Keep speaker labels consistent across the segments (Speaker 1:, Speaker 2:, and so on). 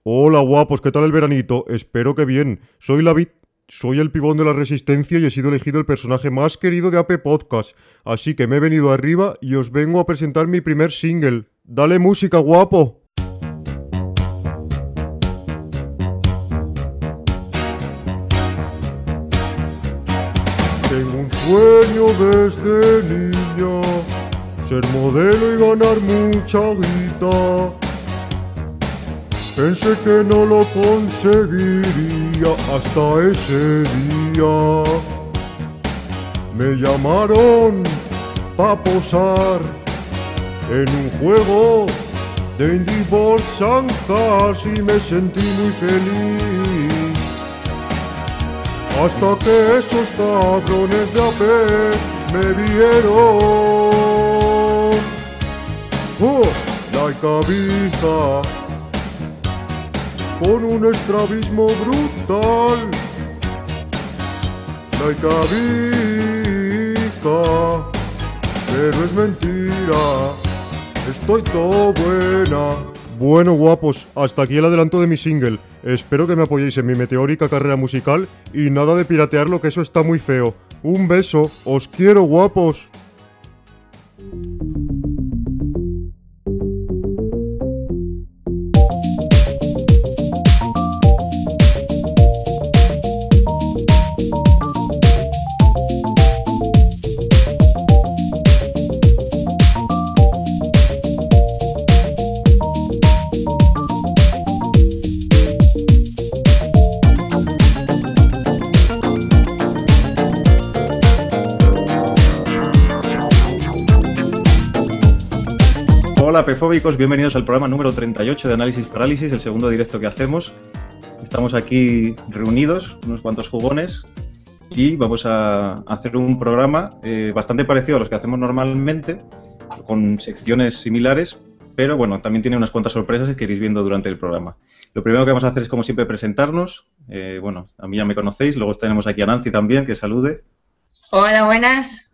Speaker 1: Hola guapos, ¿qué tal el veranito? Espero que bien. Soy David, soy el pibón de la Resistencia y he sido elegido el personaje más querido de AP Podcast. Así que me he venido arriba y os vengo a presentar mi primer single. ¡Dale música, guapo! Tengo un sueño desde niña, ser modelo y ganar mucha guita. Pensé que no lo conseguiría hasta ese día. Me llamaron pa' posar en un juego de Indie Boards and Cars y me sentí muy feliz. Hasta que esos cabrones de AP me vieron. ¡Oh! Like a bija, con un estrabismo brutal. Like a bija, pero es mentira, estoy todo buena. Bueno guapos, hasta aquí el adelanto de mi single. Espero que me apoyéis en mi meteórica carrera musical y nada de piratearlo, que eso está muy feo. Un beso, os quiero guapos.
Speaker 2: Hola Pfóbicos, bienvenidos al programa número 38 de Análisis Parálisis, el segundo directo que hacemos. Estamos aquí reunidos, unos cuantos jugones, y vamos a hacer un programa bastante parecido a los que hacemos normalmente, con secciones similares, pero bueno, también tiene unas cuantas sorpresas que iréis viendo durante el programa. Lo primero que vamos a hacer es, como siempre, presentarnos. Bueno, a mí ya me conocéis, luego tenemos aquí a Nancy también, que salude.
Speaker 3: Hola, buenas.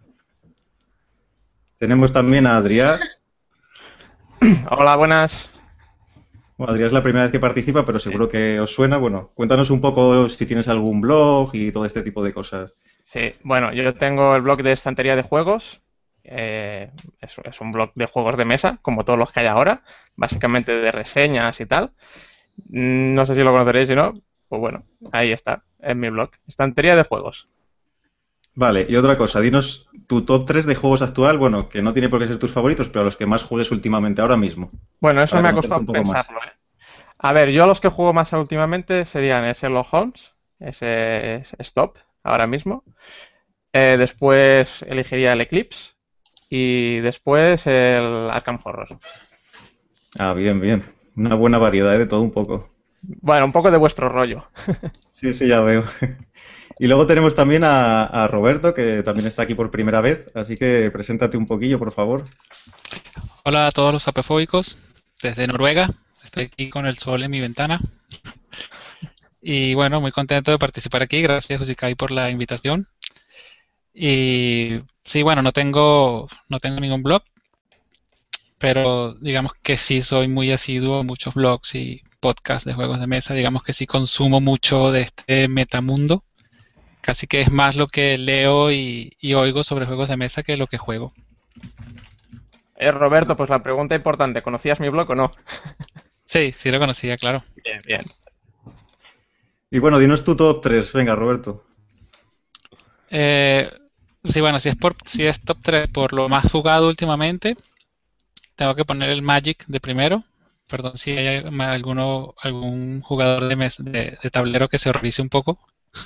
Speaker 2: Tenemos también a Adrián.
Speaker 4: Hola, buenas.
Speaker 2: Bueno, Adrián es la primera vez que participa, pero seguro que os suena. Bueno, cuéntanos un poco si tienes algún blog y todo este tipo de cosas.
Speaker 4: Sí, bueno, yo tengo el blog de estantería de juegos. Es un blog de juegos de mesa, como todos los que hay ahora, básicamente de reseñas y tal. No sé si lo conoceréis, si no, pues bueno, ahí está, en mi blog, estantería de juegos.
Speaker 2: Vale, y otra cosa, dinos tu top 3 de juegos actual, bueno, que no tiene por qué ser tus favoritos, pero a los que más juegues últimamente ahora mismo.
Speaker 4: Bueno, eso
Speaker 2: Para
Speaker 4: me ha
Speaker 2: conocerte
Speaker 4: costado
Speaker 2: un poco más.
Speaker 4: pensarlo, ¿eh? A ver, yo los que juego más últimamente serían el Sherlock Holmes, ese es Stop, ahora mismo. Después elegiría el Eclipse y después el Arkham Horror.
Speaker 2: Ah, bien, bien. Una buena variedad de todo un poco.
Speaker 4: Bueno, un poco de vuestro rollo.
Speaker 2: Sí, sí, ya veo. Y luego tenemos también a Roberto, que también está aquí por primera vez, así que preséntate un poquillo, por favor.
Speaker 5: Hola a todos los apefóbicos desde Noruega. Estoy aquí con el sol en mi ventana. Y bueno, muy contento de participar aquí. Gracias, Usikai, por la invitación. Y sí, bueno, no tengo ningún blog, pero digamos que sí soy muy asiduo a muchos blogs y podcasts de juegos de mesa. Digamos que sí consumo mucho de este metamundo. Casi que es más lo que leo y oigo sobre juegos de mesa que lo que juego.
Speaker 4: Roberto, pues la pregunta importante, ¿conocías mi blog o no?
Speaker 5: Sí, sí lo conocía, claro.
Speaker 4: Bien, bien.
Speaker 2: Y bueno, dinos tu top 3. Venga, Roberto.
Speaker 5: Sí, bueno, si es top 3 por lo más jugado últimamente, tengo que poner el Magic de primero. Perdón si hay algún jugador de tablero que se horrorice un poco.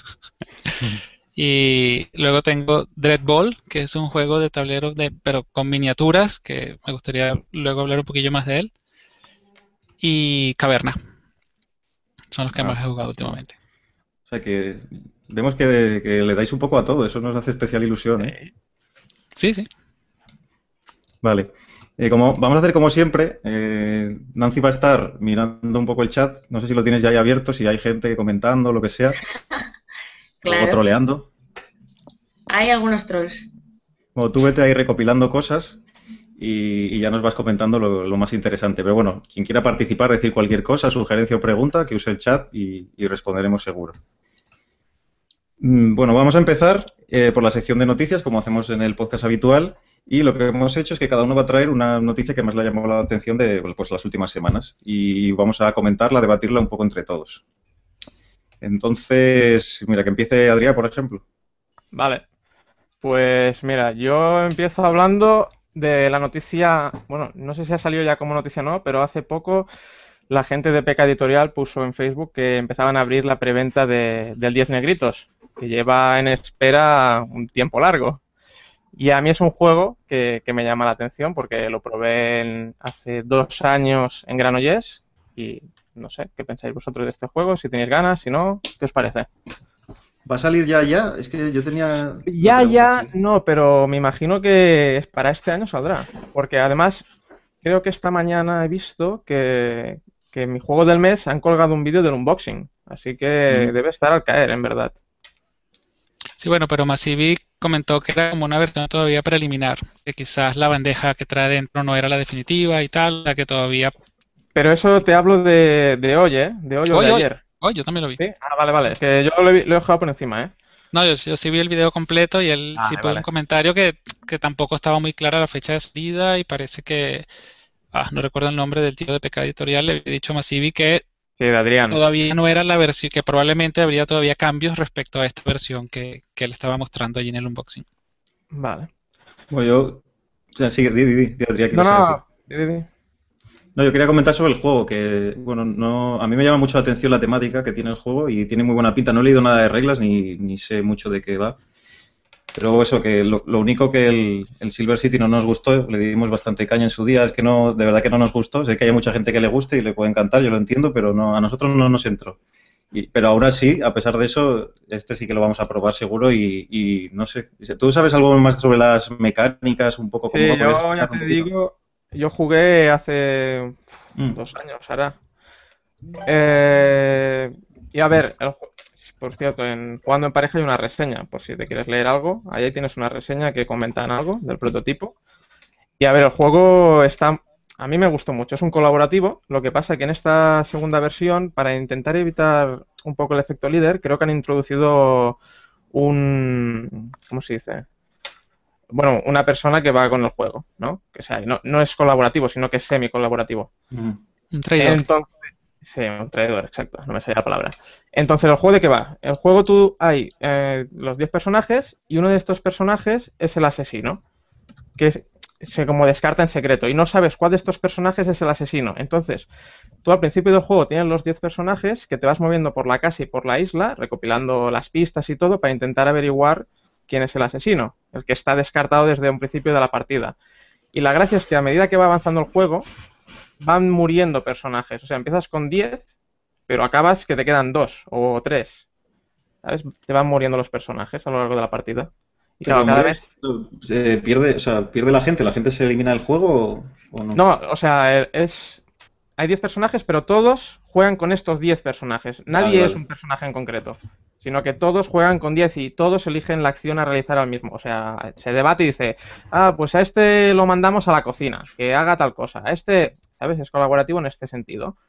Speaker 5: Y luego tengo Dread Ball, que es un juego de tablero pero con miniaturas, que me gustaría luego hablar un poquillo más de él. Y Caverna. Son los que más he jugado últimamente.
Speaker 2: O sea que vemos que le dais un poco a todo, eso nos hace especial ilusión, ¿eh?
Speaker 5: Sí, sí.
Speaker 2: Vale. Vamos a hacer como siempre, Nancy va a estar mirando un poco el chat, no sé si lo tienes ya ahí abierto, si hay gente comentando, lo que sea,
Speaker 3: Claro.
Speaker 2: o troleando.
Speaker 3: Hay algunos trolls.
Speaker 2: Bueno, tú vete ahí recopilando cosas y ya nos vas comentando lo más interesante. Pero bueno, quien quiera participar, decir cualquier cosa, sugerencia o pregunta, que use el chat y responderemos seguro. Bueno, vamos a empezar por la sección de noticias, como hacemos en el podcast habitual, y lo que hemos hecho es que cada uno va a traer una noticia que más le ha llamado la atención de pues, las últimas semanas, y vamos a comentarla, debatirla un poco entre todos. Entonces, mira, que empiece Adrián, por ejemplo.
Speaker 4: Vale, pues mira, yo empiezo hablando de la noticia, bueno, no sé si ha salido ya como noticia o no, pero hace poco la gente de Peca Editorial puso en Facebook que empezaban a abrir la preventa del 10 Negritos, que lleva en espera un tiempo largo. Y a mí es un juego que me llama la atención porque lo probé hace 2 años en Granollers y no sé, ¿qué pensáis vosotros de este juego? Si tenéis ganas, si no, ¿qué os parece?
Speaker 2: ¿Va a salir ya? Es que yo tenía...
Speaker 4: Ya, no, pero me imagino que para este año saldrá. Porque además, creo que esta mañana he visto que mi juego del mes han colgado un vídeo del unboxing. Así que debe estar al caer, en verdad.
Speaker 5: Sí, bueno, pero Masivi comentó que era como una versión todavía preliminar, que quizás la bandeja que trae dentro no era la definitiva y tal, la que todavía...
Speaker 4: Pero eso te hablo de hoy, ¿eh? De hoy o de ayer.
Speaker 5: Hoy, yo también lo vi.
Speaker 4: ¿Sí? Ah, vale. Es que yo lo he dejado por encima, ¿eh?
Speaker 5: No, yo sí vi el video completo y él sí puso
Speaker 4: vale.
Speaker 5: un comentario que tampoco estaba muy clara la fecha de salida y parece que... no recuerdo el nombre del tío de Peca Editorial, le había dicho a Masivi que
Speaker 4: sí, de Adrián.
Speaker 5: Todavía no era la versión, que probablemente habría todavía cambios respecto a esta versión que él estaba mostrando allí en el unboxing.
Speaker 4: Vale.
Speaker 2: Bueno, yo... O sea, sí, di, Adrián, ¿qué
Speaker 4: No,
Speaker 2: ibas a decir?
Speaker 4: di.
Speaker 2: No, yo quería comentar sobre el juego, que, bueno, no, a mí me llama mucho la atención la temática que tiene el juego y tiene muy buena pinta. No he leído nada de reglas ni sé mucho de qué va. Pero eso, que lo único que el Silver City no nos gustó, le dimos bastante caña en su día, es que no, de verdad que no nos gustó. Sé que hay mucha gente que le guste y le puede encantar, yo lo entiendo, pero no, a nosotros no nos entró. Pero ahora sí, a pesar de eso, este sí que lo vamos a probar seguro y no sé. ¿Tú sabes algo más sobre las mecánicas, un poco cómo
Speaker 4: Sí,
Speaker 2: va?
Speaker 4: yo ya te digo, yo jugué hace 2 años, ahora. Y a ver, por cierto, jugando en pareja hay una reseña, por si te quieres leer algo. Ahí tienes una reseña que comentan algo del prototipo. Y a ver, el juego a mí me gustó mucho, es un colaborativo. Lo que pasa que en esta segunda versión, para intentar evitar un poco el efecto líder, creo que han introducido ¿cómo se dice? Bueno, una persona que va con el juego, ¿no? Que sea, no es colaborativo, sino que es semi-colaborativo.
Speaker 5: Un traidor.
Speaker 4: Entonces, sí, un traidor, exacto, no me salía la palabra. Entonces, ¿el juego de qué va? El juego hay los 10 personajes y uno de estos personajes es el asesino, que se como descarta en secreto y no sabes cuál de estos personajes es el asesino. Entonces, tú al principio del juego tienes los 10 personajes que te vas moviendo por la casa y por la isla, recopilando las pistas y todo para intentar averiguar quién es el asesino, el que está descartado desde un principio de la partida. Y la gracia es que a medida que va avanzando el juego, van muriendo personajes. O sea, empiezas con 10, pero acabas que te quedan 2 o 3. ¿Sabes? Te van muriendo los personajes a lo largo de la partida. Y claro, cada vez...
Speaker 2: ¿Pierde la gente se elimina del juego o no?
Speaker 4: No, o sea, hay 10 personajes, pero todos juegan con estos 10 personajes. Nadie es un personaje en concreto, sino que todos juegan con 10 y todos eligen la acción a realizar al mismo. O sea, se debate y dice, pues a este lo mandamos a la cocina, que haga tal cosa. A este, ¿sabes? Es colaborativo en este sentido.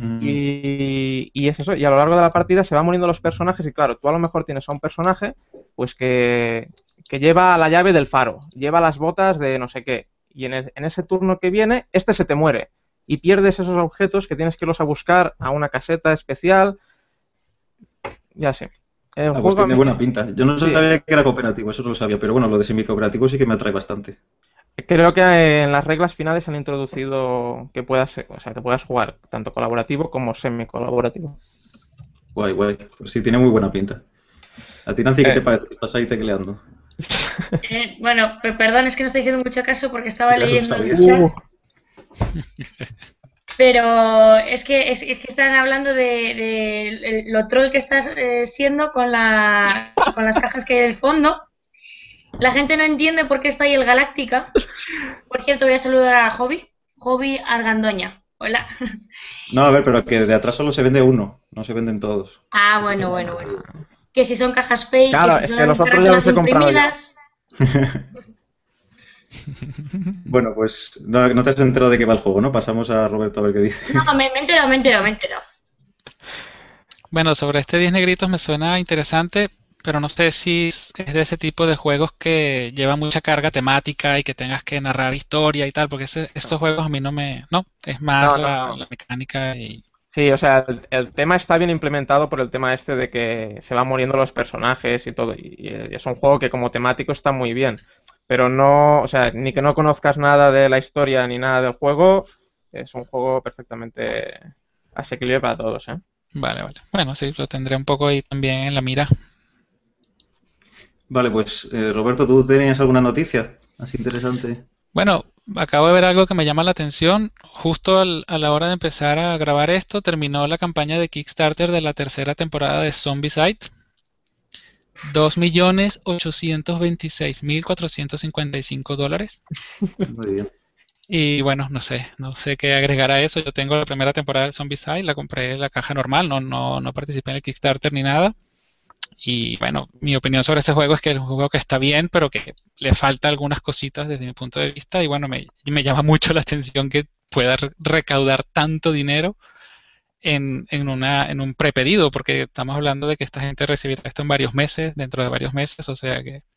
Speaker 4: Y es eso, y a lo largo de la partida se van muriendo los personajes y claro, tú a lo mejor tienes a un personaje pues que lleva la llave del faro, lleva las botas de no sé qué, y en ese turno que viene, este se te muere y pierdes esos objetos que tienes que irlos a buscar a una caseta especial. Ya sé.
Speaker 2: Pues tiene buena pinta. Yo no sabía que era cooperativo, eso no lo sabía, pero bueno, lo de semi-cooperativo sí que me atrae bastante.
Speaker 4: Creo que en las reglas finales han introducido que puedas jugar tanto colaborativo como semi-colaborativo.
Speaker 2: Guay. Pues sí, tiene muy buena pinta. A ti, Nancy, ¿qué te parece? Estás ahí tecleando.
Speaker 3: Bueno, perdón, es que no estoy haciendo mucho caso porque estaba leyendo el chat. Pero es que están hablando de lo troll que estás siendo con las cajas que hay del fondo. La gente no entiende por qué está ahí el Galáctica. Por cierto, voy a saludar a Hobby Argandoña. Hola.
Speaker 2: No, a ver, pero que de atrás solo se vende uno, no se venden todos.
Speaker 3: Bueno. Que si son cajas fake,
Speaker 4: claro,
Speaker 3: que si
Speaker 4: es
Speaker 3: son
Speaker 4: que los otros ya los he comprado
Speaker 3: imprimidas.
Speaker 2: Bueno, pues no te has enterado de qué va el juego, ¿no? Pasamos a Roberto a ver qué dice.
Speaker 3: No, me he enterado, me he enterado.
Speaker 5: Bueno, sobre este 10 negritos me suena interesante, pero no sé si es de ese tipo de juegos que lleva mucha carga temática y que tengas que narrar historia y tal, porque estos juegos a mí no me... No, es más
Speaker 4: No,
Speaker 5: la
Speaker 4: no.
Speaker 5: mecánica y...
Speaker 4: Sí, o sea, el tema está bien implementado por el tema este de que se van muriendo los personajes y todo. Y es un juego que como temático está muy bien. Pero no, o sea, ni que no conozcas nada de la historia ni nada del juego, es un juego perfectamente asequible para todos, ¿eh?
Speaker 5: Vale, vale. Bueno, sí, lo tendré un poco ahí también en la mira.
Speaker 2: Vale, pues Roberto, ¿tú tenías alguna noticia así interesante?
Speaker 5: Bueno, acabo de ver algo que me llama la atención. Justo a la hora de empezar a grabar esto, terminó la campaña de Kickstarter de la tercera temporada de Zombicide. 2.826.455 dólares.
Speaker 2: Muy bien.
Speaker 5: Y bueno, no sé qué agregar a eso. Yo tengo la primera temporada de Zombicide, la compré en la caja normal, no participé en el Kickstarter ni nada. Y bueno, mi opinión sobre este juego es que es un juego que está bien, pero que le falta algunas cositas desde mi punto de vista. Y bueno, me llama mucho la atención que pueda recaudar tanto dinero en un prepedido, porque estamos hablando de que esta gente recibirá esto en varios meses, dentro de varios meses, o sea que...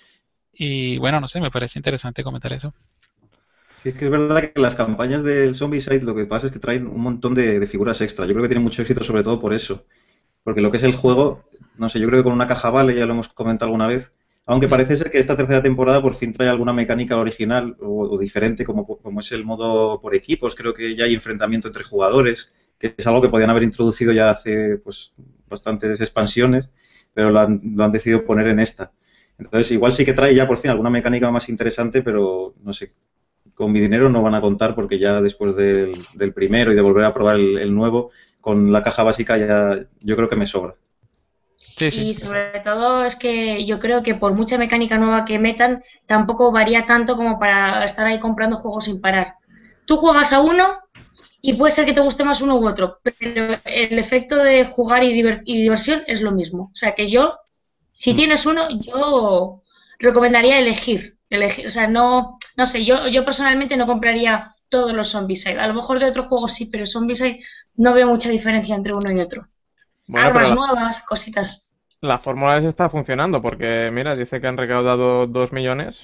Speaker 5: Y bueno, no sé, me parece interesante comentar eso.
Speaker 2: Sí, es que es verdad que las campañas del Zombicide lo que pasa es que traen un montón de figuras extra. Yo creo que tienen mucho éxito sobre todo por eso. Porque lo que es el juego, no sé, yo creo que con una caja vale, ya lo hemos comentado alguna vez. Aunque
Speaker 5: Mm.
Speaker 2: parece ser que esta tercera temporada por fin trae alguna mecánica original o diferente, como es el modo por equipos. Creo que ya hay enfrentamiento entre jugadores, que es algo que podían haber introducido ya hace pues bastantes expansiones, pero lo han decidido poner en esta. Entonces, igual sí que trae ya por fin alguna mecánica más interesante, pero no sé, con mi dinero no van a contar porque ya después del primero y de volver a probar el nuevo, con la caja básica ya yo creo que me sobra.
Speaker 5: Sí, sí,
Speaker 3: Y sobre todo es que yo creo que por mucha mecánica nueva que metan, tampoco varía tanto como para estar ahí comprando juegos sin parar. Tú juegas a uno y puede ser que te guste más uno u otro, pero el efecto de jugar y diversión es lo mismo. O sea que yo, si
Speaker 2: Mm.
Speaker 3: tienes uno, yo recomendaría elegir, o sea, no sé, yo personalmente no compraría todos los Zombicide. A lo mejor de otros juegos sí, pero Zombicide no veo mucha diferencia entre uno y otro.
Speaker 4: Bueno, pero
Speaker 3: Armas nuevas, cositas.
Speaker 4: la fórmula les está funcionando porque, mira, dice que han recaudado 2 millones.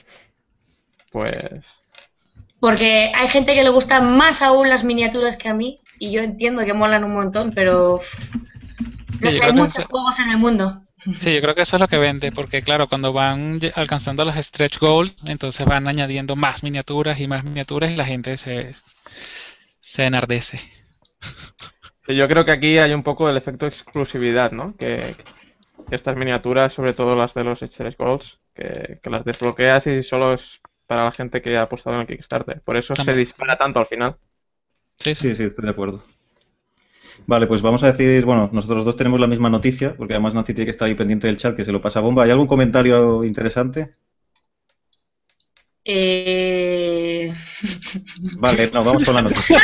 Speaker 4: Pues
Speaker 3: Porque hay gente que le gustan más aún las miniaturas que a mí, y yo entiendo que molan un montón, pero no
Speaker 5: sí, yo
Speaker 3: sé, hay
Speaker 5: creo que
Speaker 3: muchos juegos en el mundo.
Speaker 5: sí, yo creo que eso es lo que vende, porque claro, cuando van alcanzando los stretch goals, entonces van añadiendo más miniaturas y la gente se enardece.
Speaker 4: sí, yo creo que aquí hay un poco el efecto exclusividad, ¿no? Que estas miniaturas, sobre todo las de los Stretch Goals, que las desbloqueas y solo es para la gente que ha apostado en el Kickstarter. Por eso se
Speaker 5: También.
Speaker 4: dispara tanto al final.
Speaker 5: Sí, sí.
Speaker 2: Sí, sí, estoy de acuerdo. Vale, pues vamos a decir, bueno, nosotros dos tenemos la misma noticia, porque además Nancy tiene que estar ahí pendiente del chat que se lo pasa bomba. ¿Hay algún comentario interesante?
Speaker 3: Eh...
Speaker 2: Vale, no, vamos con la noticia.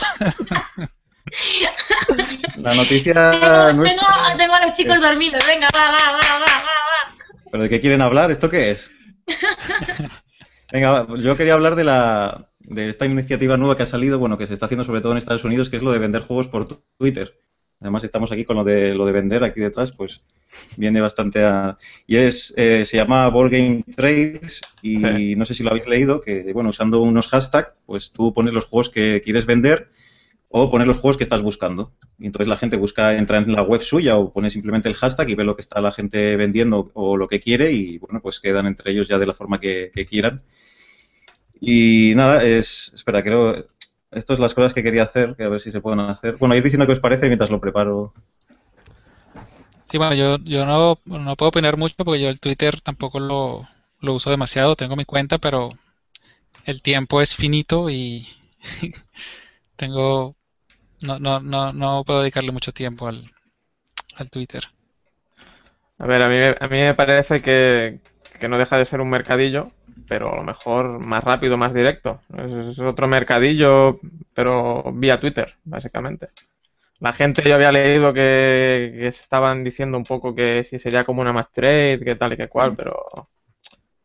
Speaker 2: La
Speaker 3: tengo,
Speaker 2: noticia
Speaker 3: tengo,
Speaker 2: nuestra
Speaker 3: tengo a los chicos
Speaker 2: es...
Speaker 3: dormidos, venga, va.
Speaker 2: ¿Pero de qué quieren hablar? ¿Esto qué es? Venga, yo quería hablar de esta iniciativa nueva que ha salido, bueno, que se está haciendo sobre todo en Estados Unidos, que es lo de vender juegos por Twitter. Además estamos aquí con lo de vender aquí detrás, pues viene bastante a... Y se llama Board Game Trades
Speaker 4: Sí.
Speaker 2: y no sé si lo habéis leído, que bueno, usando unos hashtags, pues tú pones los juegos que quieres vender o pones los juegos que estás buscando. Y entonces la gente entra en la web suya o pone simplemente el hashtag y ve lo que está la gente vendiendo o lo que quiere y bueno, pues quedan entre ellos ya de la forma que quieran. Y nada, espera, creo... Estas son las cosas que quería hacer, que a ver si se pueden hacer. Bueno, ir diciendo qué os parece mientras lo preparo.
Speaker 5: Sí, bueno, yo no puedo opinar mucho porque yo el Twitter tampoco lo uso demasiado, tengo mi cuenta, pero el tiempo es finito y tengo, no puedo dedicarle mucho tiempo al Twitter.
Speaker 4: A ver, a mí me parece que no deja de ser un mercadillo, pero a lo mejor más rápido, más directo. Es otro mercadillo, pero vía Twitter, básicamente. La gente yo había leído que estaban diciendo un poco que si sería como una match trade, que tal y que cual, pero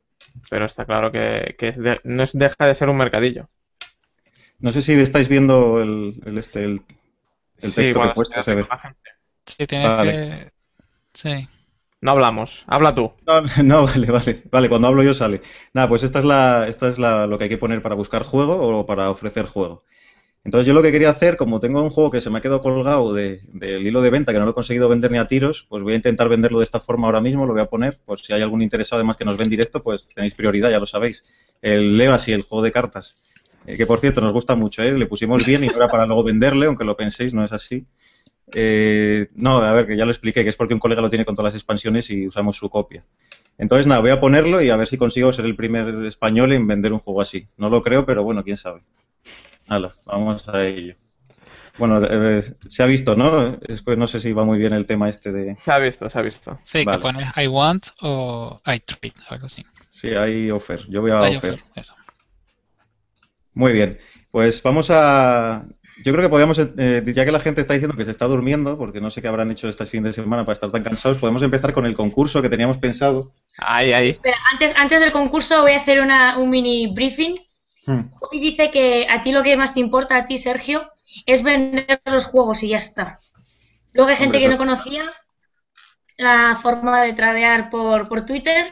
Speaker 4: pero está claro que no deja de ser un mercadillo.
Speaker 2: No sé si estáis viendo el
Speaker 4: Sí,
Speaker 2: texto que he
Speaker 4: cuando
Speaker 2: puesto,
Speaker 4: se
Speaker 2: se ve.
Speaker 4: la gente.
Speaker 5: Sí, tienes
Speaker 2: Vale.
Speaker 5: que... Sí.
Speaker 4: No hablamos, habla tú.
Speaker 2: No, no, vale, cuando hablo yo sale. Nada, pues esta es lo que hay que poner para buscar juego o para ofrecer juego. Entonces yo lo que quería hacer, como tengo un juego que se me ha quedado colgado del hilo de venta, que no lo he conseguido vender ni a tiros, pues voy a intentar venderlo de esta forma ahora mismo, lo voy a poner, por si hay algún interesado además que nos ve en directo, pues tenéis prioridad, ya lo sabéis. El Legacy, el juego de cartas, que por cierto nos gusta mucho, le pusimos bien y no era para luego venderle, aunque lo penséis, no es así. No, a ver, que ya lo expliqué, que es porque un colega lo tiene con todas las expansiones y usamos su copia. Entonces, nada, voy a ponerlo y a ver si consigo ser el primer español en vender un juego así. No lo creo, pero bueno, quién sabe. Hala, vamos a ello. Bueno, se ha visto, ¿no? Es que no sé si va muy bien el tema este de...
Speaker 4: Se ha visto, se ha visto.
Speaker 5: Sí,
Speaker 2: Vale.
Speaker 5: que pones I want o I trade, algo así.
Speaker 2: Sí, hay offer. Yo voy a
Speaker 5: Hay
Speaker 2: offer.
Speaker 5: offer, eso.
Speaker 2: Muy bien. Pues vamos a... Yo creo que podríamos, ya que la gente está diciendo que se está durmiendo, porque no sé qué habrán hecho este fin de semana para estar tan cansados, podemos empezar con el concurso que teníamos pensado.
Speaker 4: Ahí.
Speaker 3: Espera, antes del concurso voy a hacer un mini briefing. Hoy dice que a ti lo que más te importa, a ti, Sergio, es vender los juegos y ya está. Luego hay gente
Speaker 2: Hombre,
Speaker 3: que no
Speaker 2: eso
Speaker 3: conocía la forma de tradear por Twitter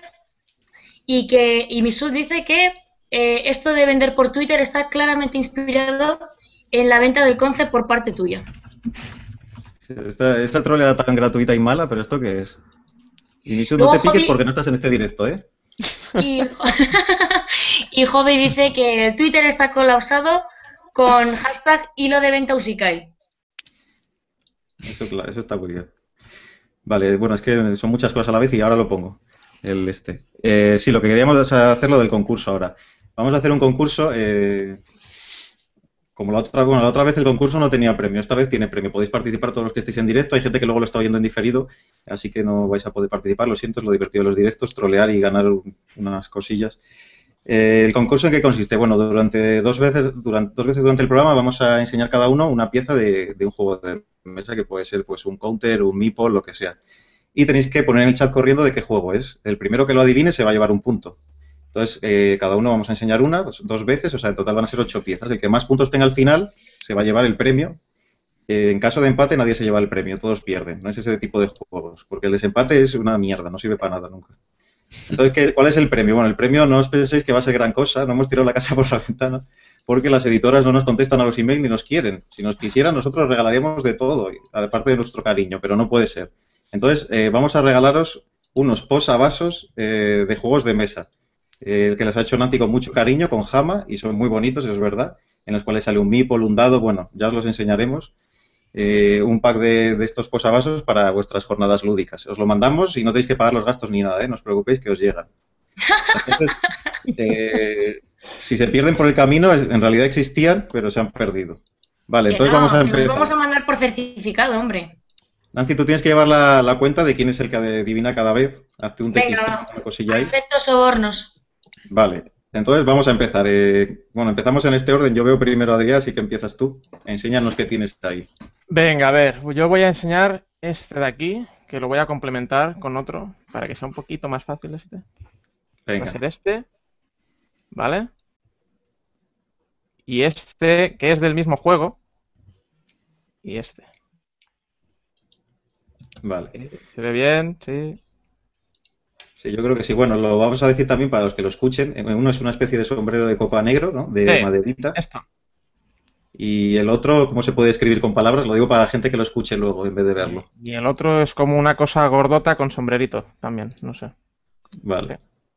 Speaker 3: y Misud dice que esto de vender por Twitter está claramente inspirado en la venta del concept por parte tuya.
Speaker 2: Esta troleada tan gratuita y mala, pero ¿esto qué es? Y Nisu, no
Speaker 3: Luego
Speaker 2: te piques
Speaker 3: Hobby-
Speaker 2: porque no estás en este directo, ¿eh?
Speaker 3: Y, y Hobby dice que el Twitter está colapsado con hashtag hilo de venta Usikai.
Speaker 2: Eso, claro, eso está muy bien. Vale, bueno, es que son muchas cosas a la vez y ahora lo pongo. Sí, lo que queríamos es hacer lo del concurso ahora. Vamos a hacer un concurso. Como la otra vez el concurso no tenía premio, esta vez tiene premio. Podéis participar todos los que estéis en directo. Hay gente que luego lo está viendo en diferido, así que no vais a poder participar. Lo siento, es lo divertido de los directos, trolear y ganar unas cosillas. ¿El concurso en qué consiste? Bueno, dos veces durante el programa vamos a enseñar cada uno una pieza de un juego de mesa que puede ser pues un counter, un meeple, lo que sea. Y tenéis que poner en el chat corriendo de qué juego es. El primero que lo adivine se va a llevar un punto. Entonces, cada uno vamos a enseñar una, pues, 2 veces, o sea, en total van a ser 8 piezas. El que más puntos tenga al final se va a llevar el premio. En caso de empate nadie se lleva el premio, todos pierden. No es ese tipo de juegos, porque el desempate es una mierda, no sirve para nada nunca. Entonces, ¿cuál es el premio? Bueno, el premio no os penséis que va a ser gran cosa, no hemos tirado la casa por la ventana, porque las editoras no nos contestan a los emails ni nos quieren. Si nos quisieran, nosotros regalaríamos de todo, aparte de nuestro cariño, pero no puede ser. Entonces, vamos a regalaros unos posavasos de juegos de mesa, que les ha hecho Nancy con mucho cariño, con jama, y son muy bonitos, es verdad, en los cuales sale un meeple, un dado, bueno, ya os los enseñaremos. Un pack de estos posavasos para vuestras jornadas lúdicas. Os lo mandamos y no tenéis que pagar los gastos ni nada, no os preocupéis que os llegan. Entonces, si se pierden por el camino, en realidad existían, pero se han perdido. Vale,
Speaker 3: Que
Speaker 2: entonces
Speaker 3: no,
Speaker 2: vamos a
Speaker 3: que los
Speaker 2: empezar.
Speaker 3: vamos a mandar por certificado, hombre.
Speaker 2: Nancy, tú tienes que llevar la cuenta de quién es el que adivina cada vez. Hazte un
Speaker 3: Venga,
Speaker 2: TXT,
Speaker 3: va.
Speaker 2: una cosilla ahí.
Speaker 3: Acepto sobornos.
Speaker 2: Vale, entonces vamos a empezar. Bueno, empezamos en este orden. Yo veo primero a Adrián, así que empiezas tú. Enséñanos qué tienes ahí.
Speaker 4: Venga, a ver, yo voy a enseñar este de aquí, que lo voy a complementar con otro, para que sea un poquito más fácil este. Va a
Speaker 2: Venga.
Speaker 4: ser este, ¿vale? Y este, que es del mismo juego, y este.
Speaker 2: Vale.
Speaker 4: ¿Se ve bien? Sí.
Speaker 2: Sí, yo creo que sí. Bueno, lo vamos a decir también para los que lo escuchen. Uno es una especie de sombrero de copa negro, ¿no? De
Speaker 4: Sí,
Speaker 2: maderita.
Speaker 4: esto.
Speaker 2: Y el otro, ¿cómo se puede escribir con palabras? Lo digo para la gente que lo escuche luego en vez de verlo.
Speaker 4: Y el otro es como una cosa gordota con sombrerito también, no sé.
Speaker 2: Vale.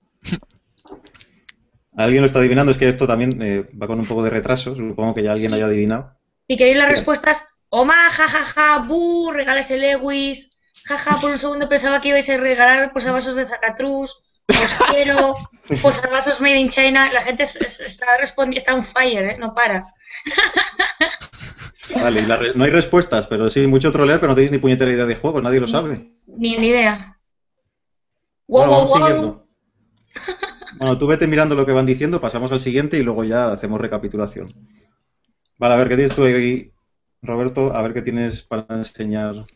Speaker 2: ¿Alguien lo está adivinando? Es que esto también va con un poco de retraso. Supongo que ya alguien
Speaker 3: Sí.
Speaker 2: haya adivinado.
Speaker 3: Si queréis las
Speaker 2: Bien.
Speaker 3: respuestas, Oma, jajaja, bu, regales el Lewis, jaja, por un segundo pensaba que ibais a regalar posavasos de Zacatrus, os quiero, posavasos made in China. La gente está on fire, no para.
Speaker 2: Vale, y no hay respuestas, pero sí, mucho trolear, pero no tenéis ni puñetera idea de juegos, nadie lo sabe.
Speaker 3: Ni idea.
Speaker 2: Bueno,
Speaker 3: Wow,
Speaker 2: vamos
Speaker 3: wow, wow.
Speaker 2: siguiendo. Bueno, tú vete mirando lo que van diciendo, pasamos al siguiente y luego ya hacemos recapitulación. Vale, a ver, ¿qué tienes tú ahí, Roberto? A ver qué tienes para enseñar.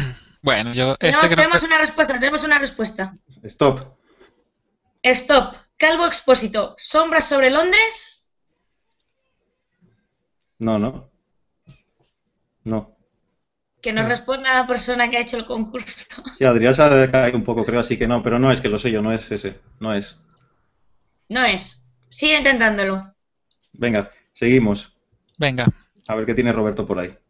Speaker 5: Bueno, yo
Speaker 3: Tenemos
Speaker 5: creo que...
Speaker 3: una respuesta, tenemos una respuesta.
Speaker 2: Stop.
Speaker 3: Stop. Calvo Expósito, ¿Sombras sobre Londres?
Speaker 2: No, no. No.
Speaker 3: Que nos responda la persona que ha hecho el concurso.
Speaker 2: Sí, Adrián se ha caído un poco, creo, así que no, pero no es que lo sé yo, no es ese, no es.
Speaker 3: No es. Sigue intentándolo.
Speaker 2: Venga, seguimos.
Speaker 5: Venga.
Speaker 2: A ver qué tiene Roberto por ahí.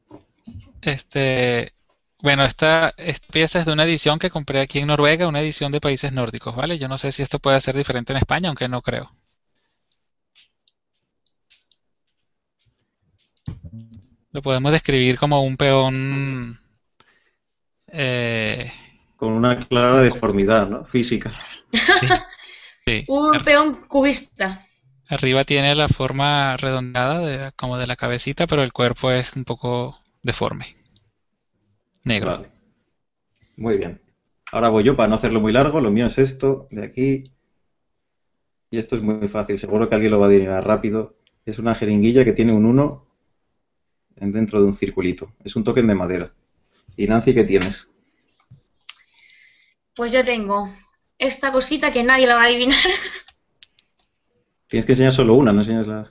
Speaker 5: Bueno, esta pieza es de una edición que compré aquí en Noruega, una edición de países nórdicos, ¿vale? Yo no sé si esto puede ser diferente en España, aunque no creo. Lo podemos describir como un peón. eh,
Speaker 2: Con una clara deformidad, ¿no? Física.
Speaker 5: sí, sí.
Speaker 3: Un peón cubista.
Speaker 5: Arriba tiene la forma redondeada como de la cabecita, pero el cuerpo es un poco deforme. Negro.
Speaker 2: Vale. Muy bien. Ahora voy yo para no hacerlo muy largo. Lo mío es esto, de aquí. Y esto es muy fácil. Seguro que alguien lo va a adivinar rápido. Es una jeringuilla que tiene un 1 dentro de un circulito. Es un token de madera. ¿Y Nancy qué tienes?
Speaker 3: Pues yo tengo esta cosita que nadie la va a adivinar.
Speaker 2: Tienes que enseñar solo una, no enseñas las...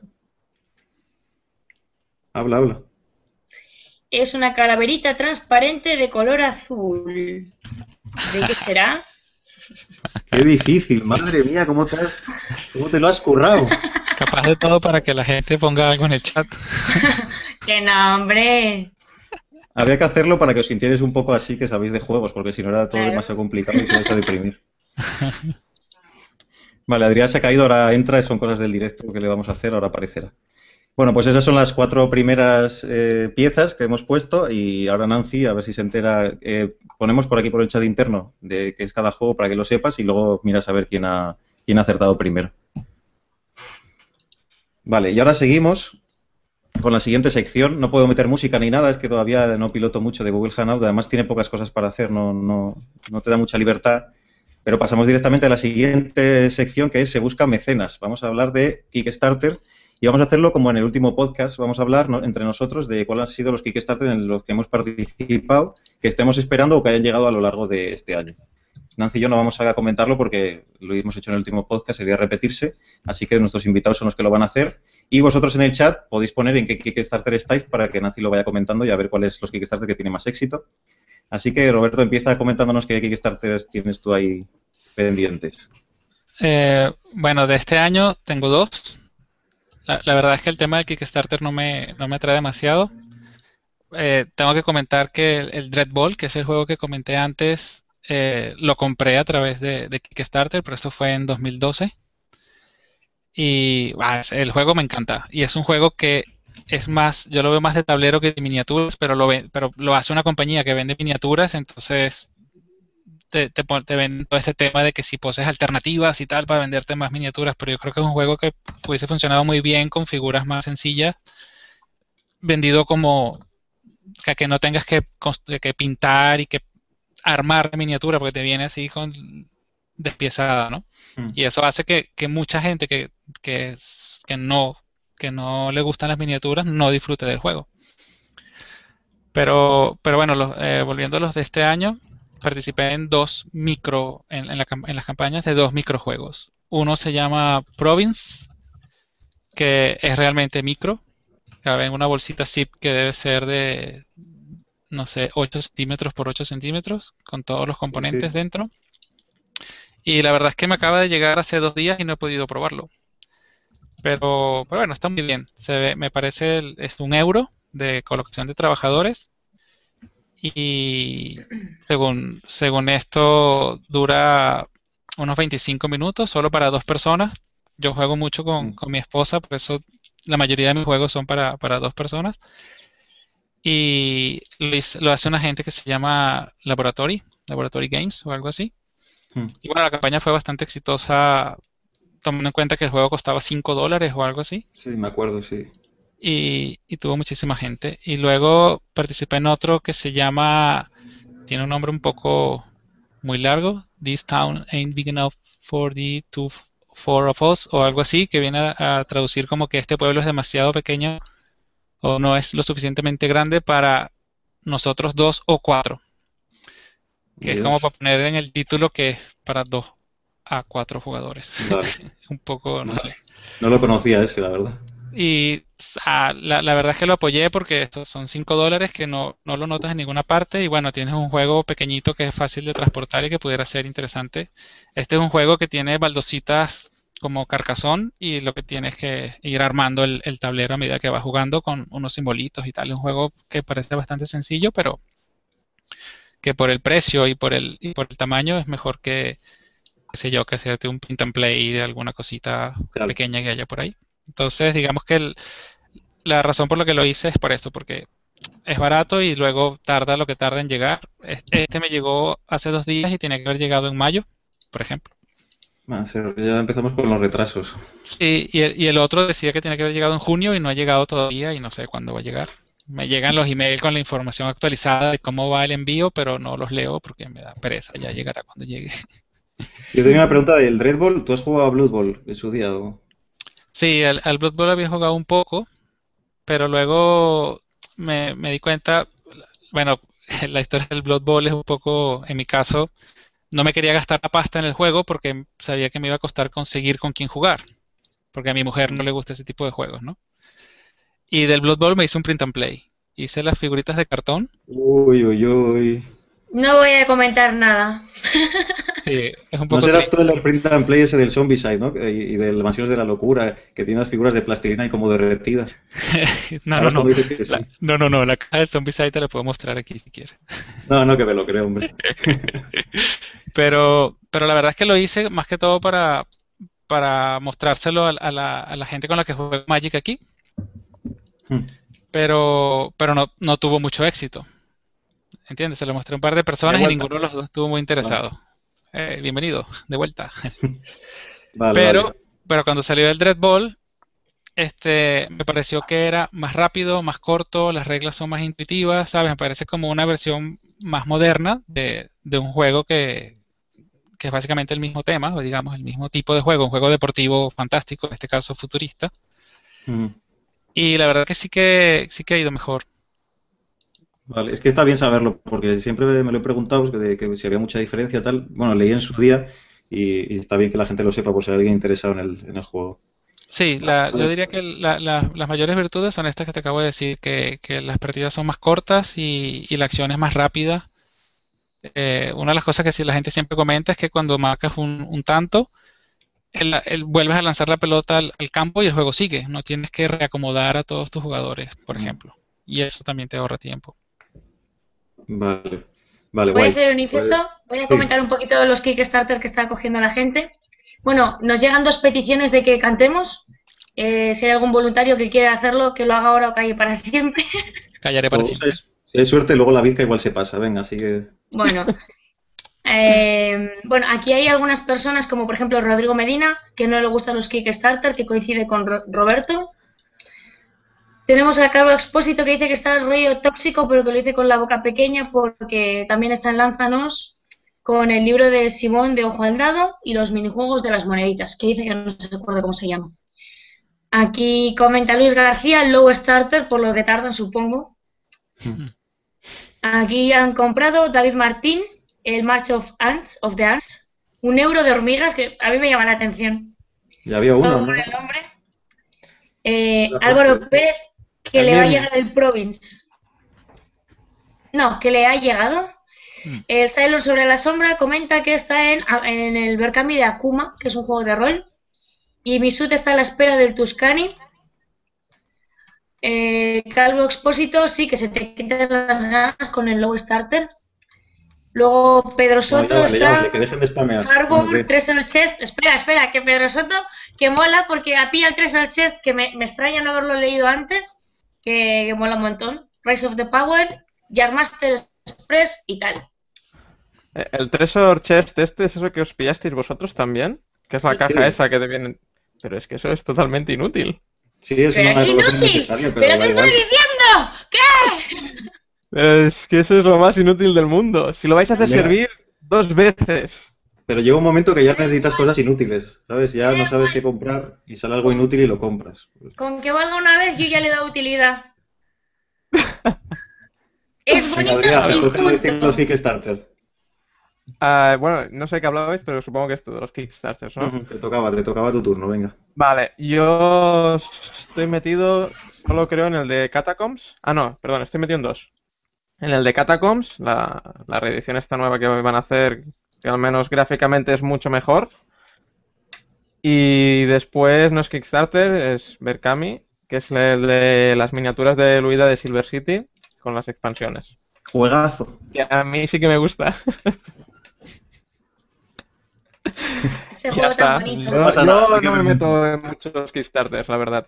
Speaker 2: Habla, habla.
Speaker 3: Es una calaverita transparente de color azul. ¿De qué será?
Speaker 2: Qué difícil, madre mía, ¿cómo te lo has currado?
Speaker 5: Capaz de todo para que la gente ponga algo en el chat.
Speaker 3: ¡Qué nombre!
Speaker 2: Habría que hacerlo para que os sintierais un poco así que sabéis de juegos, porque si no era todo
Speaker 3: Claro.
Speaker 2: demasiado complicado y se vais a deprimir. Vale, Adrián se ha caído, ahora entra, son cosas del directo que le vamos a hacer, ahora aparecerá. Bueno, pues esas son las 4 primeras piezas que hemos puesto y ahora Nancy, a ver si se entera, ponemos por aquí por el chat interno de qué es cada juego para que lo sepas y luego miras a ver quién ha acertado primero. Vale, y ahora seguimos con la siguiente sección. No puedo meter música ni nada, es que todavía no piloto mucho de Google Hangout, además tiene pocas cosas para hacer, no te da mucha libertad. Pero pasamos directamente a la siguiente sección, que es Se busca mecenas. Vamos a hablar de Kickstarter y vamos a hacerlo como en el último podcast. Vamos a hablar entre nosotros de cuáles han sido los Kickstarter en los que hemos participado, que estemos esperando o que hayan llegado a lo largo de este año. Nancy y yo no vamos a comentarlo porque lo hemos hecho en el último podcast, sería repetirse, así que nuestros invitados son los que lo van a hacer. Y vosotros en el chat podéis poner en qué Kickstarter estáis para que Nancy lo vaya comentando y a ver cuáles los Kickstarter que tienen más éxito. Así que, Roberto, empieza comentándonos qué Kickstarters tienes tú ahí pendientes.
Speaker 5: Bueno, de este año tengo 2. La verdad es que el tema del Kickstarter no me atrae demasiado. Tengo que comentar que el Dreadball, que es el juego que comenté antes, lo compré a través de Kickstarter, pero esto fue en 2012. Y el juego me encanta. Y es un juego que es más, yo lo veo más de tablero que de miniaturas, pero lo hace una compañía que vende miniaturas, entonces te venden todo este tema de que si poses alternativas y tal para venderte más miniaturas, pero yo creo que es un juego que hubiese funcionado muy bien con figuras más sencillas, vendido como que no tengas que pintar y que armar la miniatura, porque te viene así despiezada, ¿no? Y eso hace que mucha gente que no le gustan las miniaturas no disfrute del juego. Pero bueno, volviendo a los de este año, participé en en las campañas de 2 microjuegos. Uno se llama Province, que es realmente micro. Cabe en una bolsita zip que debe ser de, no sé, 8 centímetros por 8 centímetros, con todos los componentes dentro. Y la verdad es que me acaba de llegar hace 2 días y no he podido probarlo. Pero bueno, está muy bien. Me parece, es €1 de colocación de trabajadores. Y según esto dura unos 25 minutos, solo para 2 personas. Yo juego mucho con mi esposa, por eso la mayoría de mis juegos son para 2 personas. Y lo hace una gente que se llama Laboratory Games o algo así. Y bueno, la campaña fue bastante exitosa, tomando en cuenta que el juego costaba $5 o algo así.
Speaker 2: Sí, me acuerdo, sí.
Speaker 5: Y tuvo muchísima gente. Y luego participé en otro que se llama, tiene un nombre un poco muy largo, This Town Ain't Big Enough for the Four of Us, o algo así, que viene a traducir como que este pueblo es demasiado pequeño o no es lo suficientemente grande para nosotros 2 o 4. Que es como para poner en el título que es para 2 a 4 jugadores.
Speaker 2: Vale.
Speaker 5: Un poco, no sé.
Speaker 2: No lo conocía ese, la verdad.
Speaker 5: Y la verdad es que lo apoyé porque estos son $5 que no lo notas en ninguna parte y bueno, tienes un juego pequeñito que es fácil de transportar y que pudiera ser interesante. Este es un juego que tiene baldositas como Carcassonne y lo que tienes que ir armando el tablero a medida que vas jugando con unos simbolitos y tal. Es un juego que parece bastante sencillo, pero que por el precio y por el tamaño es mejor que, qué sé yo, que hacerte un print and play de alguna cosita
Speaker 2: Claro.
Speaker 5: pequeña que haya por ahí. Entonces, digamos que la razón por la que lo hice es por esto, porque es barato y luego tarda lo que tarda en llegar. Este me llegó hace 2 días y tenía que haber llegado en mayo, por ejemplo.
Speaker 2: Ya empezamos con los retrasos.
Speaker 5: Sí, y el otro decía que tenía que haber llegado en junio y no ha llegado todavía y no sé cuándo va a llegar. Me llegan los emails con la información actualizada de cómo va el envío, pero no los leo porque me da pereza, ya llegará cuando llegue.
Speaker 2: Yo tenía una pregunta del Red Bull. ¿Tú has jugado a Blood Bowl en su día?
Speaker 5: Sí, al Blood Bowl había jugado un poco, pero luego me di cuenta, bueno, la historia del Blood Bowl es un poco, en mi caso, no me quería gastar la pasta en el juego porque sabía que me iba a costar conseguir con quién jugar, porque a mi mujer no le gusta ese tipo de juegos, ¿no? Y del Blood Bowl me hice un print and play. Hice las figuritas de cartón.
Speaker 2: Uy, uy, uy.
Speaker 3: No voy a comentar nada.
Speaker 5: Sí, es un
Speaker 2: No
Speaker 5: poco
Speaker 2: serás
Speaker 5: triste.
Speaker 2: tú el del print and play ese del Zombicide, ¿no? Y del Mansiones de la Locura, que tiene unas figuras de plastilina y como derretidas.
Speaker 5: No, no,
Speaker 2: Ahora
Speaker 5: no.
Speaker 2: cuando dices que sí.
Speaker 5: No, la caja del Zombicide te la puedo mostrar aquí si quieres.
Speaker 2: No, no, que me lo creo, hombre.
Speaker 5: Pero la verdad es que lo hice más que todo para mostrárselo a la gente con la que juego Magic aquí,
Speaker 2: Hmm.
Speaker 5: pero no tuvo mucho éxito. ¿Entiendes? Se lo mostré a un par de personas y
Speaker 2: vuelta.
Speaker 5: ninguno de los dos estuvo muy interesado. Bienvenido, de vuelta.
Speaker 2: Vale,
Speaker 5: Pero,
Speaker 2: vale.
Speaker 5: pero cuando salió el Dread Ball, me pareció que era más rápido, más corto, las reglas son más intuitivas, ¿sabes? Me parece como una versión más moderna de un juego que es básicamente el mismo tema, o digamos, el mismo tipo de juego, un juego deportivo fantástico, en este caso futurista.
Speaker 2: Mm.
Speaker 5: Y la verdad que sí que ha ido mejor.
Speaker 2: Vale, es que está bien saberlo, porque siempre me lo he preguntado pues, que si había mucha diferencia tal. Bueno, leí en su día y está bien que la gente lo sepa por si hay alguien interesado en el juego.
Speaker 5: Sí, yo
Speaker 2: Vale.
Speaker 5: diría que las mayores virtudes son estas que te acabo de decir, que las partidas son más cortas y la acción es más rápida. Una de las cosas que sí la gente siempre comenta es que cuando marcas un tanto, vuelves a lanzar la pelota al campo y el juego sigue. No tienes que reacomodar a todos tus jugadores, por ejemplo. Y eso también te ahorra tiempo.
Speaker 2: Vale, vale,
Speaker 3: Voy a
Speaker 2: guay.
Speaker 3: hacer un inciso, voy a
Speaker 2: Sí.
Speaker 3: comentar un poquito de los Kickstarter que está cogiendo la gente. Bueno, nos llegan 2 peticiones de que cantemos. Si hay algún voluntario que quiera hacerlo, que lo haga ahora o calle para siempre.
Speaker 5: Callaré para
Speaker 2: O,
Speaker 5: siempre.
Speaker 2: si hay suerte, luego la bizca igual se pasa. Venga, así que.
Speaker 3: Bueno, bueno, aquí hay algunas personas, como por ejemplo Rodrigo Medina, que no le gustan los Kickstarter, que coincide con Roberto. Tenemos a Carlos Expósito que dice que está el rollo tóxico, pero que lo dice con la boca pequeña, porque también está en Lánzanos con el libro de Simón de Ojo al Dado y los minijuegos de las moneditas, que dice que no se acuerda cómo se llama. Aquí comenta Luis García, Low Starter, por lo que tardan, supongo. Aquí han comprado David Martín, el March of the Ants, €1 de hormigas, que a mí me llama la atención.
Speaker 2: Ya había
Speaker 3: Solo
Speaker 2: uno,
Speaker 3: por
Speaker 2: ¿no?
Speaker 3: el nombre. Álvaro Pérez, que
Speaker 4: El
Speaker 3: le va a
Speaker 4: mismo.
Speaker 3: llegar el Province. No, que le ha llegado. El Sailor sobre la sombra comenta que está en el Berkami de Akuma, que es un juego de rol. Y Misut está a la espera del Tuscany. Calvo Expósito, sí, que se te quitan las ganas con el Low Starter. Luego Pedro
Speaker 2: No,
Speaker 3: Soto
Speaker 2: llámale,
Speaker 3: está
Speaker 2: que dejen de spamear.
Speaker 3: Harbor,
Speaker 2: Hombre.
Speaker 3: Treasure Chest. Espera, que Pedro Soto, que mola porque pilla el Treasure Chest, que me extraña no haberlo leído antes, que mola un montón. Rise of the Power, Jarmaster Express y tal.
Speaker 4: El Treasure Chest este es eso que os pillasteis vosotros también, que es la
Speaker 2: Sí.
Speaker 4: caja esa que te viene... Pero es que eso es totalmente inútil.
Speaker 2: Sí, es
Speaker 3: ¡Pero
Speaker 2: una
Speaker 3: qué
Speaker 2: evolución
Speaker 3: inútil!
Speaker 2: necesaria,
Speaker 3: ¿Pero
Speaker 2: pero
Speaker 3: qué
Speaker 2: da
Speaker 3: estoy
Speaker 2: igual.
Speaker 3: diciendo? ¿Qué?
Speaker 4: Es que eso es lo más inútil del mundo. Si lo vais a hacer
Speaker 2: Mira.
Speaker 4: servir 2 veces.
Speaker 2: Pero llega un momento que ya necesitas cosas inútiles, ¿sabes? Ya no sabes qué comprar y sale algo inútil y lo compras.
Speaker 3: Con que valga una vez yo ya le he dado utilidad. Es
Speaker 2: Venga,
Speaker 3: bonito
Speaker 2: Adrián, te
Speaker 3: y
Speaker 2: toca decir los
Speaker 3: punto.
Speaker 2: Kickstarter.
Speaker 4: Bueno, no sé qué hablabais, pero supongo que esto de los Kickstarters, ¿no?
Speaker 2: Te tocaba tu turno, venga.
Speaker 4: Vale, yo estoy metido, solo creo en el de Catacombs. Ah, no, perdón, estoy metido en dos. En el de Catacombs, la reedición esta nueva que van a hacer, que al menos gráficamente es mucho mejor. Y después no es Kickstarter, es Berkami, que es el de las miniaturas de Luida de Silver City con las expansiones.
Speaker 2: Juegazo.
Speaker 4: Y a mí sí que me gusta.
Speaker 3: Ese
Speaker 4: Y ya
Speaker 3: juego tan
Speaker 4: está.
Speaker 3: bonito.
Speaker 2: No pasa nada,
Speaker 4: Yo
Speaker 2: hay que
Speaker 4: no me
Speaker 2: permitir.
Speaker 4: meto en muchos Kickstarters, la verdad.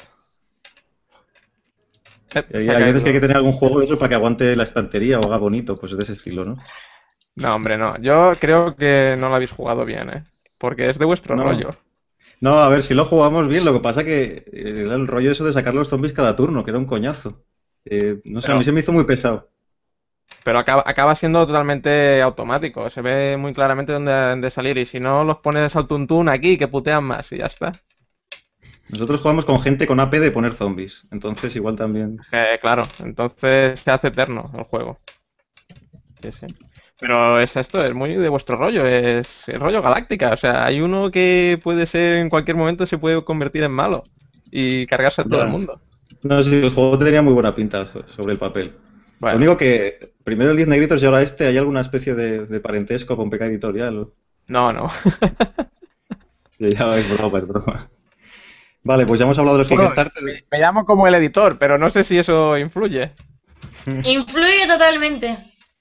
Speaker 2: Hay
Speaker 4: Se ha
Speaker 2: hay veces que hay que
Speaker 4: caído.
Speaker 2: tener algún juego de eso para que aguante la estantería o haga bonito, pues de ese estilo, ¿no?
Speaker 4: No, hombre, no. Yo creo que no lo habéis jugado bien, ¿eh? Porque es de vuestro
Speaker 2: No.
Speaker 4: rollo.
Speaker 2: No, a ver, si lo jugamos bien, lo que pasa que era el rollo eso de sacar los zombies cada turno, que era un coñazo. No sé, a mí
Speaker 4: Pero,
Speaker 2: se me hizo muy pesado.
Speaker 4: pero acaba siendo totalmente automático. Se ve muy claramente dónde han de salir. Y si no, los pones al tuntún aquí, que putean más y ya está.
Speaker 2: Nosotros jugamos con gente con AP de poner zombies, entonces igual también.
Speaker 4: Claro, entonces se hace eterno el juego. Sí, sí. Pero es esto, es muy de vuestro rollo, es el rollo Galáctica. O sea, hay uno que puede ser en cualquier momento se puede convertir en malo y cargarse a todo el
Speaker 2: Ya.
Speaker 4: mundo.
Speaker 2: No, sí, el juego tenía muy buena pinta sobre el papel. Lo
Speaker 4: Bueno,
Speaker 2: único que primero el 10 negritos y ahora este, ¿hay alguna especie de parentesco con PK Editorial?
Speaker 4: no, no.
Speaker 2: Que ya es broma, es broma. Vale, pues ya hemos hablado de los
Speaker 4: Bueno,
Speaker 2: Kickstarter.
Speaker 4: me llamo como el editor, pero no sé si eso influye.
Speaker 3: Influye totalmente.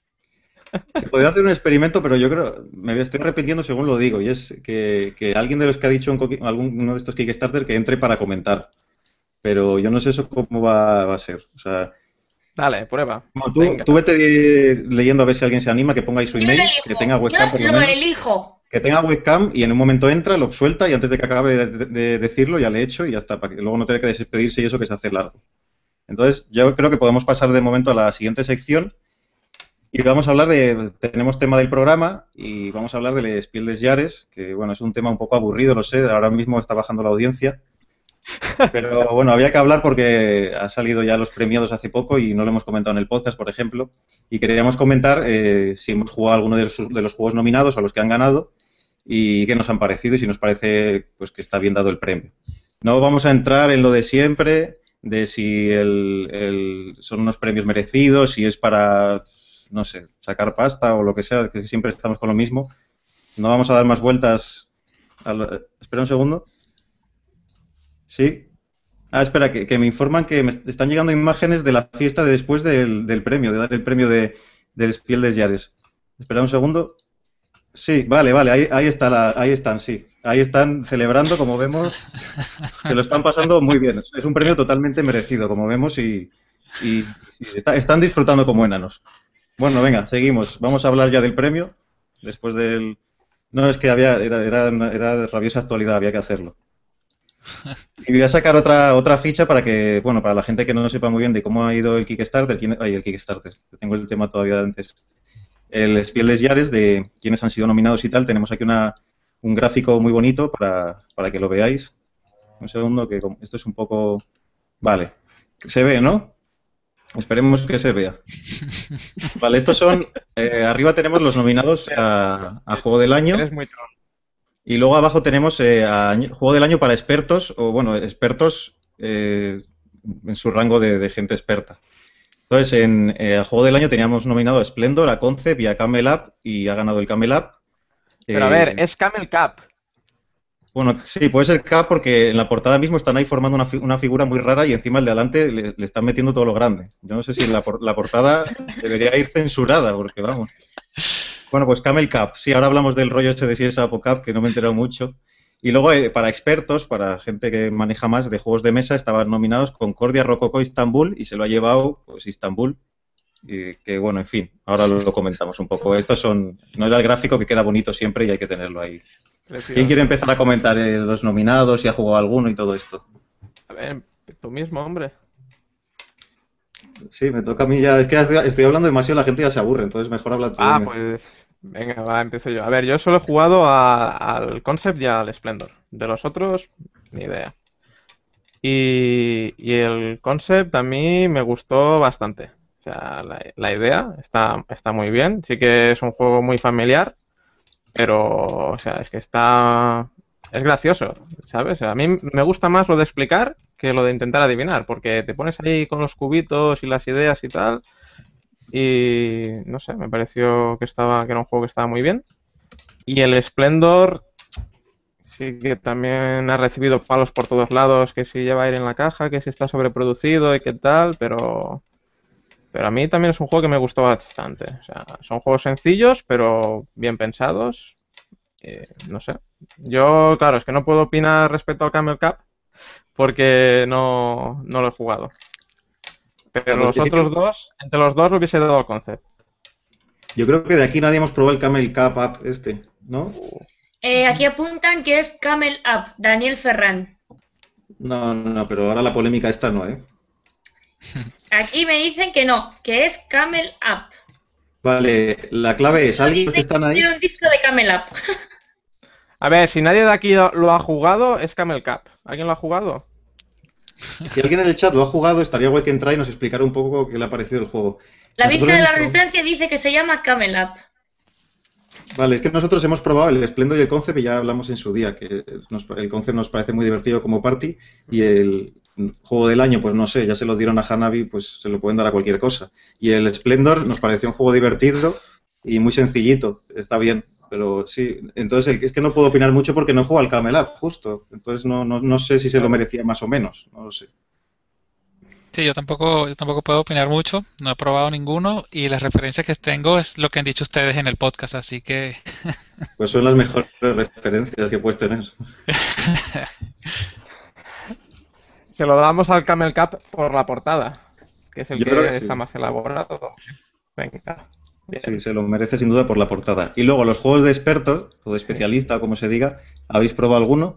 Speaker 2: Se podría hacer un experimento, pero yo creo, me estoy arrepintiendo según lo digo, y es que alguien de los que ha dicho en alguno de estos Kickstarter que entre para comentar. Pero yo no sé eso cómo va a ser. O sea,
Speaker 4: Dale, prueba.
Speaker 2: bueno, tú
Speaker 4: Venga.
Speaker 2: vete leyendo a ver si alguien se anima, que ponga ahí su
Speaker 3: Yo lo
Speaker 2: email, que tenga
Speaker 3: elijo.
Speaker 2: webcam por lo
Speaker 3: Yo lo
Speaker 2: menos.
Speaker 3: elijo.
Speaker 2: Que tenga webcam y en un momento entra, lo suelta y antes de que acabe de decirlo ya le he hecho y ya está, para que luego no tener que despedirse y eso que se hace largo. Entonces, yo creo que podemos pasar de momento a la siguiente sección y vamos a hablar tenemos tema del programa y vamos a hablar del Spiel des Jahres, que bueno, es un tema un poco aburrido, lo sé, ahora mismo está bajando la audiencia, pero bueno, había que hablar porque ha salido ya los premiados hace poco y no lo hemos comentado en el podcast, por ejemplo, y queríamos comentar si hemos jugado alguno de los juegos nominados o los que han ganado y qué nos han parecido y si nos parece pues que está bien dado el premio. No vamos a entrar en lo de siempre, de si son unos premios merecidos, si es para, no sé, sacar pasta o lo que sea, que siempre estamos con lo mismo. No vamos a dar más vueltas. Espera un segundo. Sí. Ah, espera, que me informan que me están llegando imágenes de la fiesta de después del premio, de dar el premio del Spiel des Jahres. Espera un segundo. Sí, vale, ahí está ahí están, sí. Ahí están celebrando, como vemos, que lo están pasando muy bien. Es un premio totalmente merecido, como vemos, y están disfrutando como enanos. Bueno, venga, seguimos. Vamos a hablar ya del premio, después del... No, es que era de rabiosa actualidad, había que hacerlo. Y voy a sacar otra ficha para que, bueno, para la gente que no sepa muy bien de cómo ha ido el Kickstarter, el Kickstarter, que tengo el tema todavía de antes. El Spiel des Jahres, de quienes han sido nominados y tal. Tenemos aquí un gráfico muy bonito para que lo veáis. Un segundo, que esto es un poco... Vale, se ve, ¿no? Esperemos que se vea. Vale, estos son... arriba tenemos los nominados a Juego del Año
Speaker 4: Eres muy troll.
Speaker 2: y luego abajo tenemos a Juego del Año para expertos, o bueno, expertos en su rango de gente experta. Entonces, a Juego del Año teníamos nominado a Splendor, a Concept y a Camel Up, y ha ganado el Camel Up.
Speaker 4: Pero a ver, es Camel Cup.
Speaker 2: Bueno, sí, puede ser K porque en la portada mismo están ahí formando una figura muy rara y encima el de adelante le están metiendo todo lo grande. Yo no sé si la portada debería ir censurada, porque vamos. Bueno, pues Camel Cup. Sí, ahora hablamos del rollo este de si es Apo Cup, que no me he enterado mucho. Y luego, para expertos, para gente que maneja más de juegos de mesa, estaban nominados Concordia, Rococo, Istanbul, y se lo ha llevado, pues, Istanbul. Y que bueno, en fin, ahora lo comentamos un poco. No era el gráfico que queda bonito siempre y hay que tenerlo ahí. ¿Quién quiere empezar a comentar los nominados, si ha jugado alguno y todo esto?
Speaker 4: A ver, tú mismo, hombre.
Speaker 2: Sí, me toca a mí ya. Es que estoy hablando demasiado, la gente ya se aburre, entonces mejor habla tú.
Speaker 4: Ah,
Speaker 2: Dime.
Speaker 4: pues venga, va, empiezo yo. A ver, yo solo he jugado al Concept y al Splendor. De los otros, ni idea. Y el Concept a mí me gustó bastante. O sea, la idea está muy bien. Sí que es un juego muy familiar, pero, o sea, es que es gracioso, ¿sabes? A mí me gusta más lo de explicar que lo de intentar adivinar, porque te pones ahí con los cubitos y las ideas y tal, y no sé, me pareció que era un juego que estaba muy bien. Y el Splendor sí que también ha recibido palos por todos lados, que si lleva aire en la caja, que si está sobreproducido y qué tal, pero a mí también es un juego que me gustó bastante. O sea, son juegos sencillos, pero bien pensados. No sé. Yo, claro, es que no puedo opinar respecto al Camel Cup porque no lo he jugado. Pero los otros dos, entre los dos lo hubiese dado al concepto.
Speaker 2: Yo creo que de aquí nadie hemos probado el Camel Cup App ¿no?
Speaker 3: Aquí apuntan que es Camel Up, Daniel Ferran.
Speaker 2: No, pero ahora la polémica esta no, ¿eh?
Speaker 3: Aquí me dicen que no, que es Camel Up.
Speaker 2: Vale, la clave es, ¿alguien que están ahí?
Speaker 3: Tiene un disco de Camel Up.
Speaker 4: A ver, si nadie de aquí lo ha jugado, es Camel Cup. ¿Alguien lo ha jugado?
Speaker 2: Si alguien en el chat lo ha jugado, estaría guay que entrara y nos explicara un poco qué le ha parecido el juego.
Speaker 3: La
Speaker 2: Nosotros
Speaker 3: Virgen de la
Speaker 2: hemos
Speaker 3: Resistencia dice que se llama Camel Up.
Speaker 2: Vale, es que nosotros hemos probado el Splendor y el Concept y ya hablamos en su día, que el Concept nos parece muy divertido como party y el juego del año, pues no sé, ya se lo dieron a Hanabi, pues se lo pueden dar a cualquier cosa. Y el Splendor nos pareció un juego divertido y muy sencillito, está bien, pero sí, entonces es que no puedo opinar mucho porque no juego al Camel Up, justo, entonces no sé si se lo merecía más o menos, no lo sé.
Speaker 5: Sí, yo tampoco puedo opinar mucho, no he probado ninguno y las referencias que tengo es lo que han dicho ustedes en el podcast, así que...
Speaker 2: Pues son las mejores referencias que puedes tener.
Speaker 4: Se lo damos al Camel Cup por la portada, que es el
Speaker 2: Yo
Speaker 4: que
Speaker 2: creo que
Speaker 4: está
Speaker 2: sí.
Speaker 4: más elaborado. Venga. Bien.
Speaker 2: Sí, se lo merece sin duda por la portada. Y luego los juegos de expertos, o de especialista, o como se diga, ¿habéis probado alguno?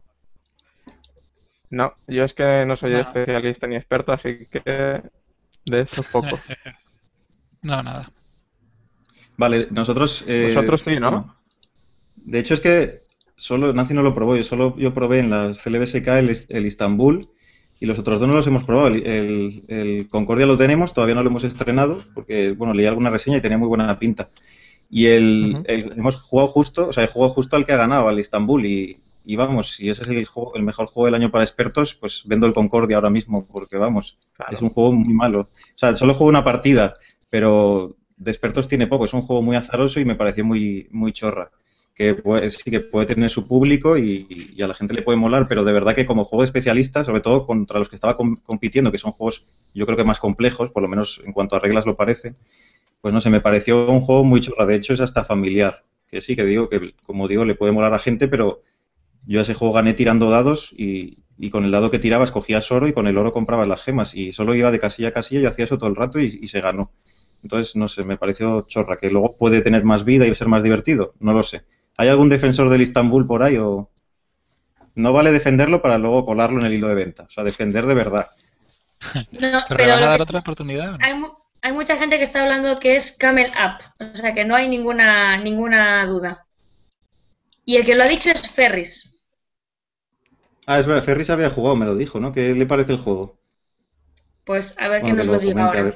Speaker 4: No, yo es que no soy
Speaker 5: No.
Speaker 4: especialista ni experto, así que de eso poco.
Speaker 5: No, nada.
Speaker 2: Vale, nosotros...
Speaker 4: Vosotros sí, ¿no?
Speaker 2: bueno, de hecho es que solo Nancy no lo probó, yo probé en las CLBSK el Istanbul y los otros dos no los hemos probado. El Concordia lo tenemos, todavía no lo hemos estrenado porque, bueno, leí alguna reseña y tenía muy buena pinta. Y hemos jugado justo, o sea, he jugado justo al que ha ganado, al Istanbul y vamos, si ese es el mejor juego del año para expertos, pues vendo el Concordia ahora mismo porque, vamos,
Speaker 4: Claro.
Speaker 2: es un juego muy malo. O sea, solo juego una partida, pero de expertos tiene poco, es un juego muy azaroso y me pareció muy, muy chorra. Que sí que puede tener su público y a la gente le puede molar, pero de verdad que como juego de especialista, sobre todo contra los que estaba compitiendo, que son juegos yo creo que más complejos, por lo menos en cuanto a reglas lo parecen, pues no sé, me pareció un juego muy chorra, de hecho es hasta familiar, que sí, que digo, que como digo, le puede molar a gente, pero yo a ese juego gané tirando dados y con el dado que tirabas cogías oro y con el oro comprabas las gemas y solo iba de casilla a casilla y hacía eso todo el rato y se ganó. Entonces, no sé, me pareció chorra, que luego puede tener más vida y ser más divertido, no lo sé. ¿Hay algún defensor del Istanbul por ahí o...? No vale defenderlo para luego colarlo en el hilo de venta, o sea, defender de verdad.
Speaker 3: No,
Speaker 5: ¿Pero le
Speaker 3: pero
Speaker 5: vas a
Speaker 3: lo
Speaker 5: dar
Speaker 3: que-
Speaker 5: otra oportunidad o no?
Speaker 3: hay mucha gente que está hablando que es Camel Up, o sea que no hay ninguna duda. Y el que lo ha dicho es Ferris.
Speaker 2: Ah, es verdad, Ferris había jugado, me lo dijo, ¿no? ¿Qué le parece el juego?
Speaker 3: Pues a ver
Speaker 2: Bueno,
Speaker 3: quién nos
Speaker 2: que
Speaker 3: lo
Speaker 2: lo
Speaker 3: diga
Speaker 2: comente, a
Speaker 3: ahora.
Speaker 2: ver.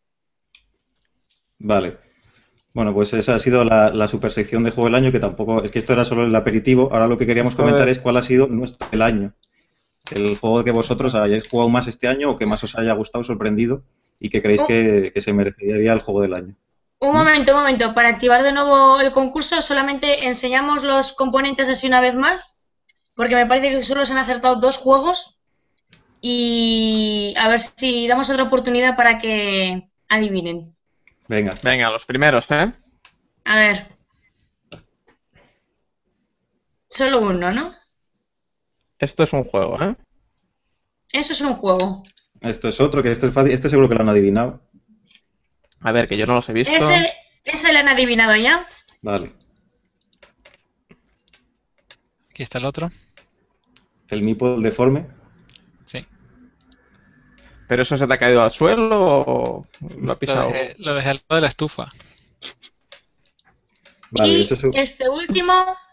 Speaker 2: Vale. Bueno, pues esa ha sido la super sección de juego del año, que tampoco, es que esto era solo el aperitivo. Ahora lo que queríamos comentar es cuál ha sido nuestro del año. El juego que vosotros hayáis jugado más este año o que más os haya gustado, sorprendido y que creéis que se merecería el juego del año.
Speaker 3: Un momento. Para activar de nuevo el concurso, solamente enseñamos los componentes así una vez más, porque me parece que solo se han acertado 2 juegos. Y a ver si damos otra oportunidad para que adivinen.
Speaker 2: Venga.
Speaker 4: Venga, los primeros, ¿eh?
Speaker 3: A ver. Solo uno, ¿no?
Speaker 4: Esto es un juego, ¿eh?
Speaker 3: Eso es un juego.
Speaker 2: Esto es otro, que este es fácil. Este seguro que lo han adivinado.
Speaker 4: A ver, que yo no los he visto.
Speaker 3: Ese lo han adivinado ya.
Speaker 2: Vale.
Speaker 5: Aquí está el otro.
Speaker 2: El Meeple deforme.
Speaker 5: Sí.
Speaker 4: ¿Pero eso se te ha caído al suelo o lo ha pisado?
Speaker 5: Lo dejé al lado de la estufa.
Speaker 2: Vale,
Speaker 3: Y
Speaker 2: eso es un...
Speaker 3: este último,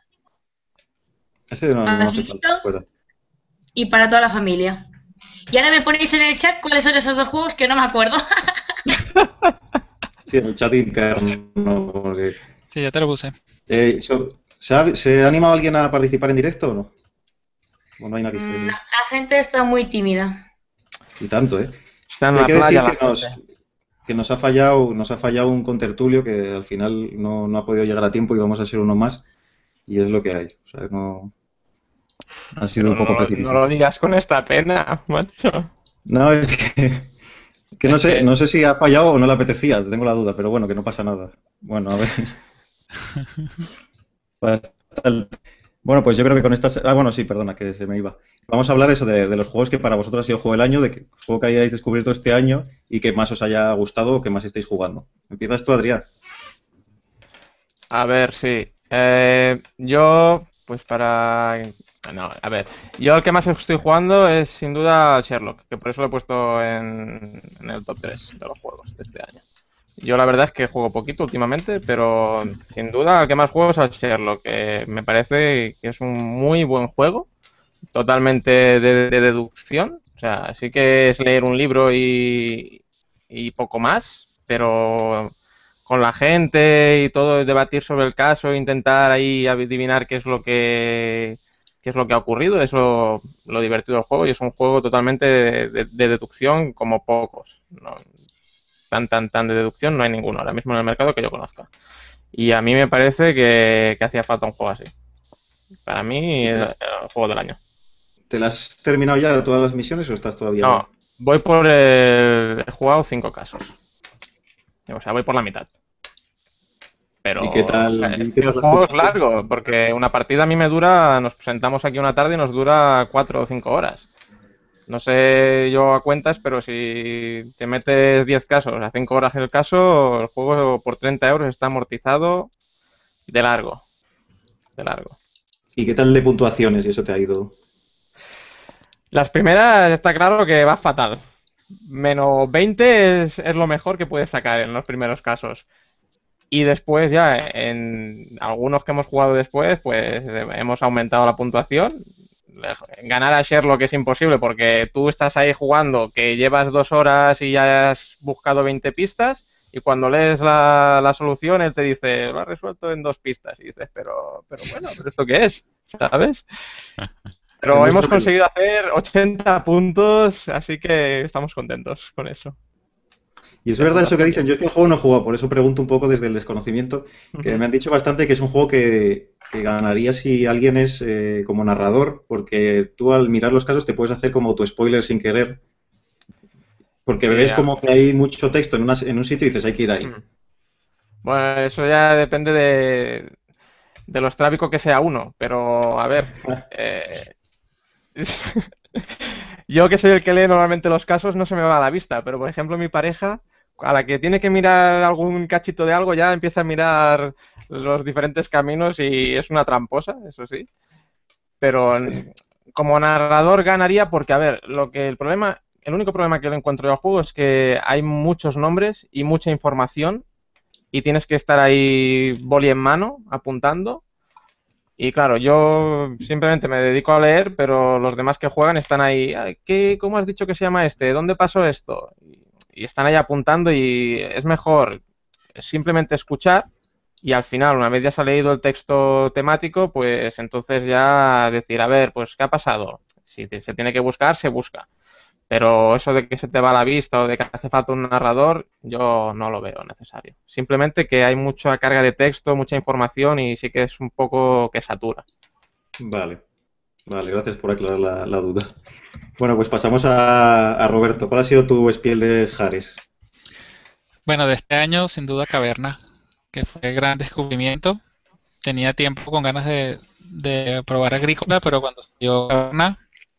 Speaker 2: Ese no hace
Speaker 3: facilito.
Speaker 2: falta. Fuera.
Speaker 3: y para toda la familia. Y ahora me ponéis en el chat cuáles son esos 2 juegos que no me acuerdo.
Speaker 2: Sí, en el chat interno. Porque...
Speaker 5: Sí, ya te lo puse.
Speaker 2: ¿Se ha animado alguien a participar en directo o no? ¿O no hay narices?
Speaker 3: La gente está muy tímida.
Speaker 2: Y tanto, ¿eh?
Speaker 4: Está en
Speaker 2: Sí, hay
Speaker 4: la
Speaker 2: que decir
Speaker 4: playa la gente.
Speaker 2: que nos ha fallado un contertulio que al final no ha podido llegar a tiempo y vamos a ser uno más y es lo que hay. O sea, no ha sido
Speaker 4: Pero
Speaker 2: un poco
Speaker 4: no
Speaker 2: precipitado.
Speaker 4: lo digas con esta pena, macho.
Speaker 2: No, es que
Speaker 5: Es que,
Speaker 2: no sé si ha fallado o no le apetecía, tengo la duda, pero bueno, que no pasa nada. Bueno, a ver. Bastante. Bueno, pues yo creo que con estas... Ah, bueno, sí, perdona, que se me iba. Vamos a hablar eso de los juegos que para vosotros ha sido juego del año, de que juego que hayáis descubierto este año y que más os haya gustado o que más estéis jugando. Empiezas tú, Adrián.
Speaker 4: A ver, sí. Yo, pues para... No, a ver. Yo el que más estoy jugando es sin duda Sherlock, que por eso lo he puesto en el top 3 de los juegos de este año. Yo la verdad es que juego poquito últimamente, pero sin duda el que más juego es al Sherlock, que me parece que es un muy buen juego, totalmente de deducción. O sea, sí que es leer un libro y poco más, pero con la gente y todo, debatir sobre el caso, intentar ahí adivinar qué es lo que ha ocurrido, es lo divertido del juego y es un juego totalmente de deducción como pocos. No, tan de deducción no hay ninguno ahora mismo en el mercado que yo conozca. Y a mí me parece que hacía falta un juego así. Para mí
Speaker 2: ¿Y
Speaker 4: es el juego del año.
Speaker 2: te las has terminado ya todas las misiones o estás todavía...?
Speaker 4: No, voy por el... He jugado 5 casos. O sea, voy por la mitad.
Speaker 2: ¿Y qué
Speaker 4: Pero
Speaker 2: tal, y qué
Speaker 4: el
Speaker 2: tal las
Speaker 4: juego es
Speaker 2: puntuaciones?
Speaker 4: largo, porque una partida a mí me dura, nos presentamos aquí una tarde y nos dura 4 o 5 horas. No sé yo a cuentas, pero si te metes 10 casos a 5 horas el caso, el juego por 30 euros está amortizado de largo, de largo.
Speaker 2: ¿Y qué tal de puntuaciones? Y eso te ha ido...
Speaker 4: Las primeras está claro que va fatal. Menos 20 es lo mejor que puedes sacar en los primeros casos. Y después ya, en algunos que hemos jugado después, pues hemos aumentado la puntuación. Ganar a Sherlock es imposible porque tú estás ahí jugando que llevas 2 horas y ya has buscado 20 pistas y cuando lees la solución él te dice, lo has resuelto en 2 pistas. Y dices, pero bueno, ¿pero esto qué es? ¿Sabes?
Speaker 2: El
Speaker 4: Pero hemos
Speaker 2: nuestro
Speaker 4: conseguido hacer 80 puntos, así que estamos contentos con eso.
Speaker 2: Y es
Speaker 4: De
Speaker 2: verdad eso que
Speaker 4: puntuación
Speaker 2: dicen.
Speaker 4: bien.
Speaker 2: Yo es que el juego no he jugado, por eso pregunto un poco desde el desconocimiento, que
Speaker 4: Ujú.
Speaker 2: me han dicho bastante que es un juego que ganaría si alguien es como narrador, porque tú al mirar los casos te puedes hacer como auto-spoiler sin querer, porque
Speaker 4: Sí,
Speaker 2: ves como que hay mucho texto en un sitio y dices, hay que ir ahí.
Speaker 4: bueno, eso ya depende de lo estrábico que sea uno, pero a ver, eh, yo que soy el que lee normalmente los casos no se me va a la vista, pero por ejemplo mi pareja, a la que tiene que mirar algún cachito de algo, ya empieza a mirar los diferentes caminos y es una tramposa, eso sí, pero como narrador ganaría porque, a ver, el único problema que le encuentro yo al juego es que hay muchos nombres y mucha información y tienes que estar ahí boli en mano apuntando. Y claro, yo simplemente me dedico a leer, pero los demás que juegan están ahí. "Ay, ¿cómo has dicho que se llama este? ¿Dónde pasó esto?" Y están ahí apuntando y es mejor simplemente escuchar y al final, una vez ya se ha leído el texto temático, pues entonces ya decir, a ver, pues ¿qué ha pasado? Si se tiene que buscar, se busca. Pero eso de que se te va la vista o de que hace falta un narrador, yo no lo veo necesario. Simplemente que hay mucha carga de texto, mucha información y sí que es un poco que satura.
Speaker 2: Vale, vale, gracias por aclarar la duda. Bueno, pues pasamos a Roberto. ¿Cuál ha sido tu Spiel des Jahres?
Speaker 5: bueno, de este año, sin duda, Caverna, que fue el gran descubrimiento. Tenía tiempo con ganas de probar Agrícola, pero cuando salió Caverna,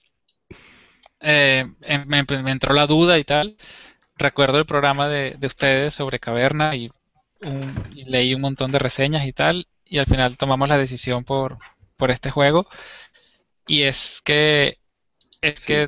Speaker 5: me entró la duda y tal. Recuerdo el programa de ustedes sobre Caverna y leí un montón de reseñas y tal, y al final tomamos la decisión por este juego. Y es
Speaker 2: Sí.
Speaker 5: que,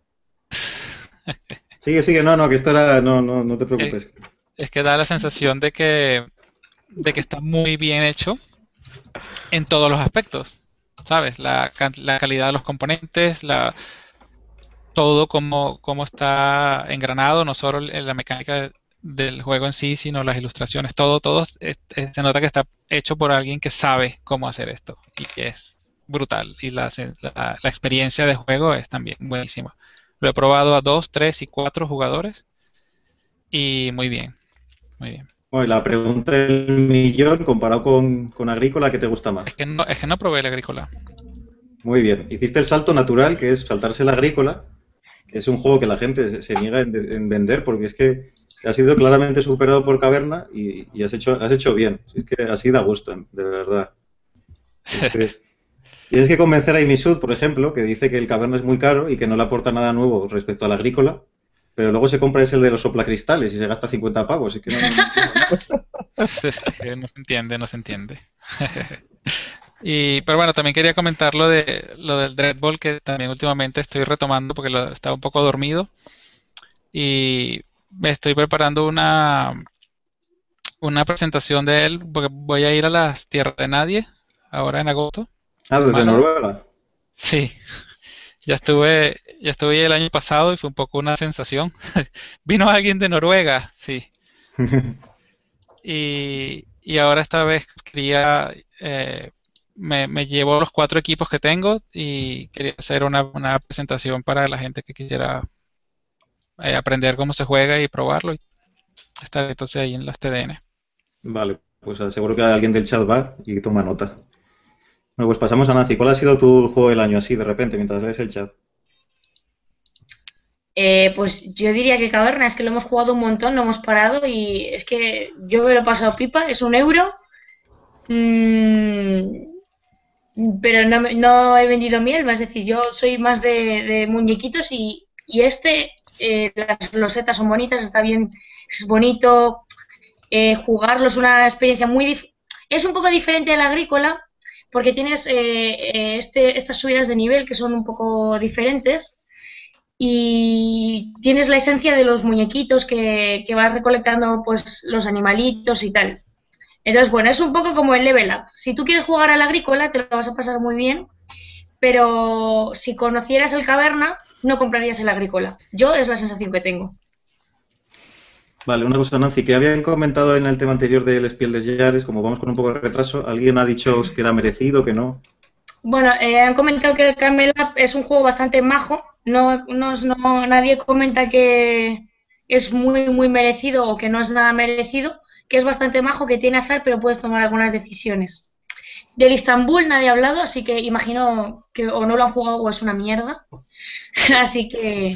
Speaker 2: Sigue, sigue, no, no, que esto era... No, no, no te
Speaker 5: eh,
Speaker 2: preocupes.
Speaker 5: es que da la sensación de que está muy bien hecho en todos los aspectos, ¿sabes? La calidad de los componentes, todo cómo está engranado, no solo en la mecánica del juego en sí, sino las ilustraciones. Todo se nota que está hecho por alguien que sabe cómo hacer esto y es brutal. Y la experiencia de juego es también buenísima. Lo he probado a 2, 3 y 4 jugadores y muy bien, muy bien.
Speaker 2: Bueno, y la pregunta del millón, comparado con Agrícola, ¿qué te gusta más?
Speaker 5: Es que no probé el Agrícola.
Speaker 2: Muy bien. Hiciste el salto natural, que es saltarse la Agrícola, que es un juego que la gente se niega en vender, porque es que ha sido claramente superado por Caverna y has hecho bien. Es que así da gusto, de verdad. Es que tienes que convencer a Imisud, por ejemplo, que dice que el Caverna es muy caro y que no le aporta nada nuevo respecto al Agrícola, pero luego se compra ese el de los soplacristales y se gasta 50 pavos. Es que
Speaker 5: No se entiende, no se entiende. Pero bueno, también quería comentar lo del Dreadball, que también últimamente estoy retomando porque estaba un poco dormido y me estoy preparando una presentación de él porque voy a ir a las Tierras de Nadie ahora en agosto.
Speaker 2: desde Noruega.
Speaker 5: Sí, ya estuve el año pasado y fue un poco una sensación. Vino alguien de Noruega, sí. Y ahora esta vez quería, me llevo los 4 equipos que tengo y quería hacer una presentación para la gente que quisiera aprender cómo se juega y probarlo. Y estar entonces ahí en las TDN.
Speaker 2: Vale, pues seguro que alguien del chat va y toma nota. Bueno, pues pasamos a Nancy. ¿Cuál ha sido tu juego del año así de repente mientras lees el chat?
Speaker 3: Pues yo diría que Caverna, es que lo hemos jugado un montón, no hemos parado y es que yo me lo he pasado pipa, es €1, pero no he vendido miel, es decir, yo soy más de muñequitos y las losetas son bonitas, está bien, es bonito, jugarlo es una experiencia es un poco diferente al Agrícola porque tienes estas subidas de nivel que son un poco diferentes. Y tienes la esencia de los muñequitos que vas recolectando, pues los animalitos y tal. Entonces, bueno, es un poco como el Level Up. Si tú quieres jugar al Agrícola, te lo vas a pasar muy bien, pero si conocieras el Caverna, no comprarías el Agrícola. Yo es la sensación que tengo.
Speaker 2: Vale, una cosa, Nancy, que habían comentado en el tema anterior del Spiel des Jahres, como vamos con un poco de retraso, alguien ha dicho que era merecido, que no.
Speaker 3: Bueno, han comentado que el Camel Up es un juego bastante majo. Nadie comenta que es muy, muy merecido o que no es nada merecido, que es bastante majo, que tiene azar, pero puedes tomar algunas decisiones. Del Istanbul nadie ha hablado, así que imagino que o no lo han jugado o es una mierda. Así que...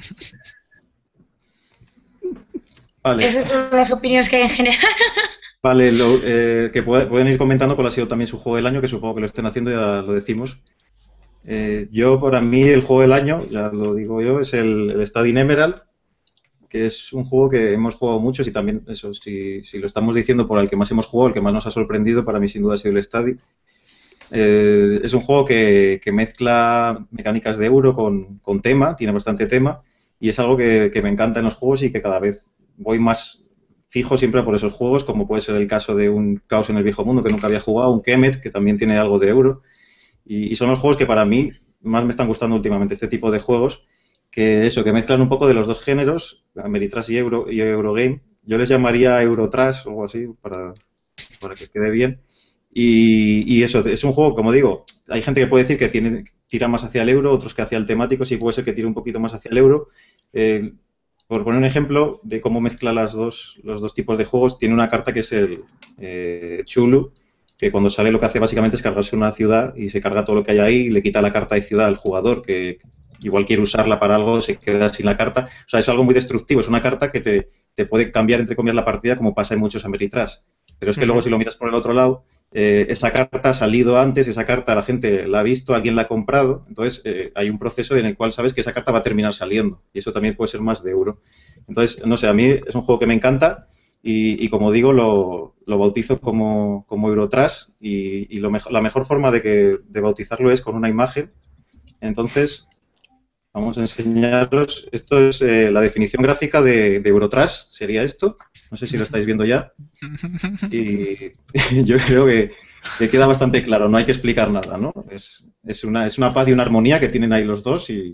Speaker 2: Vale.
Speaker 3: Esas son las opiniones que hay en general.
Speaker 2: Vale, que pueden ir comentando cuál ha sido también su juego del año, que supongo que lo estén haciendo, ya lo decimos. Para mí, el juego del año, ya lo digo yo, es el Stadin Emerald, que es un juego que hemos jugado muchos y también, eso, si lo estamos diciendo por el que más hemos jugado, el que más nos ha sorprendido, para mí sin duda ha sido el Stadin. Es un juego que mezcla mecánicas de euro con tema, tiene bastante tema, y es algo que me encanta en los juegos y que cada vez voy más fijo siempre por esos juegos, como puede ser el caso de un Caos en el Viejo Mundo, que nunca había jugado, un Kemet, que también tiene algo de euro, y son los juegos que para mí más me están gustando últimamente, este tipo de juegos, que mezclan un poco de los dos géneros, Ameritrash y Eurogame. Yo les llamaría Eurotrash o algo así, para que quede bien. Y eso, es un juego, como digo, hay gente que puede decir que tira más hacia el euro, otros que hacia el temático, sí puede ser que tire un poquito más hacia el euro. Por poner un ejemplo de cómo mezcla los dos tipos de juegos, tiene una carta que es el Chulu, que cuando sale lo que hace básicamente es cargarse una ciudad y se carga todo lo que hay ahí y le quita la carta de ciudad al jugador, que igual quiere usarla para algo, se queda sin la carta. O sea, es algo muy destructivo, es una carta que te puede cambiar, entre comillas, la partida, como pasa en muchos Ameritrash. Pero es que luego si lo miras por el otro lado, esa carta ha salido antes, esa carta la gente la ha visto, alguien la ha comprado, entonces hay un proceso en el cual sabes que esa carta va a terminar saliendo y eso también puede ser más de euro. Entonces, no sé, a mí es un juego que me encanta y como digo, lo bautizo como Eurotrash y la mejor forma de bautizarlo es con una imagen. Entonces, vamos a enseñaros, esto es la definición gráfica de Eurotrash, sería esto. No sé si lo estáis viendo ya. Y yo creo que queda bastante claro, no hay que explicar nada, ¿no? Es una paz y una armonía que tienen ahí los dos y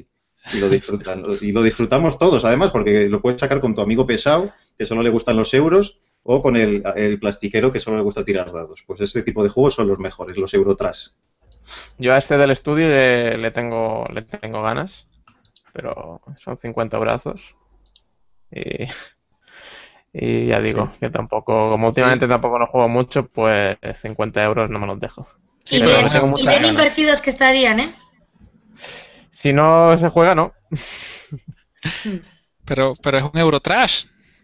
Speaker 2: y lo disfrutan. Y lo disfrutamos todos, además, porque lo puedes sacar con tu amigo pesado, que solo le gustan los euros, o con el plastiquero, que solo le gusta tirar dados. Pues este tipo de juegos son los mejores, los Eurotrash.
Speaker 4: Yo a este del estudio le tengo ganas, pero son 50 brazos. Y, y ya digo,
Speaker 2: Sí.
Speaker 4: que tampoco, como últimamente tampoco no juego mucho, pues 50 euros no me los dejo.
Speaker 3: Y
Speaker 5: Pero
Speaker 3: bien,
Speaker 4: Pero tengo
Speaker 3: y
Speaker 4: muchas
Speaker 3: bien
Speaker 4: ganas.
Speaker 3: invertidos que estarían, ¿eh?
Speaker 4: Si no se juega, no.
Speaker 5: Pero es un Eurotrash.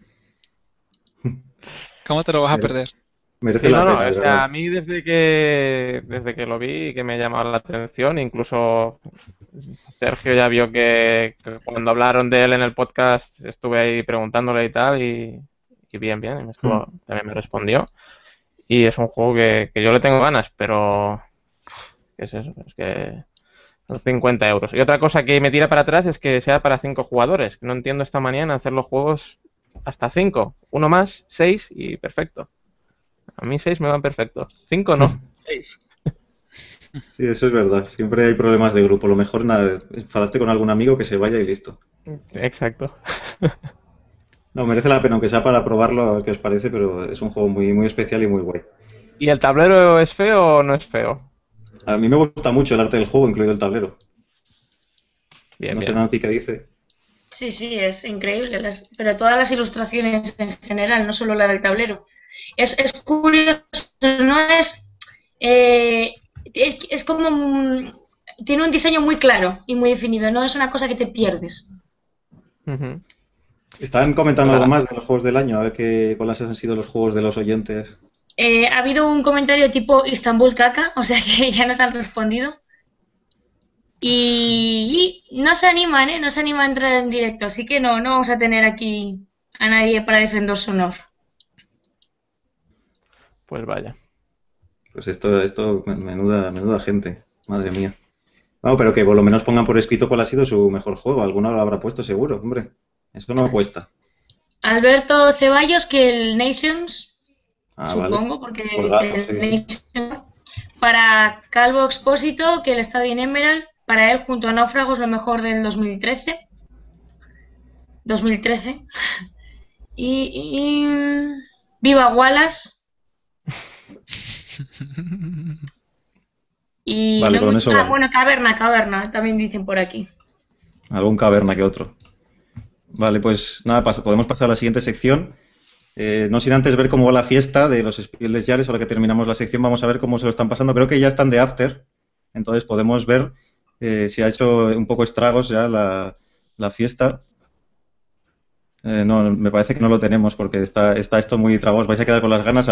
Speaker 5: ¿Cómo te lo vas a perder?
Speaker 2: Merece
Speaker 4: Sí,
Speaker 2: la
Speaker 4: no,
Speaker 2: pena,
Speaker 4: o
Speaker 2: de
Speaker 4: sea,
Speaker 2: verdad.
Speaker 4: a mí desde que lo vi y que me llamaba la atención, incluso Sergio ya vio que cuando hablaron de él en el podcast estuve ahí preguntándole y tal, y bien, y también me respondió. Y es un juego que yo le tengo ganas, pero ¿qué es eso? Es que son 50 euros. Y otra cosa que me tira para atrás es que sea para 5 jugadores. No entiendo esta manía en hacer los juegos hasta 5. Uno más, 6 y perfecto. A mí 6 me van perfecto. 5 no. 6.
Speaker 2: Sí, eso es verdad. Siempre hay problemas de grupo. Lo mejor nada, enfadarte con algún amigo que se vaya y listo.
Speaker 4: Exacto.
Speaker 2: No, merece la pena, aunque sea para probarlo, a ver qué os parece, pero es un juego muy, muy especial y muy guay.
Speaker 4: ¿Y el tablero es feo o no es feo?
Speaker 2: A mí me gusta mucho el arte del juego, incluido el tablero.
Speaker 4: Bien,
Speaker 2: No sé,
Speaker 4: bien.
Speaker 2: Nancy, qué dice.
Speaker 3: Sí, sí, es increíble. Pero todas las ilustraciones en general, no solo la del tablero. Es curioso, no es. Es como. Tiene un diseño muy claro y muy definido, no es una cosa que te pierdes.
Speaker 4: Ujú.
Speaker 2: Están comentando
Speaker 4: Pues
Speaker 2: algo
Speaker 4: nada.
Speaker 2: más de los juegos del año, a ver cuáles han sido los juegos de los oyentes.
Speaker 3: Ha habido un comentario tipo Istanbul Caca, o sea que ya nos han respondido. Y no se animan, ¿eh? No se animan a entrar en directo, así que no vamos a tener aquí a nadie para defender su honor.
Speaker 4: Pues vaya.
Speaker 2: Pues esto, menuda gente, madre mía. Bueno, pero que por lo menos pongan por escrito cuál ha sido su mejor juego. Alguno lo habrá puesto seguro, hombre. Eso no cuesta.
Speaker 3: Alberto Ceballos, que el Nations,
Speaker 2: Ah, vale.
Speaker 3: supongo, porque
Speaker 2: Juegazo,
Speaker 3: el
Speaker 2: sí.
Speaker 3: Nations. Para Calvo Expósito, que el Stadium Emerald, para él, junto a Náufragos, lo mejor del 2013. 2013. Y Viva Wallace. Y
Speaker 2: Vale,
Speaker 3: no
Speaker 2: con
Speaker 3: mucho.
Speaker 2: eso
Speaker 3: Ah,
Speaker 2: vale.
Speaker 3: bueno, Caverna, también dicen por aquí.
Speaker 2: Algún caverna que otro. Vale, pues nada, podemos pasar a la siguiente sección. No sin antes ver cómo va la fiesta de los Spiel des Jahres. Ahora que terminamos la sección, vamos a ver cómo se lo están pasando. Creo que ya están de after, entonces podemos ver si ha hecho un poco estragos ya la fiesta. No, me parece que no lo tenemos porque está esto muy trabado. Os vais a quedar con las ganas.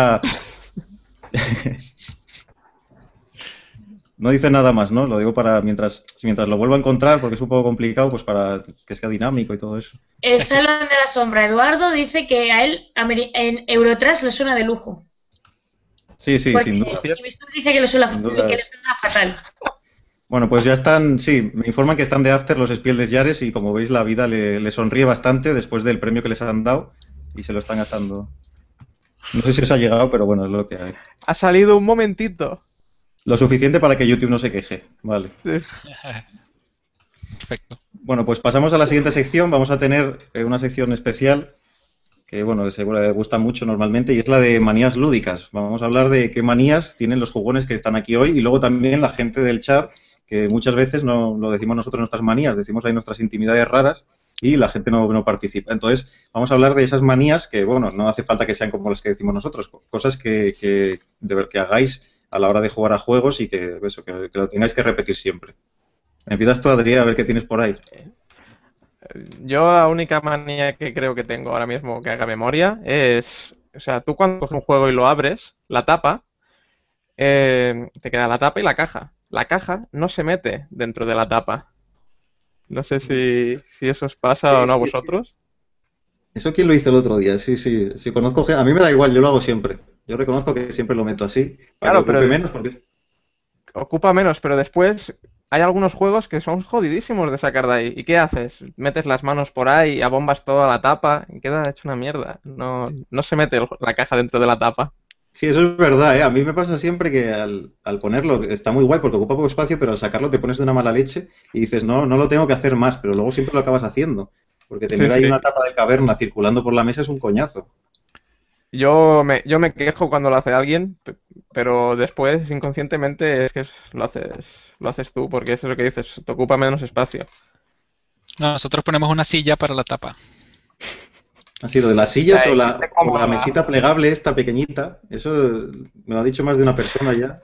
Speaker 2: No dice nada más, ¿no? Lo digo para mientras lo vuelvo a encontrar, porque es un poco complicado, pues para que sea dinámico y todo eso.
Speaker 3: El Salón de la Sombra, Eduardo, dice que a él en Eurotrash le suena de lujo.
Speaker 2: Sí, sí,
Speaker 3: Porque
Speaker 2: sin duda.
Speaker 3: Ibistur dice que le suena
Speaker 2: Sin duda es.
Speaker 3: fatal.
Speaker 2: Bueno, pues ya están, sí, me informan que están de after los Spiel des Jahres y como veis la vida le sonríe bastante después del premio que les han dado y se lo están gastando. No sé si os ha llegado, pero bueno, es lo que hay.
Speaker 4: Ha salido un momentito.
Speaker 2: Lo suficiente para que YouTube no se queje. Vale.
Speaker 4: Sí.
Speaker 5: Perfecto.
Speaker 2: Bueno, pues pasamos a la siguiente sección. Vamos a tener una sección especial que, bueno, seguro que gusta mucho normalmente y es la de manías lúdicas. Vamos a hablar de qué manías tienen los jugones que están aquí hoy y luego también la gente del chat, que muchas veces no lo decimos nosotros nuestras manías, decimos ahí nuestras intimidades raras y la gente no participa. Entonces, vamos a hablar de esas manías que, bueno, no hace falta que sean como las que decimos nosotros, cosas que hagáis a la hora de jugar a juegos y que lo tengáis que repetir siempre. Empiezas tú, Adrián, a ver qué tienes por ahí.
Speaker 4: Yo la única manía que creo que tengo ahora mismo que haga memoria es, o sea, tú cuando coges un juego y lo abres, la tapa, te queda la tapa y la caja. La caja no se mete dentro de la tapa. No sé si eso os pasa o no a vosotros.
Speaker 2: ¿Eso quién lo hizo el otro día? Sí, sí, sí, conozco gente. A mí me da igual, yo lo hago siempre. Yo reconozco que siempre lo meto así, para que
Speaker 4: Claro, pero
Speaker 2: ocupe menos, porque
Speaker 4: ocupa menos, pero después hay algunos juegos que son jodidísimos de sacar de ahí. ¿Y qué haces? Metes las manos por ahí, abombas toda la tapa y queda hecho una mierda. No se mete la caja dentro de la tapa.
Speaker 2: Sí, eso es verdad, ¿eh? A mí me pasa siempre que al ponerlo está muy guay porque ocupa poco espacio, pero al sacarlo te pones de una mala leche y dices, no, no lo tengo que hacer más, pero luego siempre lo acabas haciendo. Porque
Speaker 4: Sí,
Speaker 2: tener ahí
Speaker 4: sí.
Speaker 2: una tapa de caverna circulando por la mesa es un coñazo.
Speaker 4: Yo me quejo cuando lo hace alguien, pero después, inconscientemente, es que lo haces tú, porque eso es lo que dices, te ocupa menos espacio.
Speaker 5: No, nosotros ponemos una silla para la tapa.
Speaker 2: ¿Ha sido de las
Speaker 4: O
Speaker 2: sillas
Speaker 4: sea, y que esté
Speaker 2: o la
Speaker 4: cómoda.
Speaker 2: mesita plegable esta pequeñita? Eso me lo ha dicho más de una persona ya.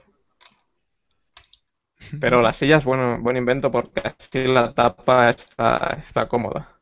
Speaker 4: Pero la silla es buen invento porque así la tapa está cómoda.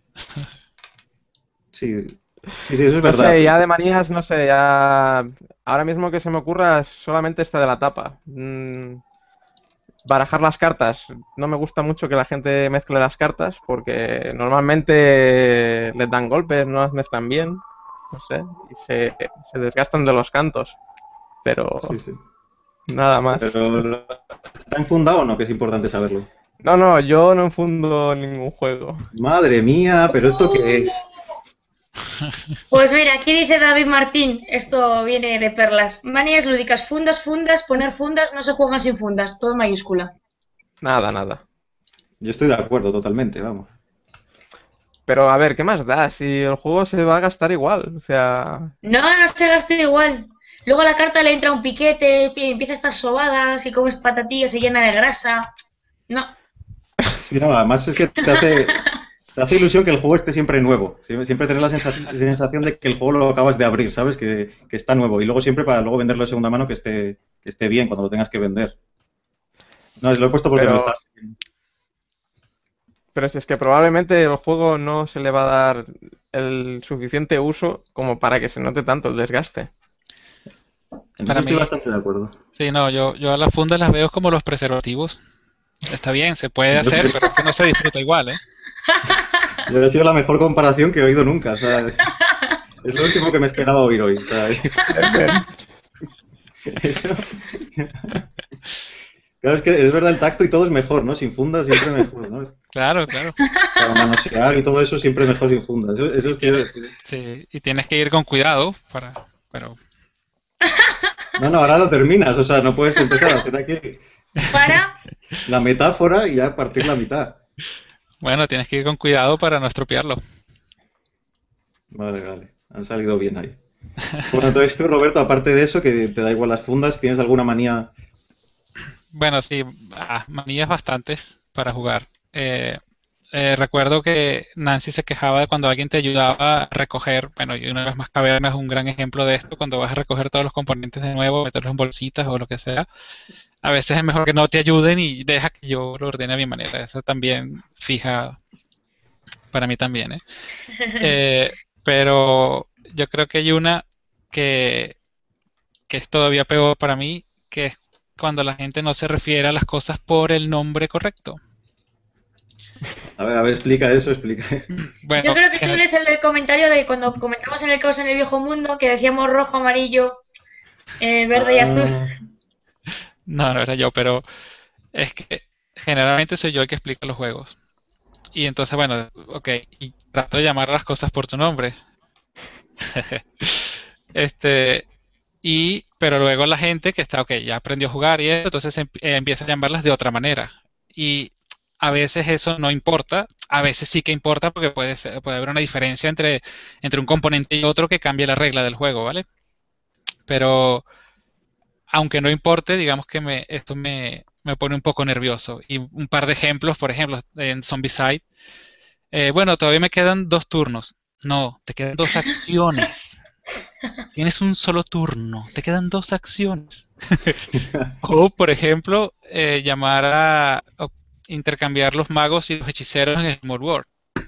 Speaker 2: Sí, sí, sí, eso es
Speaker 4: No
Speaker 2: verdad.
Speaker 4: sé, ya de manías, no sé, ya. Ahora mismo que se me ocurra es solamente esta de la tapa. Barajar las cartas. No me gusta mucho que la gente mezcle las cartas porque normalmente les dan golpes, no las mezclan bien, no sé, y se desgastan de los cantos, pero
Speaker 2: Sí, sí.
Speaker 4: nada más.
Speaker 2: Pero ¿está enfundado o no? Que es importante saberlo.
Speaker 4: No, no, yo no enfundo ningún juego.
Speaker 2: Madre mía, pero ¿esto qué
Speaker 3: Uh,
Speaker 2: es?
Speaker 3: Pues mira, aquí dice David Martín, esto viene de perlas. Manías lúdicas, fundas, poner fundas, no se juegan sin fundas, todo en mayúscula.
Speaker 4: Nada, nada.
Speaker 2: Yo estoy de acuerdo totalmente, vamos.
Speaker 4: Pero a ver, ¿qué más da? Si el juego se va a gastar igual, o sea,
Speaker 3: No, no se gasta igual. Luego a la carta le entra un piquete, empieza a estar sobada, si comes patatillas se llena de grasa. No.
Speaker 2: Sí, no, además es que te hace ilusión que el juego esté siempre nuevo. Siempre tener la sensación de que el juego lo acabas de abrir, ¿sabes? Que está nuevo. Y luego siempre para luego venderlo de segunda mano que esté bien cuando lo tengas que vender. No, es lo he puesto porque me lo
Speaker 4: pero,
Speaker 2: está...
Speaker 4: pero si es que probablemente el juego no se le va a dar el suficiente uso como para que se note tanto el desgaste.
Speaker 2: En eso
Speaker 5: Para
Speaker 2: estoy
Speaker 5: mí,
Speaker 2: bastante de acuerdo.
Speaker 5: sí, no, yo a las fundas las veo como los preservativos. Está bien, se puede
Speaker 2: Yo,
Speaker 5: hacer, pero es que no se disfruta igual, ¿eh?
Speaker 2: yo ha sido la mejor comparación que he oído nunca. O sea, es lo último que me esperaba oír hoy. O sea, eso... Claro, es que es verdad, el tacto y todo es mejor, ¿no? Sin funda siempre mejor, ¿no?
Speaker 5: Claro, claro.
Speaker 2: Para manosear y todo eso siempre mejor sin funda. Eso
Speaker 5: Sí, y tienes que ir con cuidado pero
Speaker 2: No, no, ahora lo terminas, o sea, no puedes empezar a hacer aquí
Speaker 3: Para,
Speaker 2: la metáfora y ya partir la mitad.
Speaker 5: bueno, tienes que ir con cuidado para no estropearlo.
Speaker 2: Vale, vale, han salido bien ahí. Bueno, entonces tú, Roberto, aparte de eso, que te da igual las fundas, ¿tienes alguna manía?
Speaker 5: Bueno, sí, manías bastantes para jugar. Recuerdo que Nancy se quejaba de cuando alguien te ayudaba a recoger, bueno, y una vez más Caverna es un gran ejemplo de esto, cuando vas a recoger todos los componentes de nuevo, meterlos en bolsitas o lo que sea, a veces es mejor que no te ayuden y deja que yo lo ordene a mi manera. Eso también fija para mí también, ¿eh? Pero yo creo que hay una que, que es todavía peor para mí, que es cuando la gente no se refiere a las cosas por el nombre correcto.
Speaker 2: A ver, explica eso, explica eso.
Speaker 3: yo
Speaker 5: Bueno,
Speaker 3: creo que tú eres el del comentario de cuando comentamos en el caos en el viejo mundo, que decíamos rojo, amarillo, verde y azul.
Speaker 2: Ah,
Speaker 5: no, no era yo, pero es que generalmente soy yo el que explica los juegos. Y entonces, bueno, ok, y trato de llamar a las cosas por tu nombre. Este, pero luego la gente que está, ok, ya aprendió a jugar y eso, entonces empieza a llamarlas de otra manera. Y a veces eso no importa, a veces sí que importa porque puede haber una diferencia entre un componente y otro que cambie la regla del juego, ¿vale? Pero aunque no importe, digamos que esto me pone un poco nervioso. Y un par de ejemplos, por ejemplo, en Zombicide, bueno, todavía me quedan 2 turnos. No, te quedan 2 acciones. Tienes un solo turno, te quedan 2 acciones. O, por ejemplo, o intercambiar los magos y los hechiceros en el Small World.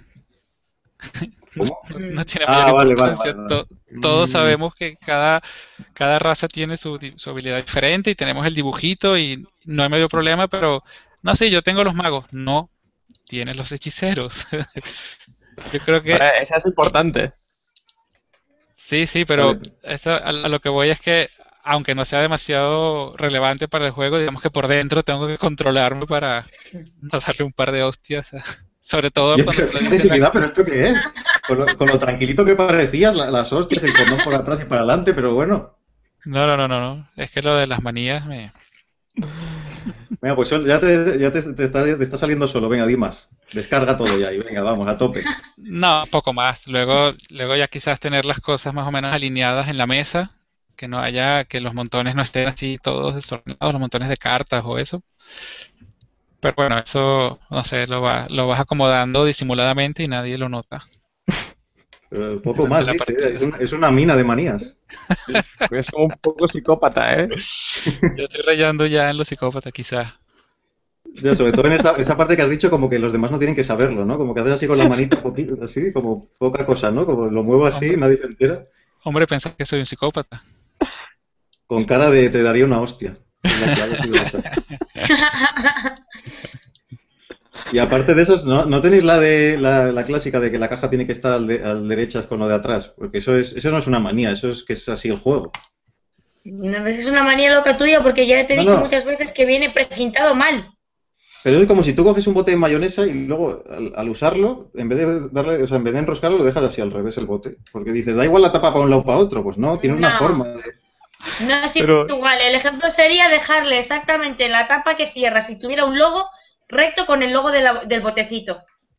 Speaker 5: No,
Speaker 2: ¿cómo?
Speaker 5: no tiene mayor
Speaker 2: Ah, vale, vale,
Speaker 5: importancia.
Speaker 2: vale, vale.
Speaker 5: Todos
Speaker 2: Mm,
Speaker 5: sabemos que cada raza tiene su habilidad diferente y tenemos el dibujito y no hay mayor problema, pero no sé, yo tengo los magos. No, tienes los hechiceros. Yo creo que
Speaker 4: Esa es importante.
Speaker 5: sí, sí, pero
Speaker 2: vale.
Speaker 5: eso, a lo que voy es que, aunque no sea demasiado relevante para el juego, digamos que por dentro tengo que controlarme para no darle un par de hostias, sobre todo
Speaker 2: Yo,
Speaker 5: cuando
Speaker 2: pero qué
Speaker 5: estoy en
Speaker 2: agresividad, pero ¿esto qué es? Con lo tranquilito que parecías, las hostias, el condón por atrás y para adelante, pero bueno.
Speaker 5: No. Es que lo de las manías me...
Speaker 2: Venga, pues te está saliendo solo. Venga, di más. Descarga todo ya y venga, vamos, a tope.
Speaker 5: No, poco más. Luego ya quizás tener las cosas más o menos alineadas en la mesa, que no haya, que los montones no estén así todos desordenados, los montones de cartas o eso. Pero bueno, eso, no sé, lo vas acomodando disimuladamente y nadie lo nota.
Speaker 2: Pero poco
Speaker 5: Durante
Speaker 2: más,
Speaker 5: la
Speaker 2: dice.
Speaker 5: partida.
Speaker 2: Es una mina de manías.
Speaker 4: Es como un poco psicópata, ¿eh?
Speaker 5: Yo estoy rayando ya en los psicópatas, quizás.
Speaker 2: Ya, sobre todo en esa parte que has dicho, como que los demás no tienen que saberlo, ¿no? Como que haces así con la manita, poquito, así, como poca cosa, ¿no? Como lo muevo así,
Speaker 5: Hombre,
Speaker 2: nadie se entera.
Speaker 5: hombre, pensás que soy un psicópata.
Speaker 2: Con cara de te daría una hostia. Es la clave, sí, esa. Y aparte de esos, ¿no tenéis la clásica de que la caja tiene que estar al derechas con lo de atrás? Porque eso no es una manía, eso es que es así el juego.
Speaker 3: No, es una manía loca tuya porque ya te he
Speaker 2: No,
Speaker 3: dicho
Speaker 2: no,
Speaker 3: muchas veces que viene precintado mal.
Speaker 2: pero es como si tú coges un bote de mayonesa y luego al usarlo, en vez de darle, o sea, en vez de enroscarlo, lo dejas así al revés el bote. Porque dices, da igual la tapa para un lado o para otro. Pues no, tiene una
Speaker 3: No,
Speaker 2: forma.
Speaker 3: no es
Speaker 4: Pero,
Speaker 3: igual. El ejemplo sería dejarle exactamente la tapa que cierra si tuviera un logo recto con el logo del botecito.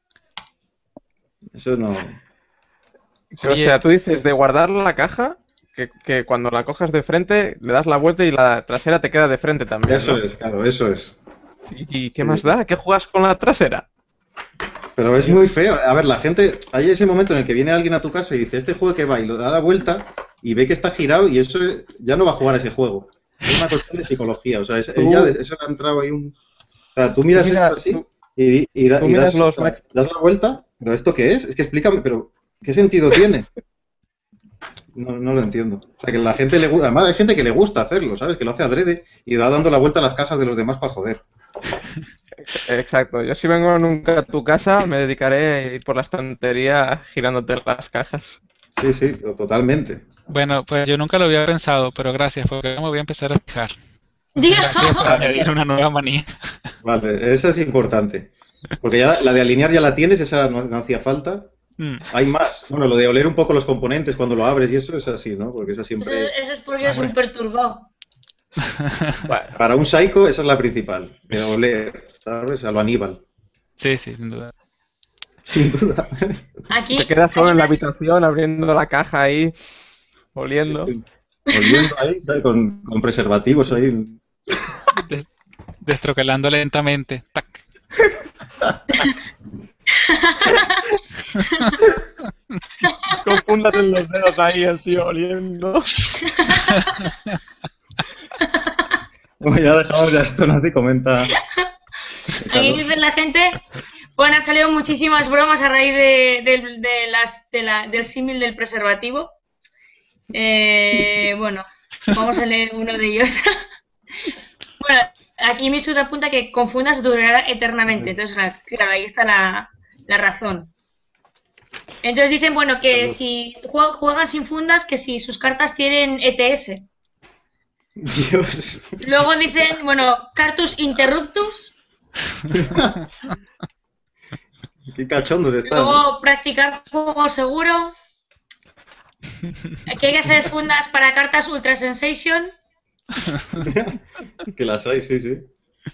Speaker 2: Eso no.
Speaker 4: o
Speaker 5: Oye,
Speaker 4: sea, tú dices de guardar la caja, que cuando la cojas de frente le das la vuelta y la trasera te queda de frente también,
Speaker 2: Eso
Speaker 4: ¿no?
Speaker 2: es, claro, eso es.
Speaker 4: ¿Y qué
Speaker 2: Sí.
Speaker 4: más da? ¿Qué juegas con la trasera?
Speaker 2: Pero es muy feo. A ver, la gente, hay ese momento en el que viene alguien a tu casa y dice, este juego que va, y lo da la vuelta y ve que está girado y eso ya no va a jugar a ese juego. Es una cuestión de psicología. O sea, eso le ha entrado ahí un... O sea, tú miras esto así
Speaker 4: Tú miras
Speaker 2: o sea, das la vuelta, pero ¿esto qué es? Es que explícame, pero ¿qué sentido tiene? No lo entiendo. O sea, que la gente le gusta, además hay gente que le gusta hacerlo, ¿sabes? Que lo hace adrede y va dando la vuelta a las cajas de los demás para joder.
Speaker 4: Exacto, yo si vengo nunca a tu casa me dedicaré a ir por la estantería girándote las cajas.
Speaker 2: Sí, sí, totalmente.
Speaker 5: bueno, pues yo nunca lo había pensado, pero gracias, porque ahora me voy a empezar a fijar.
Speaker 3: Dios.
Speaker 5: Gracias por añadir una nueva manía.
Speaker 2: Vale, esa es importante. Porque ya la de alinear ya la tienes, esa no hacía falta.
Speaker 5: Mm,
Speaker 2: Hay más. Bueno, lo de oler un poco los componentes cuando lo abres y eso es así, ¿no? Porque esa
Speaker 3: Eso,
Speaker 2: siempre...
Speaker 3: eso es porque es un
Speaker 5: hombre.
Speaker 3: perturbado.
Speaker 2: Para un psycho esa es la principal. De oler, ¿sabes? A lo Aníbal.
Speaker 5: Sí, sin duda.
Speaker 2: Sin duda.
Speaker 3: Aquí,
Speaker 4: Te quedas solo
Speaker 3: hay
Speaker 4: en la
Speaker 3: una-
Speaker 4: habitación abriendo la caja ahí, oliendo.
Speaker 2: Sí, sí. Oliendo ahí, ¿sabes? Con preservativos ahí.
Speaker 5: Des- Destroquelando lentamente. Tac.
Speaker 4: Confúndate en los dedos ahí, el tío oliendo.
Speaker 2: Bueno, ya dejamos ya esto, Nazi, comenta.
Speaker 3: aquí dice la gente, bueno, han salido muchísimas bromas a raíz del símil del preservativo. Bueno, vamos a leer uno de ellos. Bueno, aquí Mitsu apunta que confundas durará eternamente. Entonces, claro, ahí está la razón. Entonces dicen, bueno, que si juegan sin fundas, que si sus cartas tienen ETS.
Speaker 2: Dios.
Speaker 3: Luego dicen, bueno, Cartus Interruptus.
Speaker 2: Qué cachondos están.
Speaker 3: Luego practicar juego seguro. Que hay que hacer fundas para cartas Ultra Sensation.
Speaker 2: Que las hay, sí, sí.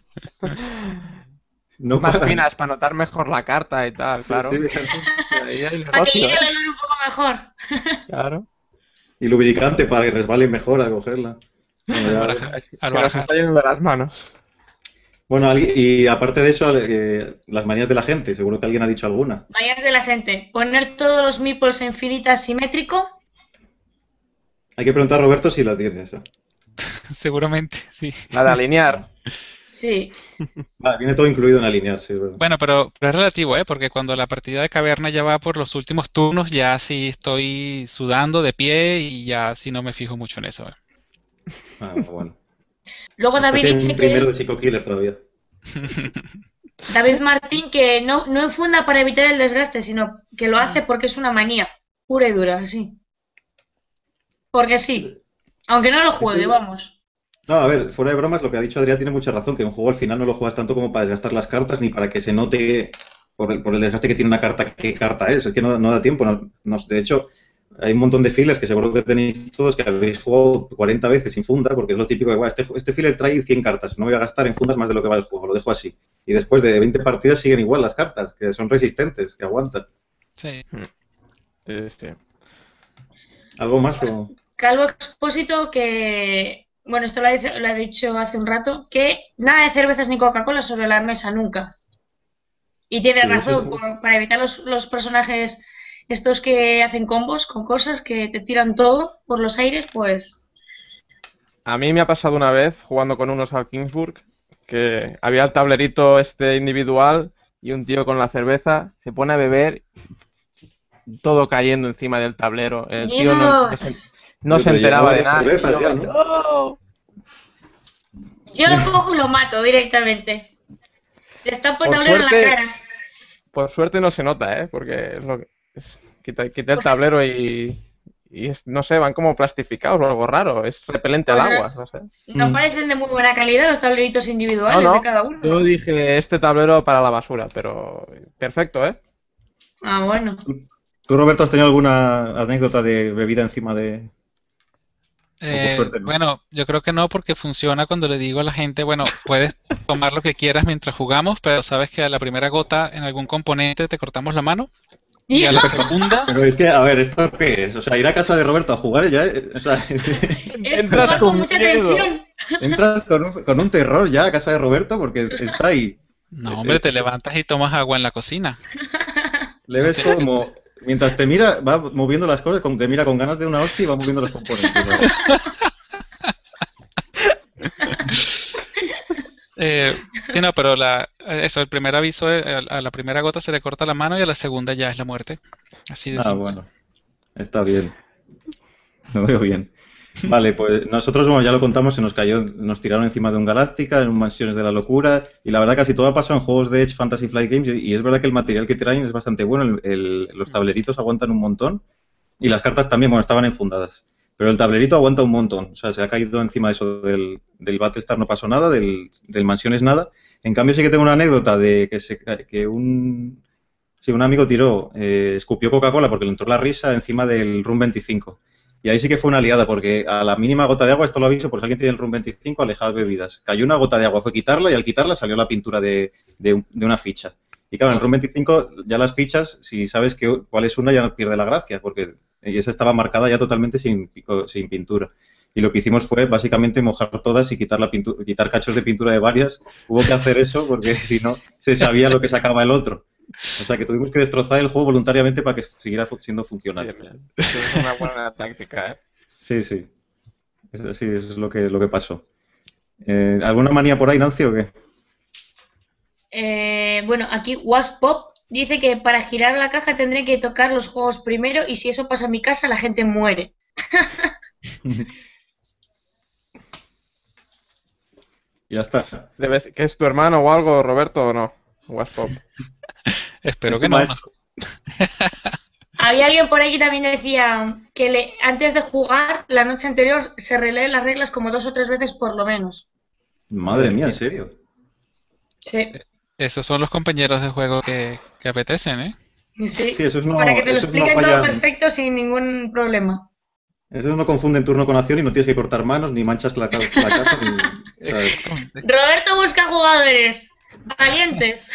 Speaker 2: No
Speaker 4: Más
Speaker 2: paran.
Speaker 4: finas para notar mejor la carta y tal,
Speaker 2: Sí,
Speaker 4: claro.
Speaker 2: sí.
Speaker 4: Ahí hay
Speaker 3: Para que
Speaker 4: negocio,
Speaker 3: llegue
Speaker 4: ¿eh?
Speaker 3: el olor un poco mejor.
Speaker 4: Claro.
Speaker 2: Y lubricante para que resbale mejor al cogerla. Bueno,
Speaker 5: Al
Speaker 2: ya-
Speaker 5: barajar. Al
Speaker 4: Que nos
Speaker 5: barajar.
Speaker 4: está yendo de las manos.
Speaker 2: Bueno, y aparte de eso, las manías de la gente, seguro que alguien ha dicho alguna.
Speaker 3: Mañana de la gente. Poner todos los meeples en filita simétrico.
Speaker 2: Hay que preguntar a Roberto si la tiene esa.
Speaker 5: Seguramente, sí.
Speaker 4: La de alinear.
Speaker 3: Sí.
Speaker 2: Vale, viene todo incluido en alinear, sí, es verdad.
Speaker 5: Bueno, pero es relativo, ¿eh? Porque cuando la partida de caverna ya va por los últimos turnos, ya sí estoy sudando de pie y ya sí no me fijo mucho en eso, ¿eh?
Speaker 2: Ah, bueno.
Speaker 3: Luego David
Speaker 2: Estás
Speaker 3: dice
Speaker 2: en primero de
Speaker 3: que
Speaker 2: Psycho Killer todavía.
Speaker 3: David Martín que no enfunda para evitar el desgaste, sino que lo hace porque es una manía pura y dura, sí. Porque sí. Aunque no lo juegue, vamos.
Speaker 2: No, a ver, fuera de bromas, lo que ha dicho Adrián tiene mucha razón, que un juego al final no lo juegas tanto como para desgastar las cartas ni para que se note por el desgaste que tiene una carta qué carta es. Es que no da tiempo. De hecho, hay un montón de fillers que seguro que tenéis todos que habéis jugado 40 veces sin funda, porque es lo típico de, "Buah, este filler trae 100 cartas, no voy a gastar en fundas más de lo que va el juego, lo dejo así". Y después de 20 partidas siguen igual las cartas, que son resistentes, que aguantan.
Speaker 5: Sí.
Speaker 4: Sí, sí.
Speaker 2: ¿Algo más? O...
Speaker 3: Calvo Expósito que, bueno, esto lo ha dicho hace un rato, que nada de cervezas ni Coca-Cola sobre la mesa nunca. Y tiene
Speaker 2: Sí,
Speaker 3: razón,
Speaker 2: eso es-
Speaker 3: para evitar los personajes estos que hacen combos con cosas que te tiran todo por los aires, pues...
Speaker 4: A mí me ha pasado una vez jugando con unos al Kingsburg que había el tablerito este individual y un tío con la cerveza se pone a beber, todo cayendo encima del tablero. El tío
Speaker 3: Dios,
Speaker 4: no se
Speaker 2: Pero lleva
Speaker 4: enteraba de
Speaker 2: varias
Speaker 4: nada.
Speaker 2: cervezas
Speaker 4: Y yo,
Speaker 2: ya, ¿no?
Speaker 4: "No".
Speaker 3: yo lo cojo y lo mato directamente. Le estampo el
Speaker 4: Por
Speaker 3: tablero en la
Speaker 4: suerte,
Speaker 3: cara.
Speaker 4: por suerte no se nota, ¿eh? Porque quité el
Speaker 3: Pues,
Speaker 4: tablero y no sé, van como plastificados o algo raro. Es repelente al
Speaker 3: pues
Speaker 4: agua, no sé.
Speaker 3: no
Speaker 2: Mm.
Speaker 3: parecen de muy buena calidad los tableritos
Speaker 4: No,
Speaker 3: individuales de
Speaker 4: no.
Speaker 3: cada uno.
Speaker 4: Yo dije este tablero para la basura, pero perfecto, ¿eh?
Speaker 3: Ah, bueno.
Speaker 2: ¿Tú, Roberto, has tenido alguna anécdota de bebida encima de...? O por suerte no.
Speaker 5: Bueno, yo creo que no porque funciona cuando le digo a la gente, bueno, puedes tomar lo que quieras mientras jugamos, pero sabes que a la primera gota en algún componente te cortamos la mano y a la segunda,
Speaker 2: Pero es que, a ver, ¿esto qué es? O sea, ir a casa de Roberto a jugar ya... O sea,
Speaker 3: Es
Speaker 4: Entras
Speaker 3: jugar
Speaker 4: con
Speaker 3: con mucha
Speaker 4: miedo.
Speaker 3: tensión.
Speaker 2: entras con un terror ya a casa de Roberto porque está ahí.
Speaker 5: no, hombre, te levantas y tomas agua en la cocina.
Speaker 2: Le ves como... Mientras te mira, va moviendo las cosas, te mira con ganas de una hostia y va moviendo los componentes. ¿No?
Speaker 5: Sí, no, pero el primer aviso, a la primera gota se le corta la mano y a la segunda ya es la muerte. Así de
Speaker 2: Ah,
Speaker 5: simple.
Speaker 2: bueno. Está bien. Lo veo bien. Vale, pues nosotros, como ya lo contamos, nos tiraron encima de un Galáctica en un Mansiones de la Locura, y la verdad casi todo ha pasado en juegos de Edge Fantasy Flight Games, y es verdad que el material que traen es bastante bueno, los tableritos aguantan un montón, y las cartas también, bueno, estaban enfundadas, pero el tablerito aguanta un montón, o sea, se ha caído encima de eso del Battlestar, no pasó nada, del Mansiones nada. En cambio sí que tengo una anécdota de que un amigo tiró, escupió Coca-Cola porque le entró la risa encima del Room 25. Y ahí sí que fue una liada, porque a la mínima gota de agua, esto lo aviso, por si alguien tiene el Room 25, alejad bebidas. Cayó una gota de agua, fue quitarla y al quitarla salió la pintura de una ficha. Y claro, en el Room 25 ya las fichas, si sabes cuál es una, ya pierde la gracia, porque esa estaba marcada ya totalmente sin pintura. Y lo que hicimos fue básicamente mojar todas y quitar cachos de pintura de varias. Hubo que hacer eso porque si no se sabía lo que sacaba el otro. O sea que tuvimos que destrozar el juego voluntariamente para que siguiera siendo funcional.
Speaker 4: Bien, bien. Eso es una buena táctica, ¿eh?
Speaker 2: Sí, sí. Sí, eso es lo que pasó. ¿Alguna manía por ahí, Nancy, o qué?
Speaker 3: Bueno, aquí Waspop dice que para girar la caja tendré que tocar los juegos primero y si eso pasa en mi casa la gente muere.
Speaker 2: Ya está.
Speaker 4: ¿Que es tu hermano o algo, Roberto, o no? Waspop.
Speaker 5: Espero
Speaker 2: Es
Speaker 5: que
Speaker 2: tu
Speaker 5: no.
Speaker 2: maestro.
Speaker 3: Había alguien por aquí que también decía que antes de jugar, la noche anterior se releen las reglas como 2 o 3 veces por lo menos.
Speaker 2: Madre mía, ¿en serio?
Speaker 3: Sí,
Speaker 5: Esos son los compañeros de juego que apetecen, ¿eh?
Speaker 3: sí.
Speaker 2: Sí, esos no,
Speaker 3: Para que te lo
Speaker 2: esos no
Speaker 3: expliquen todo
Speaker 2: fallan.
Speaker 3: perfecto sin ningún problema.
Speaker 2: Esos no confunden turno con acción y no tienes que cortar manos, ni manchas la casa, ni... o sea,
Speaker 5: Exactamente.
Speaker 3: Roberto busca jugadores valientes.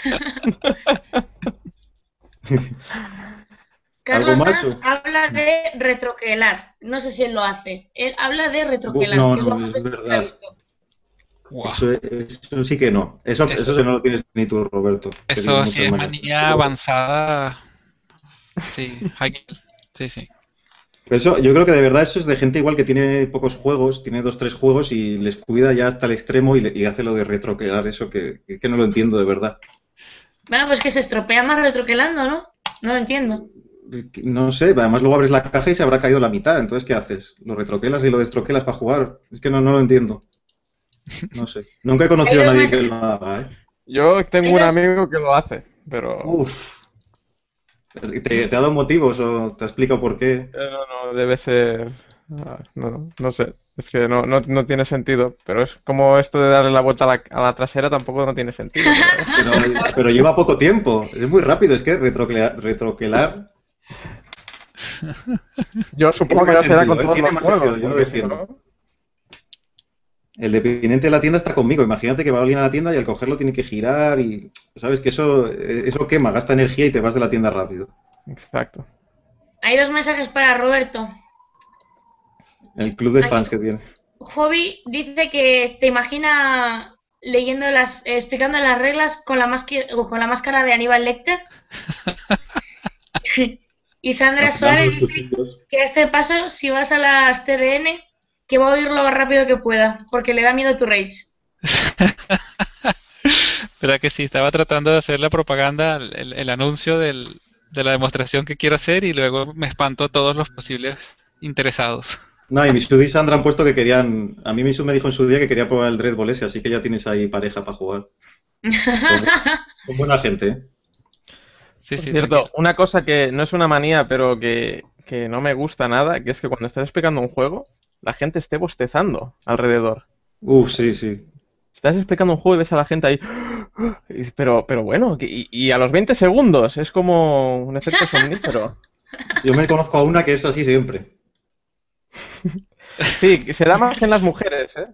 Speaker 3: Carlos
Speaker 2: más,
Speaker 3: Sanz
Speaker 2: o?
Speaker 3: habla de retroquelar. No sé si él lo hace. Él habla de retroquelar,
Speaker 2: no,
Speaker 3: que es lo
Speaker 2: no,
Speaker 3: más
Speaker 2: es
Speaker 3: bestia que
Speaker 2: verdad.
Speaker 3: ha visto.
Speaker 5: Guau.
Speaker 2: Eso sí que no. Eso sí no lo tienes ni tú, Roberto. que
Speaker 5: Eso
Speaker 2: tienes
Speaker 5: sí
Speaker 2: muchas
Speaker 5: es
Speaker 2: manías.
Speaker 5: manía avanzada. Sí, sí.
Speaker 2: Pero eso, yo creo que de verdad eso es de gente igual que tiene pocos juegos, tiene 2, 3 juegos y les cuida ya hasta el extremo y hace lo de retroquelar, eso que no lo entiendo de verdad.
Speaker 3: Bueno, pues que se estropea más retroquelando, ¿no? No lo entiendo.
Speaker 2: No sé, además luego abres la caja y se habrá caído la mitad, entonces ¿qué haces? ¿Lo retroquelas y lo destroquelas para jugar? Es que no lo entiendo. No sé. Nunca he conocido a
Speaker 3: Hay dos
Speaker 2: nadie que
Speaker 3: meses-
Speaker 2: lo haga, ¿eh?
Speaker 4: Yo tengo un
Speaker 3: Ellos-
Speaker 4: amigo que lo hace, pero
Speaker 2: Uf. ¿Te ha dado motivos o te ha explicado por qué?
Speaker 4: no debe ser... no sé, es que no tiene sentido, pero es como esto de darle la vuelta a la trasera tampoco no tiene sentido.
Speaker 2: Pero lleva poco tiempo. Es muy rápido, es que retroquelar.
Speaker 4: Yo
Speaker 2: Tiene
Speaker 4: supongo que
Speaker 2: más
Speaker 4: ya será
Speaker 2: sentido,
Speaker 4: con todos
Speaker 2: tiene
Speaker 4: los
Speaker 2: más
Speaker 4: juegos.
Speaker 2: sentido, yo lo
Speaker 4: porque si
Speaker 2: defiendo.
Speaker 4: no-
Speaker 2: El dependiente de la tienda está conmigo. Imagínate que va alguien a la tienda y al cogerlo tiene que girar y sabes que eso quema, gasta energía y te vas de la tienda rápido.
Speaker 4: Exacto.
Speaker 3: Hay dos mensajes para Roberto.
Speaker 2: El club de
Speaker 3: Aquí,
Speaker 2: fans que tiene.
Speaker 3: Hobby dice que te imagina leyendo explicando las reglas con la máscara de Aníbal Lecter. Y Sandra
Speaker 2: Afilando
Speaker 3: Suárez
Speaker 2: los
Speaker 3: dice
Speaker 2: cuchillos.
Speaker 3: que a este paso, si vas a las TDN, que va a oír lo más rápido que pueda, porque le da miedo tu rage.
Speaker 5: ¿Verdad que sí? Estaba tratando de hacer la propaganda, el anuncio de la demostración que quiero hacer y luego me espantó todos los posibles interesados.
Speaker 2: No, y Misud y Sandra han puesto que querían. A mí Misud me dijo en su día que quería probar el Dread Ball ese, así que ya tienes ahí pareja para jugar. Son buena gente, ¿eh?
Speaker 5: Sí,
Speaker 4: Por
Speaker 5: sí,
Speaker 4: cierto,
Speaker 5: tranquilo.
Speaker 4: una cosa que no es una manía, pero que no me gusta nada, que es que cuando estás explicando un juego, la gente esté bostezando alrededor.
Speaker 2: Sí, sí.
Speaker 4: Estás explicando un juego y ves a la gente ahí. Pero bueno, y a los 20 segundos es como un efecto somnífero.
Speaker 2: Yo me conozco a una que es así siempre.
Speaker 4: Sí, que se da más en las mujeres, ¿eh?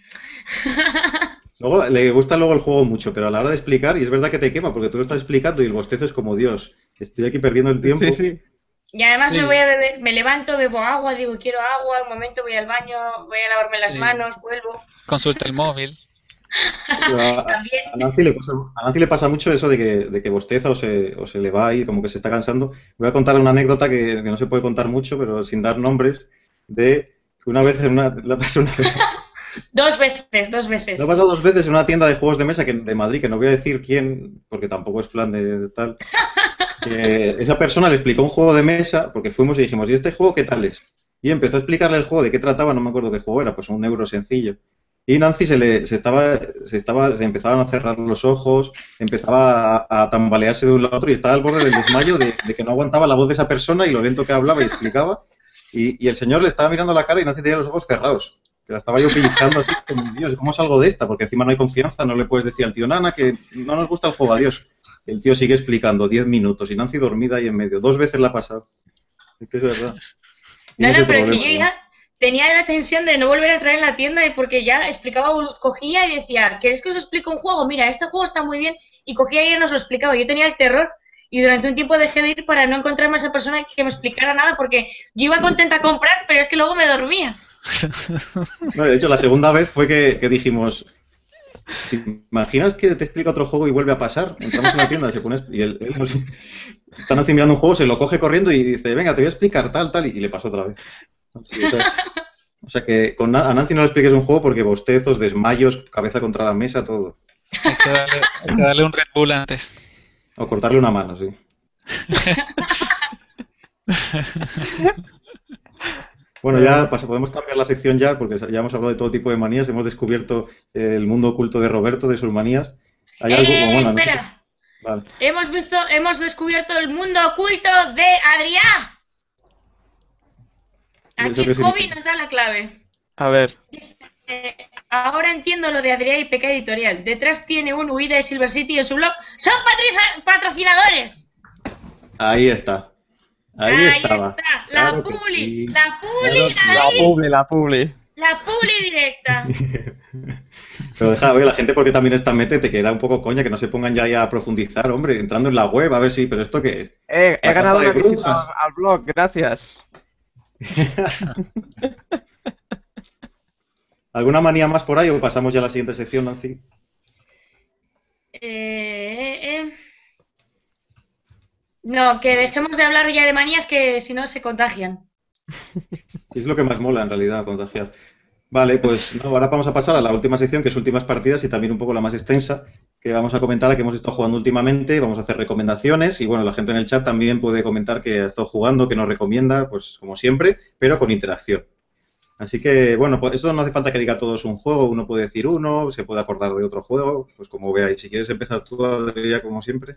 Speaker 2: Luego, le gusta luego el juego mucho, pero a la hora de explicar, y es verdad que te quema, porque tú lo estás explicando y el bostezo es como Dios. Estoy aquí perdiendo el
Speaker 4: Sí,
Speaker 2: tiempo.
Speaker 4: sí.
Speaker 3: Y además me
Speaker 4: Sí.
Speaker 3: voy a beber, me levanto, bebo agua, digo quiero agua, un momento voy al baño, voy a lavarme las
Speaker 5: Sí.
Speaker 3: manos, vuelvo.
Speaker 5: Consulta el móvil.
Speaker 2: Pero
Speaker 3: También.
Speaker 2: A Nancy le pasa mucho eso de que bosteza o se le va ahí, como que se está cansando. Voy a contar una anécdota que no se puede contar mucho, pero sin dar nombres, de que una vez la pasó una vez.
Speaker 3: Dos veces, dos
Speaker 2: Lo
Speaker 3: veces.
Speaker 2: ha pasado dos veces en una tienda de juegos de mesa de Madrid, que no voy a decir quién, porque tampoco es plan de tal. Que esa persona le explicó un juego de mesa, porque fuimos y dijimos, ¿y este juego qué tal es? Y empezó a explicarle el juego de qué trataba, no me acuerdo qué juego era, pues un euro sencillo. Y Nancy se empezaban a cerrar los ojos, empezaba a tambalearse de un lado a otro y estaba al borde del desmayo de que no aguantaba la voz de esa persona y lo lento que hablaba y explicaba. Y el señor le estaba mirando la cara y Nancy tenía los ojos cerrados. Que la estaba yo pellizcando así, como, Dios, ¿cómo salgo de esta? Porque encima no hay confianza, no le puedes decir al tío Nana que no nos gusta el juego, adiós. El tío sigue explicando 10 minutos y Nancy dormida ahí en medio. Dos veces la ha pasado. Es que es verdad.
Speaker 3: No,
Speaker 2: Tiene
Speaker 3: no,
Speaker 2: ese
Speaker 3: pero que
Speaker 2: problema,
Speaker 3: yo
Speaker 2: ¿no?
Speaker 3: ya tenía la tensión de no volver a entrar en la tienda y porque ya explicaba, cogía y decía, ¿queréis que os explique un juego? Mira, este juego está muy bien. Y cogía y nos lo explicaba. Yo tenía el terror y durante un tiempo dejé de ir para no encontrarme a esa persona que me explicara nada porque yo iba contenta a comprar, pero es que luego me dormía.
Speaker 2: No, de hecho, la segunda vez fue que dijimos, ¿te imaginas que te explica otro juego y vuelve a pasar? Entramos en la tienda se pone, y él están así mirando un juego, se lo coge corriendo y dice, venga, te voy a explicar tal, tal, y le pasó otra vez. Sí, o sea que a Nancy no le expliques un juego porque bostezos, desmayos, cabeza contra la mesa, todo.
Speaker 5: Hay que darle un Red Bull antes.
Speaker 2: O cortarle una mano, sí. Bueno, ya podemos cambiar la sección ya, porque ya hemos hablado de todo tipo de manías, hemos descubierto el mundo oculto de Roberto, de sus manías. ¿Hay algo? Bueno, no sé.
Speaker 3: Espera.
Speaker 2: Vale.
Speaker 3: Hemos descubierto el mundo oculto de Adrián.
Speaker 2: ¿Eso
Speaker 3: Aquí
Speaker 2: qué
Speaker 3: Hobby
Speaker 2: significa?
Speaker 3: nos da la clave.
Speaker 4: A ver,
Speaker 3: Ahora entiendo lo de Adrián y Peca Editorial. Detrás tiene un huida de Silver City en su blog. ¡Son patrocinadores!
Speaker 2: Ahí está. Ahí estaba.
Speaker 3: está.
Speaker 2: Claro
Speaker 3: La
Speaker 2: que
Speaker 3: publi.
Speaker 2: sí.
Speaker 3: La publi
Speaker 2: Claro que
Speaker 4: la
Speaker 3: ahí.
Speaker 4: publi, la publi.
Speaker 3: La publi directa.
Speaker 2: Pero deja ver la gente porque también está metete, que era un poco coña, que no se pongan ya ahí a profundizar, hombre, entrando en la web, a ver si, pero ¿esto qué es?
Speaker 4: He
Speaker 2: La
Speaker 4: ganado
Speaker 2: carta
Speaker 4: una
Speaker 2: de
Speaker 4: visita
Speaker 2: brujas.
Speaker 4: al blog, gracias.
Speaker 2: ¿Alguna manía más por ahí o pasamos ya a la siguiente sección, Nancy?
Speaker 3: No, que dejemos de hablar ya de manías que si no se contagian.
Speaker 2: Es lo que más mola en realidad, contagiar. Vale, pues no, ahora vamos a pasar a la última sección, que es últimas partidas y también un poco la más extensa, que vamos a comentar a que hemos estado jugando últimamente, vamos a hacer recomendaciones y bueno, la gente en el chat también puede comentar que ha estado jugando, que nos recomienda, pues como siempre, pero con interacción. Así que, bueno, pues eso no hace falta que diga todos un juego, uno puede decir uno, se puede acordar de otro juego, pues como veáis. Si quieres empezar tú, Adrián, como siempre.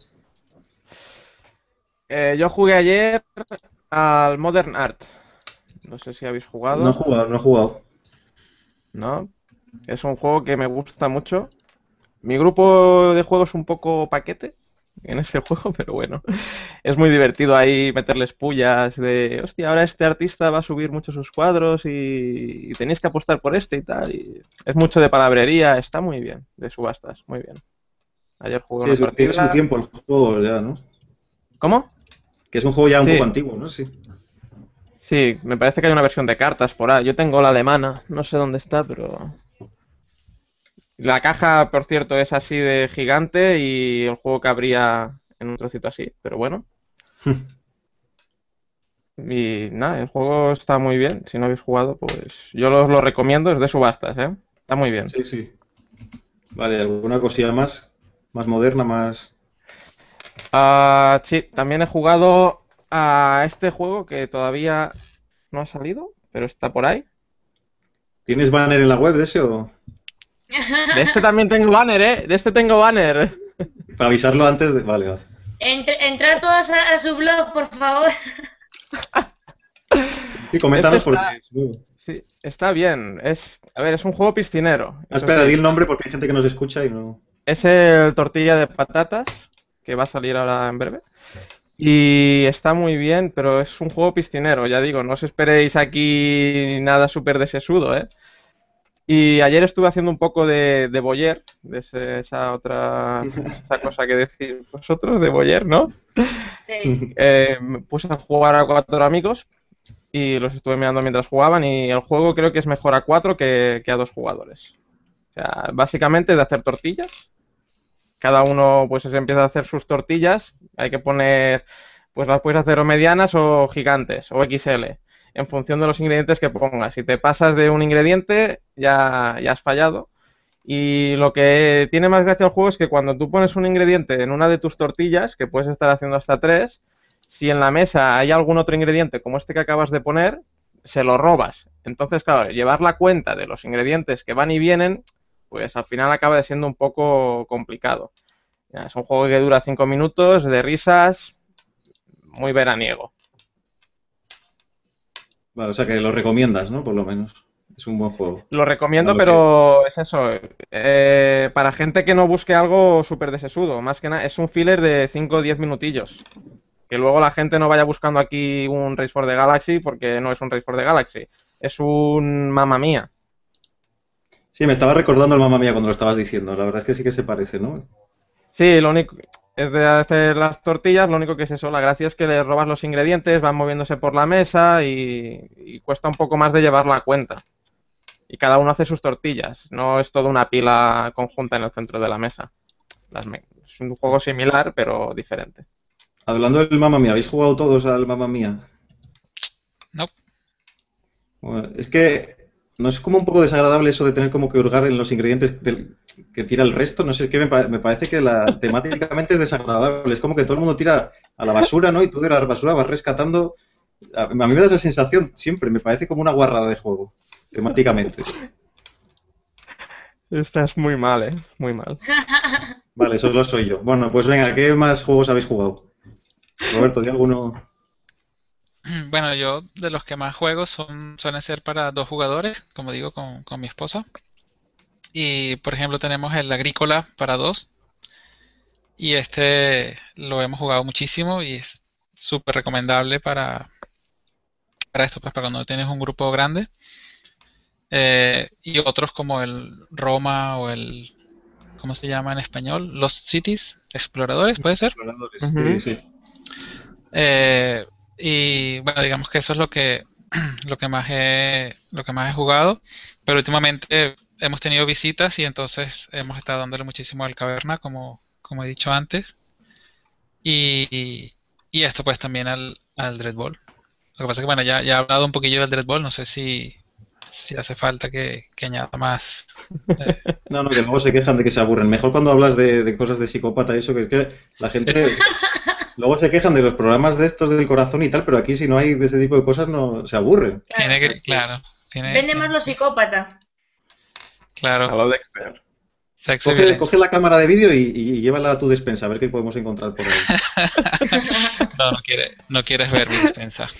Speaker 4: Yo jugué ayer al Modern Art. No sé si habéis
Speaker 2: No he
Speaker 4: jugado,
Speaker 2: jugado, no he jugado.
Speaker 4: ¿no? Es un juego que me gusta mucho. Mi grupo de juego es un poco paquete, en ese juego, pero bueno, es muy divertido ahí meterles pullas de, hostia, ahora este artista va a subir mucho sus cuadros y tenéis que apostar por este y tal. Y es mucho de palabrería, está muy bien, de subastas, muy bien. Ayer jugué
Speaker 2: Sí,
Speaker 4: una
Speaker 2: tiene su
Speaker 4: partida.
Speaker 2: tiempo el juego ya, ¿no?
Speaker 4: ¿Cómo?
Speaker 2: Que es un juego ya un poco
Speaker 4: Sí,
Speaker 2: antiguo, ¿no? Sí.
Speaker 4: sí, me parece que hay una versión de cartas por ahí. Yo tengo la alemana, no sé dónde está, pero... La caja, por cierto, es así de gigante y el juego cabría en un trocito así, pero bueno. Y nada, el juego está muy bien. Si no habéis jugado, pues yo os lo recomiendo. Es de subastas, ¿eh? Está muy bien.
Speaker 2: Sí, sí. Vale, ¿alguna cosilla más? Más moderna, más...
Speaker 4: Ah, sí, también he jugado a este juego que todavía no ha salido, pero está por ahí.
Speaker 2: ¿Tienes banner en la web de ese o...?
Speaker 4: De este también tengo banner, ¿eh? De este tengo banner.
Speaker 2: Para avisarlo antes de... Vale, vale.
Speaker 3: Entrad todos a su blog, por favor.
Speaker 2: Sí,
Speaker 4: Este
Speaker 2: coméntanos porque...
Speaker 4: está, sí, está bien. A ver, es un juego piscinero,
Speaker 2: Ah,
Speaker 4: eso
Speaker 2: espera, di
Speaker 4: sí.
Speaker 2: el nombre porque hay gente que nos escucha y no...
Speaker 4: Es el tortilla de patatas, que va a salir ahora en breve. Y está muy bien, pero es un juego piscinero, ya digo, no os esperéis aquí nada súper desesudo, ¿eh? Y ayer estuve haciendo un poco de voyeur, esa cosa que decís vosotros, de voyeur, ¿no?
Speaker 3: Sí.
Speaker 4: Me puse a jugar a 4 amigos y los estuve mirando mientras jugaban y el juego creo que es mejor a 4 que a 2 jugadores. O sea, básicamente es de hacer tortillas. Cada uno pues se empieza a hacer sus tortillas. Hay que poner, pues las puedes hacer o medianas o gigantes o XL, en función de los ingredientes que pongas. Si te pasas de un ingrediente, ya has fallado. Y lo que tiene más gracia al juego es que cuando tú pones un ingrediente en una de tus tortillas, que puedes estar haciendo hasta 3, si en la mesa hay algún otro ingrediente como este que acabas de poner, se lo robas. Entonces, claro, llevar la cuenta de los ingredientes que van y vienen, pues al final acaba siendo un poco complicado. Ya, es un juego que dura 5 minutos, de risas, muy veraniego.
Speaker 2: Vale, o sea que lo recomiendas, ¿no? Por lo menos. Es un buen juego.
Speaker 4: Lo
Speaker 2: Para
Speaker 4: recomiendo,
Speaker 2: lo que es.
Speaker 4: pero es eso. Para gente que no busque algo súper desesudo, más que nada, es un filler de 5 o 10 minutillos. Que luego la gente no vaya buscando aquí un Race for the Galaxy, porque no es un Race for the Galaxy. Es un Mamma Mía.
Speaker 2: Sí, me estaba recordando el Mamma Mía cuando lo estabas diciendo. La verdad es que sí que se parece, ¿no?
Speaker 4: Sí, lo único es de hacer las tortillas, lo único que es eso. La gracia es que le robas los ingredientes, van moviéndose por la mesa y cuesta un poco más de llevar la cuenta. Y cada uno hace sus tortillas, no es toda una pila conjunta en el centro de la mesa. Es un juego similar, pero diferente.
Speaker 2: Hablando del Mamma Mía, ¿habéis jugado todos al Mamma Mía?
Speaker 5: No,
Speaker 2: Bueno, es que no es como un poco desagradable eso de tener como que hurgar en los ingredientes que tira el resto. No sé, es que me parece que temáticamente es desagradable. Es como que todo el mundo tira a la basura, ¿no? Y tú de la basura vas rescatando. A mí me da esa sensación siempre. Me parece como una guarrada de juego, temáticamente.
Speaker 4: Estás muy mal, ¿eh? Muy mal.
Speaker 2: Vale, solo soy yo. Bueno, pues venga, ¿qué más juegos habéis jugado? Roberto, ¿di alguno?
Speaker 5: bueno, yo de los que más juego suelen ser para 2 jugadores, como digo, con mi esposa. Y por ejemplo tenemos el Agrícola para 2. Y este lo hemos jugado muchísimo y es súper recomendable para esto, pues para cuando tienes un grupo grande. Y otros como el Roma o el, ¿cómo se llama en español? Lost Cities, Exploradores, ¿puede ser?
Speaker 2: Exploradores. Sí,
Speaker 4: Ujú.
Speaker 2: sí.
Speaker 5: Eh, y bueno, digamos que eso es lo que más he jugado, pero últimamente hemos tenido visitas y entonces hemos estado dándole muchísimo al Caverna, como he dicho antes, y, y esto pues también al Dread Ball. Lo que pasa es que bueno, ya he hablado un poquillo del Dread Ball, no sé si hace falta que añada más. Eh,
Speaker 2: No, no, que luego se quejan de que se aburren. Mejor cuando hablas de cosas de psicópata y eso, que es que la gente luego se quejan de los programas de estos del corazón y tal, pero aquí si no hay de ese tipo de cosas no se aburren.
Speaker 5: tiene
Speaker 3: Claro.
Speaker 5: que, claro, tiene,
Speaker 3: Vende más los psicópatas.
Speaker 4: A
Speaker 5: claro,
Speaker 4: lo Dexter.
Speaker 5: sexo y
Speaker 2: Coge
Speaker 5: violencia.
Speaker 2: la cámara de vídeo y llévala a tu despensa, a ver qué podemos encontrar por ahí.
Speaker 5: No quieres ver mi despensa.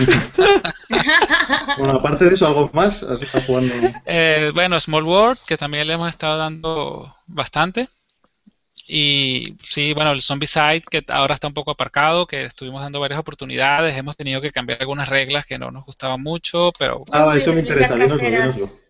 Speaker 2: Bueno, aparte de eso, ¿algo más? ¿Has estado jugando?
Speaker 5: Bueno, Small World, que también le hemos estado dando bastante. Y sí, bueno, el Zombicide, que ahora está un poco aparcado, que estuvimos dando varias oportunidades, hemos tenido que cambiar algunas reglas que no nos gustaban mucho, pero
Speaker 2: Ah,
Speaker 3: Uy,
Speaker 2: eso me
Speaker 3: reglitas
Speaker 2: interesa, dínoslo, dínoslo.
Speaker 3: caseras.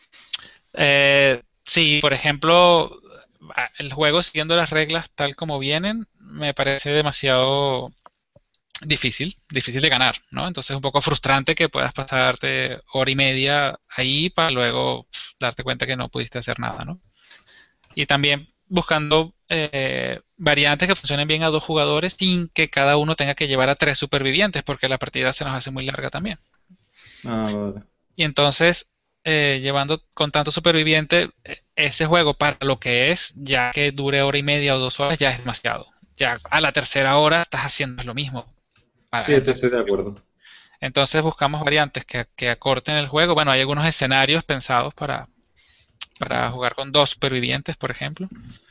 Speaker 5: sí, por ejemplo, el juego siguiendo las reglas tal como vienen, me parece demasiado difícil de ganar, ¿no? Entonces es un poco frustrante que puedas pasarte hora y media ahí para luego darte cuenta que no pudiste hacer nada, ¿no? Y también buscando variantes que funcionen bien a dos jugadores sin que cada uno tenga que llevar a tres supervivientes, porque la partida se nos hace muy larga también.
Speaker 2: Ah, vale.
Speaker 5: Y entonces, llevando con tanto superviviente, ese juego para lo que es, ya que dure hora y media o 2 horas, ya es demasiado. Ya a la tercera hora estás haciendo lo mismo.
Speaker 2: Sí, estoy de acuerdo.
Speaker 5: Entonces buscamos variantes que acorten el juego. Bueno, hay algunos escenarios pensados para jugar con dos supervivientes, por ejemplo.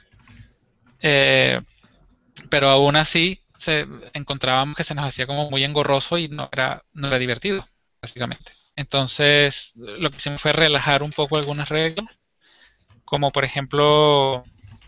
Speaker 5: Eh, pero aún así encontrábamos que se nos hacía como muy engorroso y no era divertido, básicamente. Entonces, lo que hicimos fue relajar un poco algunas reglas, como por ejemplo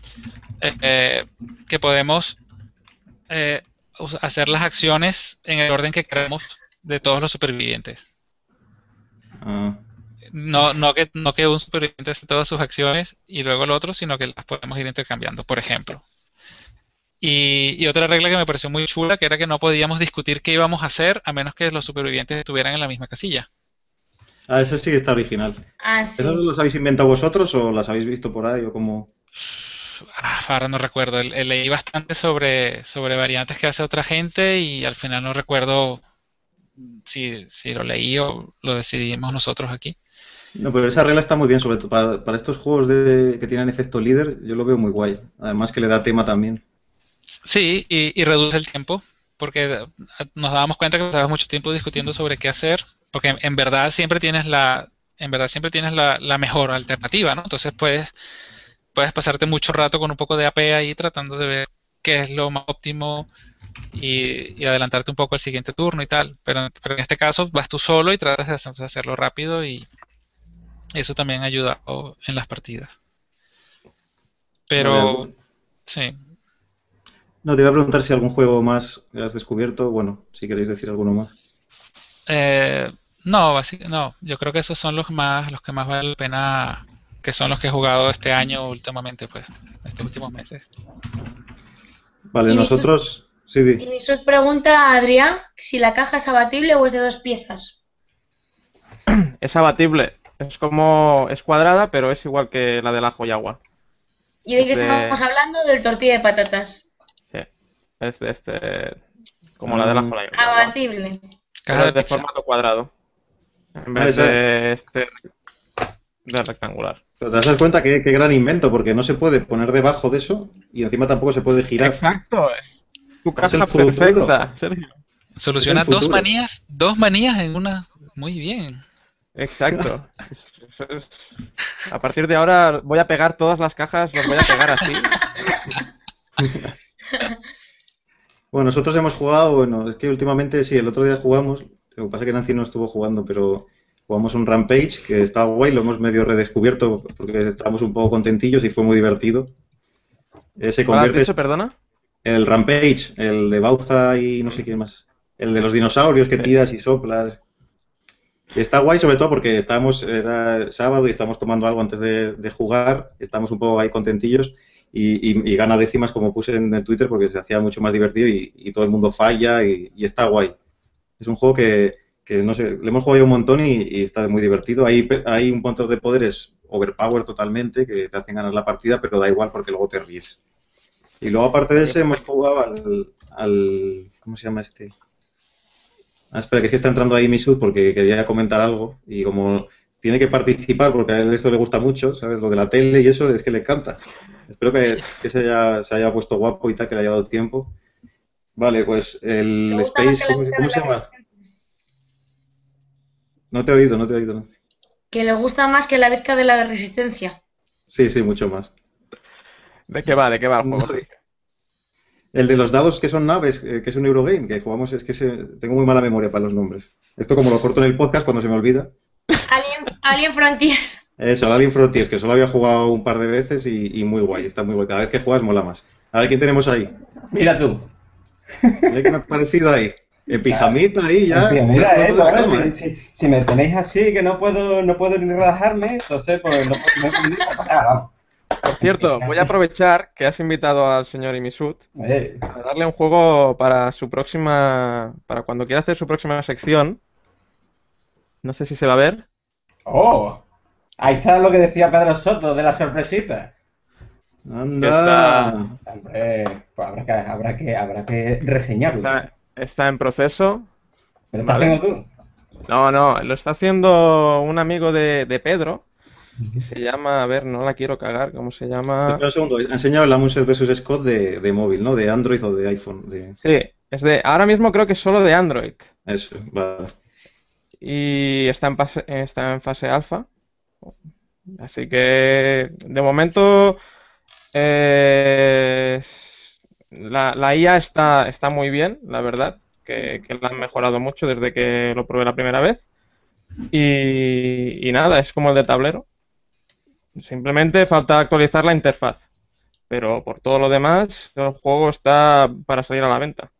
Speaker 5: que podemos eh, hacer las acciones en el orden que queremos de todos los supervivientes.
Speaker 2: Ah,
Speaker 5: No que un superviviente hace todas sus acciones y luego el otro, sino que las podemos ir intercambiando, por ejemplo. Y otra regla que me pareció muy chula, que era que no podíamos discutir qué íbamos a hacer a menos que los supervivientes estuvieran en la misma casilla.
Speaker 2: ese sí que está original.
Speaker 3: Ah,
Speaker 2: ¿Esos
Speaker 3: sí.
Speaker 2: los habéis inventado vosotros o las habéis visto por ahí o cómo?
Speaker 5: Ahora no recuerdo, leí bastante sobre variantes que hace otra gente y al final no recuerdo si lo leí o lo decidimos nosotros aquí.
Speaker 2: No, pero esa regla está muy bien, sobre todo para estos juegos que tienen efecto líder, yo lo veo muy guay. Además que le da tema también.
Speaker 5: Sí, y reduce el tiempo, porque nos dábamos cuenta que pasabas mucho tiempo discutiendo sobre qué hacer, porque en verdad siempre tienes la mejor alternativa, ¿no? Entonces puedes pasarte mucho rato con un poco de AP ahí tratando de ver qué es lo más óptimo y adelantarte un poco al siguiente turno y tal. Pero en este caso vas tú solo y tratas de hacerlo rápido y eso también ayuda en las partidas.
Speaker 2: Vale,
Speaker 5: Pero sí.
Speaker 2: no, te iba a preguntar si algún juego más has descubierto. Bueno, si queréis decir alguno más.
Speaker 5: No, no, yo creo que esos son los que más vale la pena, que son los que he jugado este año últimamente, pues, estos últimos meses.
Speaker 2: Vale,
Speaker 3: Y
Speaker 2: nosotros. Sí,
Speaker 3: Y Misut pregunta a Adrián si la caja es abatible o es de 2 piezas.
Speaker 4: Es abatible. Es cuadrada, pero es igual que la del ajo y agua.
Speaker 3: ¿Y de
Speaker 4: Es
Speaker 3: qué estamos
Speaker 4: de.
Speaker 3: hablando? Del tortilla de patatas.
Speaker 4: Sí, es de como la del ajo y agua.
Speaker 3: Abatible.
Speaker 5: Caja
Speaker 4: Pero
Speaker 5: de
Speaker 4: es de
Speaker 5: pizza.
Speaker 4: formato cuadrado. En vez
Speaker 2: esa.
Speaker 4: de de rectangular.
Speaker 2: Pero te das cuenta qué gran invento, porque no se puede poner debajo de eso y encima tampoco se puede girar.
Speaker 4: Exacto. Es tu
Speaker 2: Es el
Speaker 4: caja
Speaker 2: futuro.
Speaker 4: perfecta, Sergio.
Speaker 5: Soluciona
Speaker 2: Es el futuro.
Speaker 5: dos manías en una. Muy bien.
Speaker 4: Exacto. A partir de ahora voy a pegar todas las cajas, las voy a pegar así.
Speaker 2: Bueno, nosotros hemos jugado, bueno, es que últimamente sí, el otro día jugamos, lo que pasa es que Nancy no estuvo jugando, pero jugamos un Rampage que estaba guay, lo hemos medio redescubierto porque estábamos un poco contentillos y fue muy divertido. Se
Speaker 4: ¿Cuál has
Speaker 2: convierte
Speaker 4: dicho, perdona?
Speaker 2: el Rampage, el de Bauza y no sé quién más, el de los dinosaurios que
Speaker 4: Sí.
Speaker 2: tiras y soplas. Y está guay sobre todo porque era sábado y estábamos tomando algo antes de jugar, estamos un poco ahí contentillos y gana décimas como puse en el Twitter porque se hacía mucho más divertido y todo el mundo falla y está guay. Es un juego que no sé, le hemos jugado ya un montón y está muy divertido. Hay un montón de poderes overpower totalmente que te hacen ganar la partida, pero da igual porque luego te ríes. Y luego aparte de ese hemos jugado ¿cómo se llama este? Ah, espera, que es que está entrando ahí Misut porque quería comentar algo y como tiene que participar porque a él esto le gusta mucho, ¿sabes? Lo de la tele y eso es que le encanta. Espero que se haya puesto guapo y tal, que le haya dado tiempo. Vale, pues
Speaker 3: ¿Te
Speaker 2: el
Speaker 3: gusta más
Speaker 2: Space,
Speaker 3: que la
Speaker 2: ¿cómo,
Speaker 3: bizca
Speaker 2: cómo
Speaker 3: de
Speaker 2: se
Speaker 3: la
Speaker 2: llama?
Speaker 3: resistencia?
Speaker 2: No te he oído, no te he oído. No.
Speaker 3: Que le gusta más que la bizca de la resistencia.
Speaker 2: Sí, sí, mucho más.
Speaker 4: ¿De qué va? ¿De qué va el
Speaker 2: No,
Speaker 4: juego, Sergio?
Speaker 2: el de los dados que son naves, que es un Eurogame, que jugamos, es que tengo muy mala memoria para los nombres. Esto como lo corto en el podcast cuando se me olvida.
Speaker 3: Alien Frontiers.
Speaker 2: Eso, el Alien Frontiers, que solo había jugado un par de veces y muy guay, está muy guay. Cada vez que juegas mola más. A ver quién tenemos ahí.
Speaker 6: Mira tú.
Speaker 2: Mira quién ha aparecido ahí. El pijamita ahí ya.
Speaker 6: En fin, mira,
Speaker 2: ya
Speaker 6: bueno,
Speaker 2: toma,
Speaker 6: si me tenéis así que no puedo ni relajarme, entonces pues no puedo ni trabajar, vamos.
Speaker 4: Por cierto, voy a aprovechar que has invitado al señor Imisud
Speaker 6: Eh,
Speaker 4: a darle un juego para su próxima, para cuando quiera hacer su próxima sección. No sé si se va a ver.
Speaker 6: ¡Oh! Ahí está lo que decía Pedro Soto de la sorpresita.
Speaker 2: Anda.
Speaker 6: Hombre, pues habrá que reseñarlo.
Speaker 4: Está en proceso.
Speaker 6: ¿Me lo estás
Speaker 4: Vale.
Speaker 6: haciendo tú?
Speaker 4: No, lo está haciendo un amigo de Pedro, que se llama, a ver, no la quiero cagar, ¿cómo se llama?
Speaker 2: Espera un segundo. Ha enseñado el Amundsen vs Scott de móvil, ¿no? De Android o de iPhone.
Speaker 4: Sí, ahora mismo creo que es solo de Android.
Speaker 2: Eso, vale.
Speaker 4: Y está en fase alfa. Así que, de momento, la IA está muy bien, la verdad, que la han mejorado mucho desde que lo probé la primera vez. Y nada, es como el de tablero. Simplemente falta actualizar la interfaz. Pero por todo lo demás, el juego está para salir a la venta.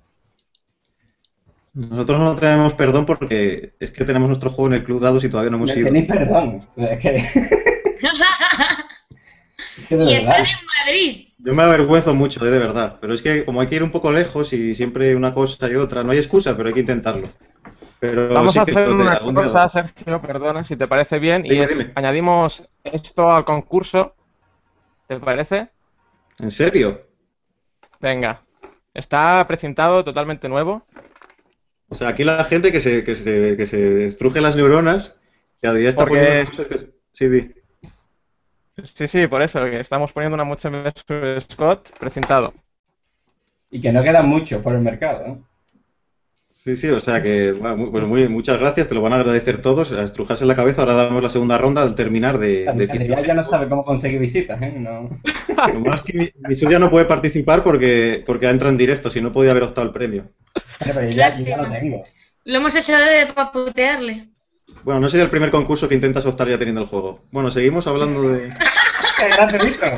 Speaker 2: Nosotros no tenemos perdón porque es que tenemos nuestro juego en el Club Dados y todavía no hemos
Speaker 6: Me
Speaker 2: ido.
Speaker 6: tenéis perdón. Es que de
Speaker 3: Y están
Speaker 6: verdad.
Speaker 3: en Madrid.
Speaker 2: Yo me avergüenzo mucho, de verdad. Pero es que como hay que ir un poco lejos y siempre una cosa y otra, no hay excusa, pero hay que intentarlo. Pero
Speaker 4: Vamos
Speaker 2: sí
Speaker 4: a
Speaker 2: que
Speaker 4: hacer una
Speaker 2: algún día
Speaker 4: cosa, Sergio, perdona, si te parece bien, y
Speaker 2: Dime, dime.
Speaker 4: añadimos esto al concurso. ¿Te parece?
Speaker 2: ¿En serio?
Speaker 4: Venga. Está precintado, totalmente nuevo.
Speaker 2: O sea, aquí la gente que se estruje las neuronas, que Adrián está
Speaker 4: Porque-
Speaker 2: poniendo cosas que... Sí, di.
Speaker 4: Sí, por eso, que estamos poniendo una mucha Scott precintado.
Speaker 6: Y que no quedan muchos por el mercado, ¿no?
Speaker 2: Sí, o sea que, bueno, muchas gracias, te lo van a agradecer todos, a estrujarse la cabeza, ahora damos la segunda ronda al terminar de
Speaker 6: Adrián ya no sabe cómo conseguir visitas, ¿eh? No.
Speaker 2: Lo malo es que Misu ya no puede participar porque ha entrado en directo, si no podía haber optado al premio.
Speaker 6: Pero yo ya lo tengo.
Speaker 3: Lo hemos hecho de paputearle.
Speaker 2: Bueno, no sería el primer concurso que intentas optar ya teniendo el juego. Bueno, seguimos hablando de...
Speaker 6: ¡Qué gratuito!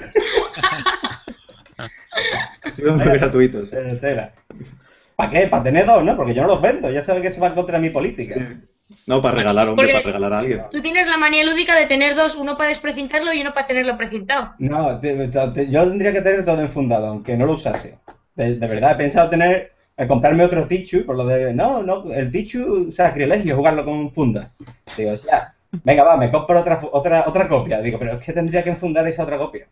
Speaker 2: Ha sido muy gratuitos.
Speaker 6: ¿Para qué? Para tener dos, ¿no? Porque yo no los vendo, ya sabes que se va contra mi política.
Speaker 2: No, para regalar, hombre,
Speaker 3: Porque-
Speaker 2: para regalar a alguien.
Speaker 3: Tú tienes la manía lúdica de tener dos, uno para desprecintarlo y uno para tenerlo precintado.
Speaker 6: No, yo tendría que tener todo enfundado, aunque no lo usase. De verdad, he pensado comprarme otro Tichu, por lo de, no, el Tichu, sacrilegio, jugarlo con funda. Digo, ya, venga, va, me compro otra copia. Digo, pero es que tendría que enfundar esa otra copia.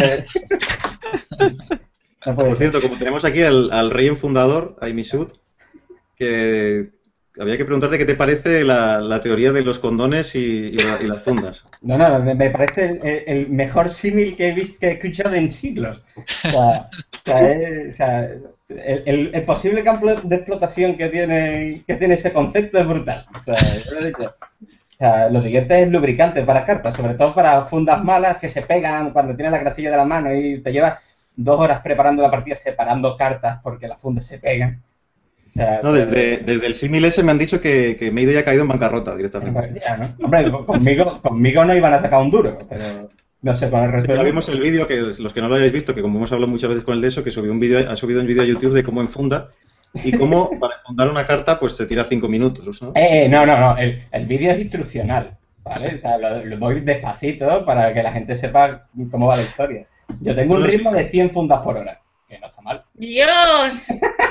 Speaker 6: No puede
Speaker 2: Por
Speaker 6: ser.
Speaker 2: cierto, como tenemos aquí al rey enfundador, a Imisud, que había que preguntarte qué te parece la teoría de los condones y las fundas.
Speaker 6: No, me parece el mejor símil que he visto, que he escuchado en siglos. O sea, el posible campo de explotación que tiene ese concepto es brutal. O sea, yo lo he dicho. O sea, lo siguiente es lubricante para cartas, sobre todo para fundas malas que se pegan cuando tienes la grasilla de la mano y te llevas 2 horas preparando la partida separando cartas porque las fundas se pegan. O sea,
Speaker 2: No, desde el símil ese me han dicho que Mayday ha caído en bancarrota directamente.
Speaker 6: ya, ¿no? Hombre, conmigo no iban a sacar un duro, pero no sé, con el resto
Speaker 2: Ya
Speaker 6: del
Speaker 2: vimos el vídeo, que los que no lo hayáis visto, que como hemos hablado muchas veces con el de eso, que ha subido un vídeo a YouTube de cómo enfunda y cómo para enfundar una carta pues se tira 5 minutos, ¿no?
Speaker 6: No, el vídeo es instruccional, ¿vale? O sea, lo voy despacito para que la gente sepa cómo va la historia. Yo tengo un
Speaker 2: Bueno,
Speaker 6: ritmo de 100 fundas por hora, que no está mal.
Speaker 3: ¡Dios!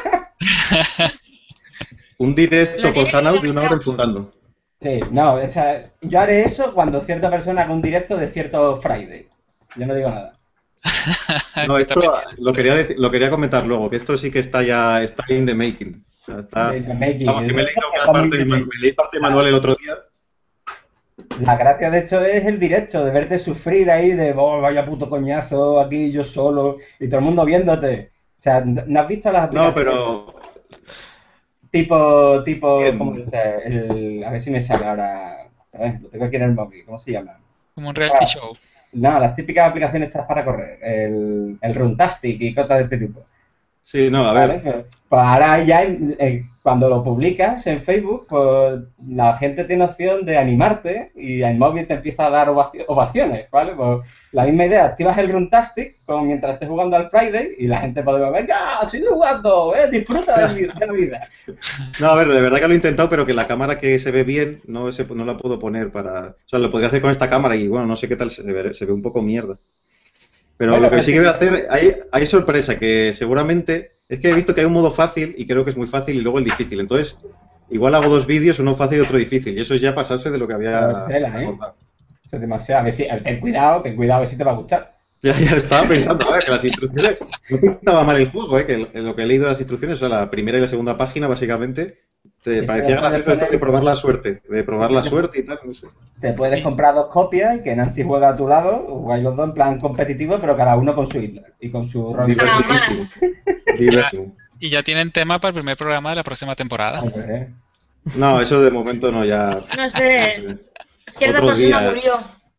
Speaker 2: Un directo
Speaker 3: Lo
Speaker 2: con
Speaker 3: tiene
Speaker 2: Hanout
Speaker 3: que
Speaker 2: de una hora enfundando.
Speaker 6: Sí, no, o sea, yo haré eso cuando cierta persona haga un directo de cierto Friday. Yo no digo nada.
Speaker 2: No, esto lo quería comentar luego, que esto sí que está in the making. O sea, está, vamos, que me he leído me leí parte de manual el otro día.
Speaker 6: La gracia, de hecho, es el directo, de verte sufrir ahí, de vaya puto coñazo, aquí yo solo, y todo el mundo viéndote. O sea, ¿no has visto las
Speaker 2: No,
Speaker 6: aplicaciones?
Speaker 2: pero
Speaker 6: Tipo,
Speaker 2: Sí,
Speaker 6: ¿cómo o sea, a ver si me sale ahora. Lo tengo aquí en el móvil, ¿cómo se llama?
Speaker 5: Como un reality show.
Speaker 6: No, las típicas aplicaciones estas para correr, el Runtastic y cosas de este tipo.
Speaker 2: Sí, no, a
Speaker 6: ¿Vale?
Speaker 2: ver.
Speaker 6: Pues ahora ya cuando lo publicas en Facebook, pues la gente tiene opción de animarte y el móvil te empieza a dar ovaciones, ¿vale? Pues la misma idea, activas el Runtastic como mientras estés jugando al Friday y la gente puede ver, venga, sigue jugando, disfruta de la vida.
Speaker 2: No, a ver, de verdad que lo he intentado, pero que la cámara que se ve bien no la puedo poner para... O sea, lo podría hacer con esta cámara y bueno, no sé qué tal, se ve un poco mierda. Pero
Speaker 6: Bueno,
Speaker 2: lo que
Speaker 6: pues
Speaker 2: sí que voy a hacer, hay sorpresa, que seguramente... Es que he visto que hay un modo fácil y creo que es muy fácil y luego el difícil. Entonces, igual hago 2 vídeos, uno fácil y otro difícil. Y eso es ya pasarse de lo que
Speaker 6: Eso
Speaker 2: había
Speaker 6: es tela, ¿eh?
Speaker 2: acordado.
Speaker 6: Eso es demasiado. A ver si, ten cuidado, a ver si te va a gustar.
Speaker 2: Ya estaba pensando, a ver, que las instrucciones... No pintaba mal el juego, que lo que he leído de las instrucciones, o sea, la primera y la segunda página, básicamente, te
Speaker 6: Sí,
Speaker 2: parecía
Speaker 6: pero
Speaker 2: gracioso esto de probar la suerte. De probar la suerte y tal, no sé.
Speaker 6: Te puedes comprar 2 copias y que Nancy juega a tu lado, jugáis los dos en plan competitivo, pero cada uno con su isla y con su rol.
Speaker 3: Jamás.
Speaker 2: Divertidísimo.
Speaker 5: Y ya tienen tema para el primer programa de la próxima temporada.
Speaker 6: Hombre,
Speaker 2: No, eso de momento no, ya...
Speaker 3: No sé. Cierta
Speaker 2: Otro
Speaker 3: persona
Speaker 2: día.
Speaker 3: murió.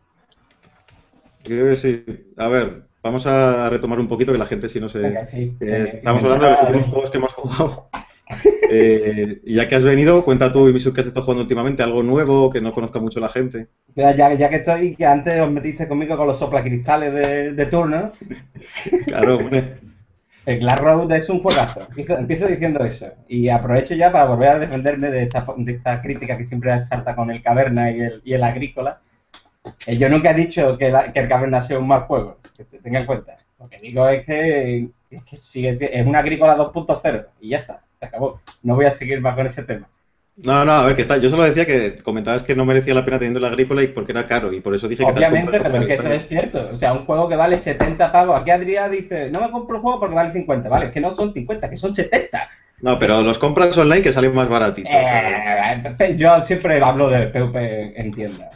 Speaker 2: Creo que sí. A ver, vamos a retomar un poquito que la gente si no se...
Speaker 6: venga, sí.
Speaker 2: Estamos hablando de los últimos juegos que hemos jugado. Y ya que has venido, cuenta tú y Misut que has estado jugando últimamente, algo nuevo que no conozca mucho la gente.
Speaker 6: Ya que estoy, que antes os metiste conmigo con los soplacristales de turno,
Speaker 2: Claro, hombre.
Speaker 6: el Glass Road es un juegazo. Empiezo diciendo eso. Y aprovecho ya para volver a defenderme de esta crítica que siempre salta con el Caverna y el Agrícola. Yo nunca he dicho que el Caverna sea un mal juego, que se tenga en cuenta. Lo que digo es que es una Agrícola 2.0 y ya está, se acabó. No voy a seguir más con ese tema.
Speaker 2: No, a ver, que está. Yo solo decía que comentabas que no merecía la pena teniendo la agrícola y porque era caro, y por eso dije que
Speaker 6: Obviamente, pero es que eso es cierto. O sea, un juego que vale 70 pavos. Aquí Adrián dice, no me compro un juego porque vale 50. Vale, es que no son 50, que son 70.
Speaker 2: No, pero los compras online que salen más baratitos.
Speaker 6: Yo siempre hablo de PvP en tienda.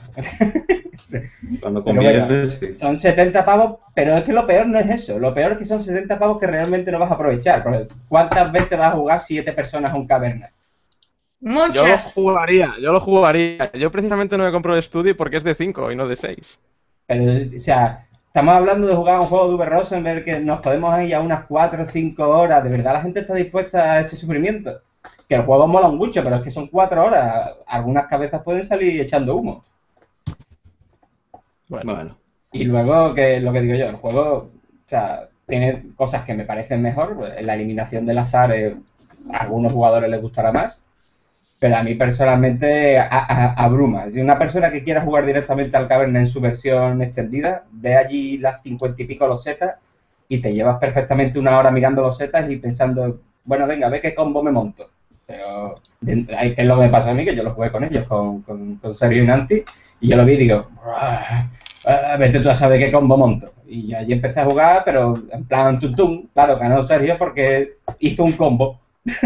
Speaker 2: Cuando
Speaker 6: Pero
Speaker 2: conviene,
Speaker 6: bueno,
Speaker 2: sí.
Speaker 6: son 70 pavos, pero es que lo peor no es eso. Lo peor es que son 70 pavos que realmente no vas a aprovechar. Porque ¿cuántas veces vas a jugar 7 personas a un Caverna?
Speaker 3: Muchas.
Speaker 4: Yo lo jugaría. Yo precisamente no me compro el Studio porque es de 5 y no de 6.
Speaker 6: Pero, o sea, estamos hablando de jugar un juego de Uwe Rosenberg que nos podemos ir a unas 4 o 5 horas. ¿De verdad la gente está dispuesta a ese sufrimiento? Que el juego mola mucho, pero es que son 4 horas. Algunas cabezas pueden salir echando humo.
Speaker 2: Bueno.
Speaker 6: Y luego, que lo que digo yo, el juego, o sea, tiene cosas que me parecen mejor. La eliminación del azar, a algunos jugadores les gustará más. Pero a mí personalmente abruma. Si una persona que quiera jugar directamente al Caverna en su versión extendida, ve allí las 50 y pico losetas y te llevas perfectamente una hora mirando losetas y pensando, bueno, venga, ve qué combo me monto. Pero que es lo que me pasa a mí, que yo lo jugué con ellos, con Sergio y Nanti, y yo lo vi y digo, vete tú a saber qué combo monto. Y allí empecé a jugar, pero en plan tum, claro, ganó Sergio porque hizo un combo.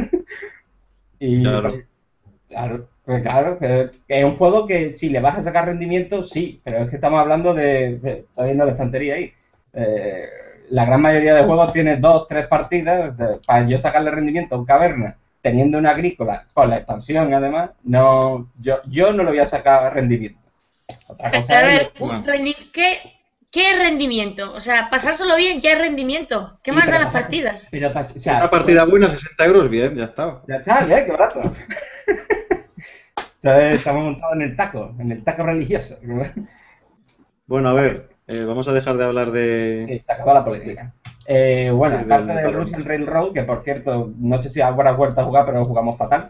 Speaker 6: Y claro, que es un juego que si le vas a sacar rendimiento, sí, pero es que estamos hablando está viendo la estantería ahí. La gran mayoría de juegos tiene 2, 3 partidas. Para yo sacarle rendimiento a un Caverna, teniendo una agrícola, con la expansión además, no, yo no le voy a sacar rendimiento. Otra cosa
Speaker 3: A
Speaker 6: es...
Speaker 3: ver, ¿qué es rendimiento? O sea, pasárselo bien ya es rendimiento. ¿Qué
Speaker 6: Sí,
Speaker 3: más
Speaker 6: pero
Speaker 3: dan las partidas?
Speaker 6: o sea,
Speaker 2: Una partida buena, 60 euros, bien, ya está.
Speaker 6: Ya está, qué barato. Entonces, estamos montados en el taco religioso.
Speaker 2: Bueno, a ver, vamos a dejar de hablar de...
Speaker 6: Sí, se acabó la política. Bueno,
Speaker 2: Sí,
Speaker 6: aparte
Speaker 2: del
Speaker 6: del Russian Railroad, que por cierto, no sé si habrá vuelto a jugar, pero jugamos fatal.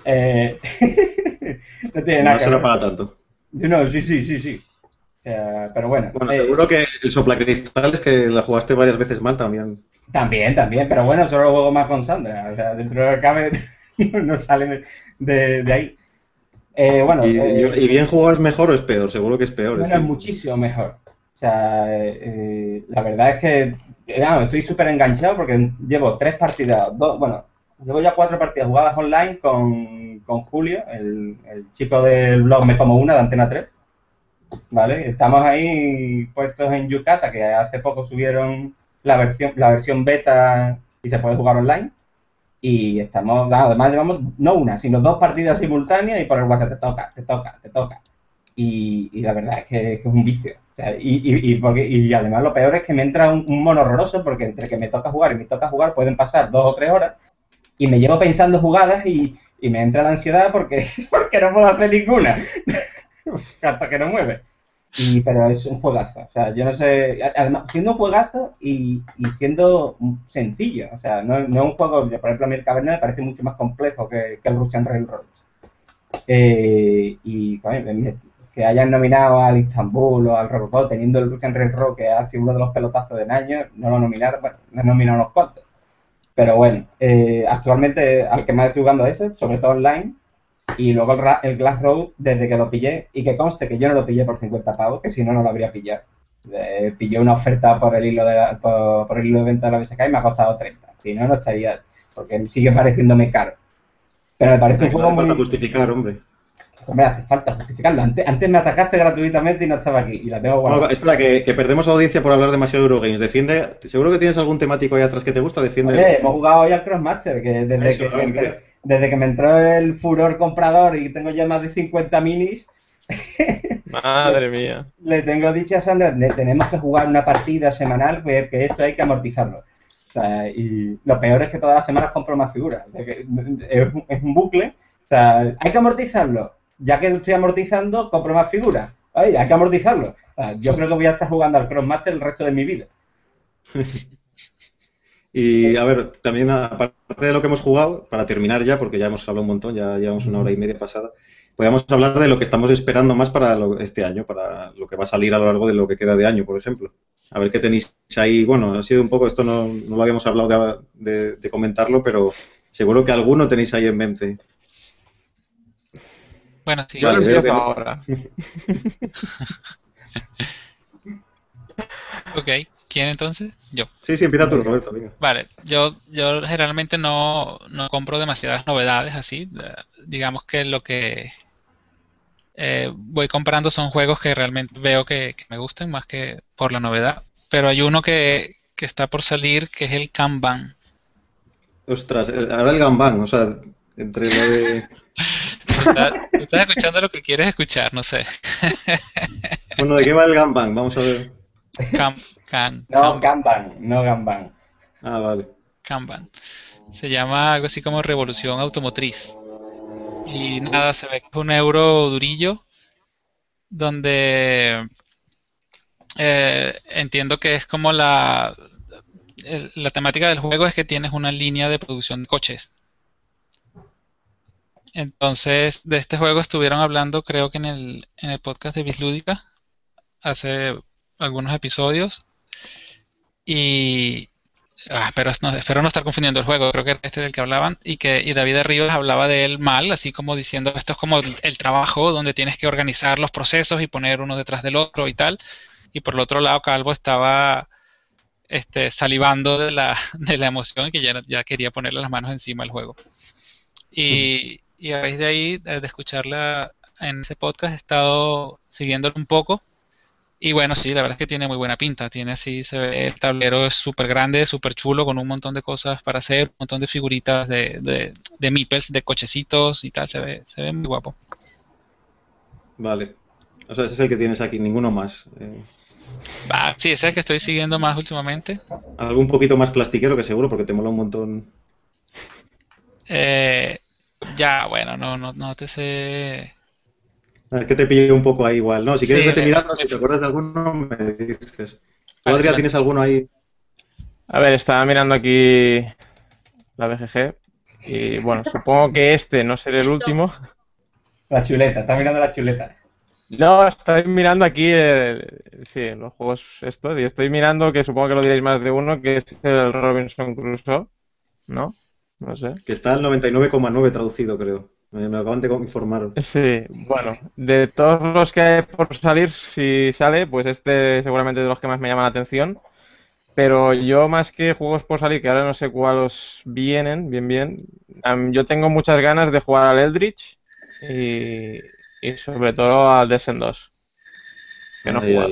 Speaker 6: No tiene nada
Speaker 2: No
Speaker 6: que
Speaker 2: será
Speaker 6: ver.
Speaker 2: para tanto.
Speaker 6: No, sí. O sea, pero bueno.
Speaker 2: Bueno, seguro que el soplacristales, que la jugaste varias veces mal también.
Speaker 6: También, pero bueno, solo juego más con Sandra. O sea, dentro de lo que cabe, no sale de ahí. Bueno,
Speaker 2: ¿Y bien jugado es mejor o es peor? Seguro que es peor.
Speaker 6: bueno, es muchísimo mejor. O sea, la verdad es que estoy súper enganchado porque llevo 3 partidas, llevo ya 4 partidas jugadas online con Julio, el chico del blog Me Como Una de Antena 3. ¿Vale? Estamos ahí puestos en Yucata, que hace poco subieron la versión beta y se puede jugar online. Y estamos, además llevamos no una, sino 2 partidas simultáneas y por el WhatsApp te toca. Y la verdad es que es un vicio. sea, y además lo peor es que me entra un mono horroroso porque entre que me toca jugar y me toca jugar pueden pasar 2 o 3 horas y me llevo pensando jugadas y me entra la ansiedad porque no puedo hacer ninguna hasta que no mueve. Pero es un juegazo, o sea, yo no sé, además siendo un juegazo y siendo sencillo, o sea, no es un juego, por ejemplo a mí el Caverna me parece mucho más complejo que el Russian Railroad. Joder, que hayan nominado al Istanbul o al Robocop teniendo el Russian Railroad, que ha sido uno de los pelotazos del año, no lo nominaron, bueno, no han nominado unos cuantos. Pero bueno, actualmente al que más estoy jugando es ese, sobre todo online, y luego el Glass Road desde que lo pillé, y que conste que yo no lo pillé por 50 pavos, que si no, no lo habría pillado. Pillé una oferta por el hilo por el hilo de venta de la BSK y me ha costado 30. Si no, no estaría, porque sigue pareciéndome caro. Pero me parece un juego muy...
Speaker 2: justificar, hombre.
Speaker 6: Me hace falta justificarlo. Antes me atacaste gratuitamente y no estaba aquí. Y la tengo guardada.
Speaker 2: No, espera, que perdemos audiencia por hablar demasiado de Eurogames. Defiende, seguro que tienes algún temático ahí atrás que te gusta. Defiende.
Speaker 6: Oye, hemos jugado hoy al Crossmaster, que desde que me entró el furor comprador y tengo ya más de 50 minis.
Speaker 4: Madre mía.
Speaker 6: Le tengo dicho a Sandra, tenemos que jugar una partida semanal, que esto hay que amortizarlo. O sea, y lo peor es que todas las semanas compro más figuras. O sea, que es un bucle. O sea, hay que amortizarlo. Ya que estoy amortizando, compro más figuras. Ay, hay que amortizarlo. O sea, yo creo que voy a estar jugando al Crossmaster el resto de mi vida.
Speaker 2: Y a ver, también aparte de lo que hemos jugado, para terminar ya, porque ya hemos hablado un montón, ya llevamos 1 hora y media pasada, podríamos hablar de lo que estamos esperando más para este año, para lo que va a salir a lo largo de lo que queda de año, por ejemplo. A ver qué tenéis ahí. Bueno, ha sido un poco, esto no lo habíamos hablado de comentarlo, pero seguro que alguno tenéis ahí en mente.
Speaker 5: Bueno, sí.
Speaker 4: Yo lo empiezo ahora.
Speaker 5: Ok, ¿quién entonces? Yo.
Speaker 2: Sí, empieza tú, Roberto. Venga.
Speaker 5: Vale, yo generalmente no compro demasiadas novedades así. Digamos que lo que voy comprando son juegos que realmente veo que me gusten más que por la novedad. Pero hay uno que está por salir que es el Kanban.
Speaker 2: Ostras, ahora el Gambán, o sea, entre lo de...
Speaker 5: Tú estás escuchando lo que quieres escuchar, no sé.
Speaker 2: Bueno, ¿de qué va el Gambán? Vamos a ver.
Speaker 6: No, Kanban.
Speaker 2: Ah, vale.
Speaker 5: Kanban. Se llama algo así como Revolución Automotriz. Y nada, se ve que es un euro durillo donde entiendo que es como la temática del juego es que tienes una línea de producción de coches. Entonces, de este juego estuvieron hablando, creo que en el podcast de Bislúdica, hace algunos episodios. Pero espero no estar confundiendo el juego, creo que era este del que hablaban, y David Arribas hablaba de él mal, así como diciendo esto es como el trabajo donde tienes que organizar los procesos y poner uno detrás del otro y tal. Y por el otro lado, Calvo estaba salivando de la emoción y que ya quería ponerle las manos encima al juego. Y a raíz de ahí, de escucharla en ese podcast, he estado siguiéndolo un poco. Y bueno, sí, la verdad es que tiene muy buena pinta. Tiene así, se ve, el tablero es súper grande, súper chulo, con un montón de cosas para hacer, un montón de figuritas de meeples, de cochecitos y tal. Se ve muy guapo.
Speaker 2: Vale. O sea, ese es el que tienes aquí, ninguno más.
Speaker 5: Sí, ese es el que estoy siguiendo más últimamente.
Speaker 2: Algún poquito más plastiquero que seguro, porque te mola un montón.
Speaker 5: Bueno, no te sé.
Speaker 2: Es que te pillé un poco ahí igual. No, si quieres
Speaker 5: Sí,
Speaker 2: vete mirando, si te acuerdas de alguno, me dices. ¿Tú,
Speaker 5: Vale,
Speaker 2: Adrián, tienes alguno ahí?
Speaker 4: A ver, estaba mirando aquí la BGG y bueno, supongo que este no será el último.
Speaker 6: La chuleta, está mirando la chuleta.
Speaker 4: No, estoy mirando aquí sí, los juegos estos y estoy mirando que supongo que lo diréis más de uno, que es el Robinson Crusoe, ¿no? No sé.
Speaker 2: Que está al 99,9 traducido, creo. Me acaban de informar.
Speaker 4: Sí, bueno, de todos los que hay por salir, si sale, pues este seguramente es de los que más me llaman la atención. Pero yo más que juegos por salir, que ahora no sé cuáles vienen, bien, yo tengo muchas ganas de jugar al Eldritch y sobre todo al Descent 2, que no he jugado.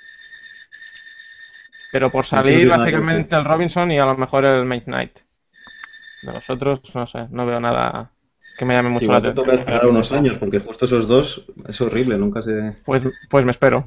Speaker 4: Pero por salir básicamente el Robinson y a lo mejor el Mage Knight. De los otros, no sé, no veo nada que me llame mucho la
Speaker 2: Igual te
Speaker 4: atención.
Speaker 2: toca esperar unos años, porque justo esos dos es horrible, nunca se...
Speaker 4: Pues me espero.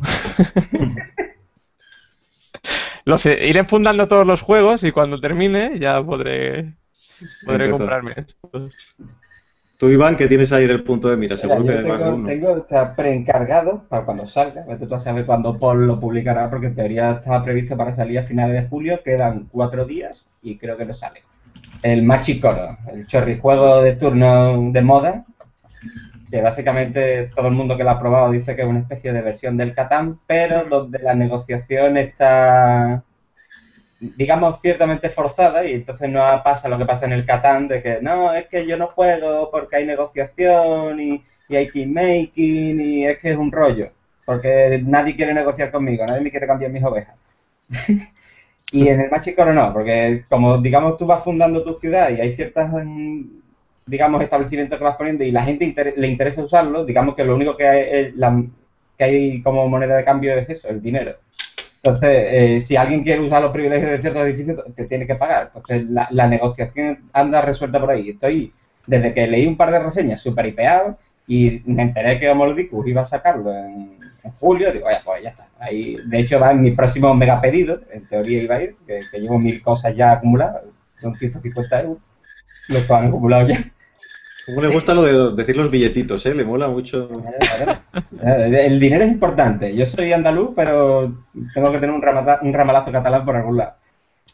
Speaker 4: Iré fundando todos los juegos y cuando termine ya podré
Speaker 2: empezar.
Speaker 4: comprarme estos.
Speaker 2: Tú, Iván, que tienes ahí en el punto de mira,
Speaker 6: Mira,
Speaker 2: seguro que
Speaker 6: yo
Speaker 2: más de uno.
Speaker 6: tengo está preencargado para cuando salga. Vete tú a saber cuándo Paul lo publicará, porque en teoría estaba previsto para salir a finales de julio. Quedan 4 días y creo que no sale. El Machicoro, el chorrijuego de turno de moda, que básicamente todo el mundo que lo ha probado dice que es una especie de versión del Catán, pero donde la negociación está, digamos, ciertamente forzada, y entonces no pasa lo que pasa en el Catán, de que no, es que yo no juego porque hay negociación y hay kingmaking y es que es un rollo, porque nadie quiere negociar conmigo, nadie me quiere cambiar mis ovejas. Y en el Machicoro no, porque como, digamos, tú vas fundando tu ciudad y hay ciertas, digamos, establecimientos que vas poniendo y la gente le interesa usarlo, digamos que lo único que que hay como moneda de cambio es eso, el dinero. Entonces, si alguien quiere usar los privilegios de ciertos edificios, te tiene que pagar. Entonces, la negociación anda resuelta por ahí. Desde que leí un par de reseñas, súper hipeado, y me enteré que Homolodicus iba a sacarlo en julio, digo, oye, pues ya está. Ahí, de hecho, va en mi próximo mega pedido, en teoría iba a ir, que llevo 1000 cosas ya acumuladas, son 150 euros, los que han acumulado ya.
Speaker 2: Como le gusta lo de decir los billetitos, ¿eh? Le mola mucho.
Speaker 6: El dinero es importante. Yo soy andaluz, pero tengo que tener un ramalazo catalán por algún lado.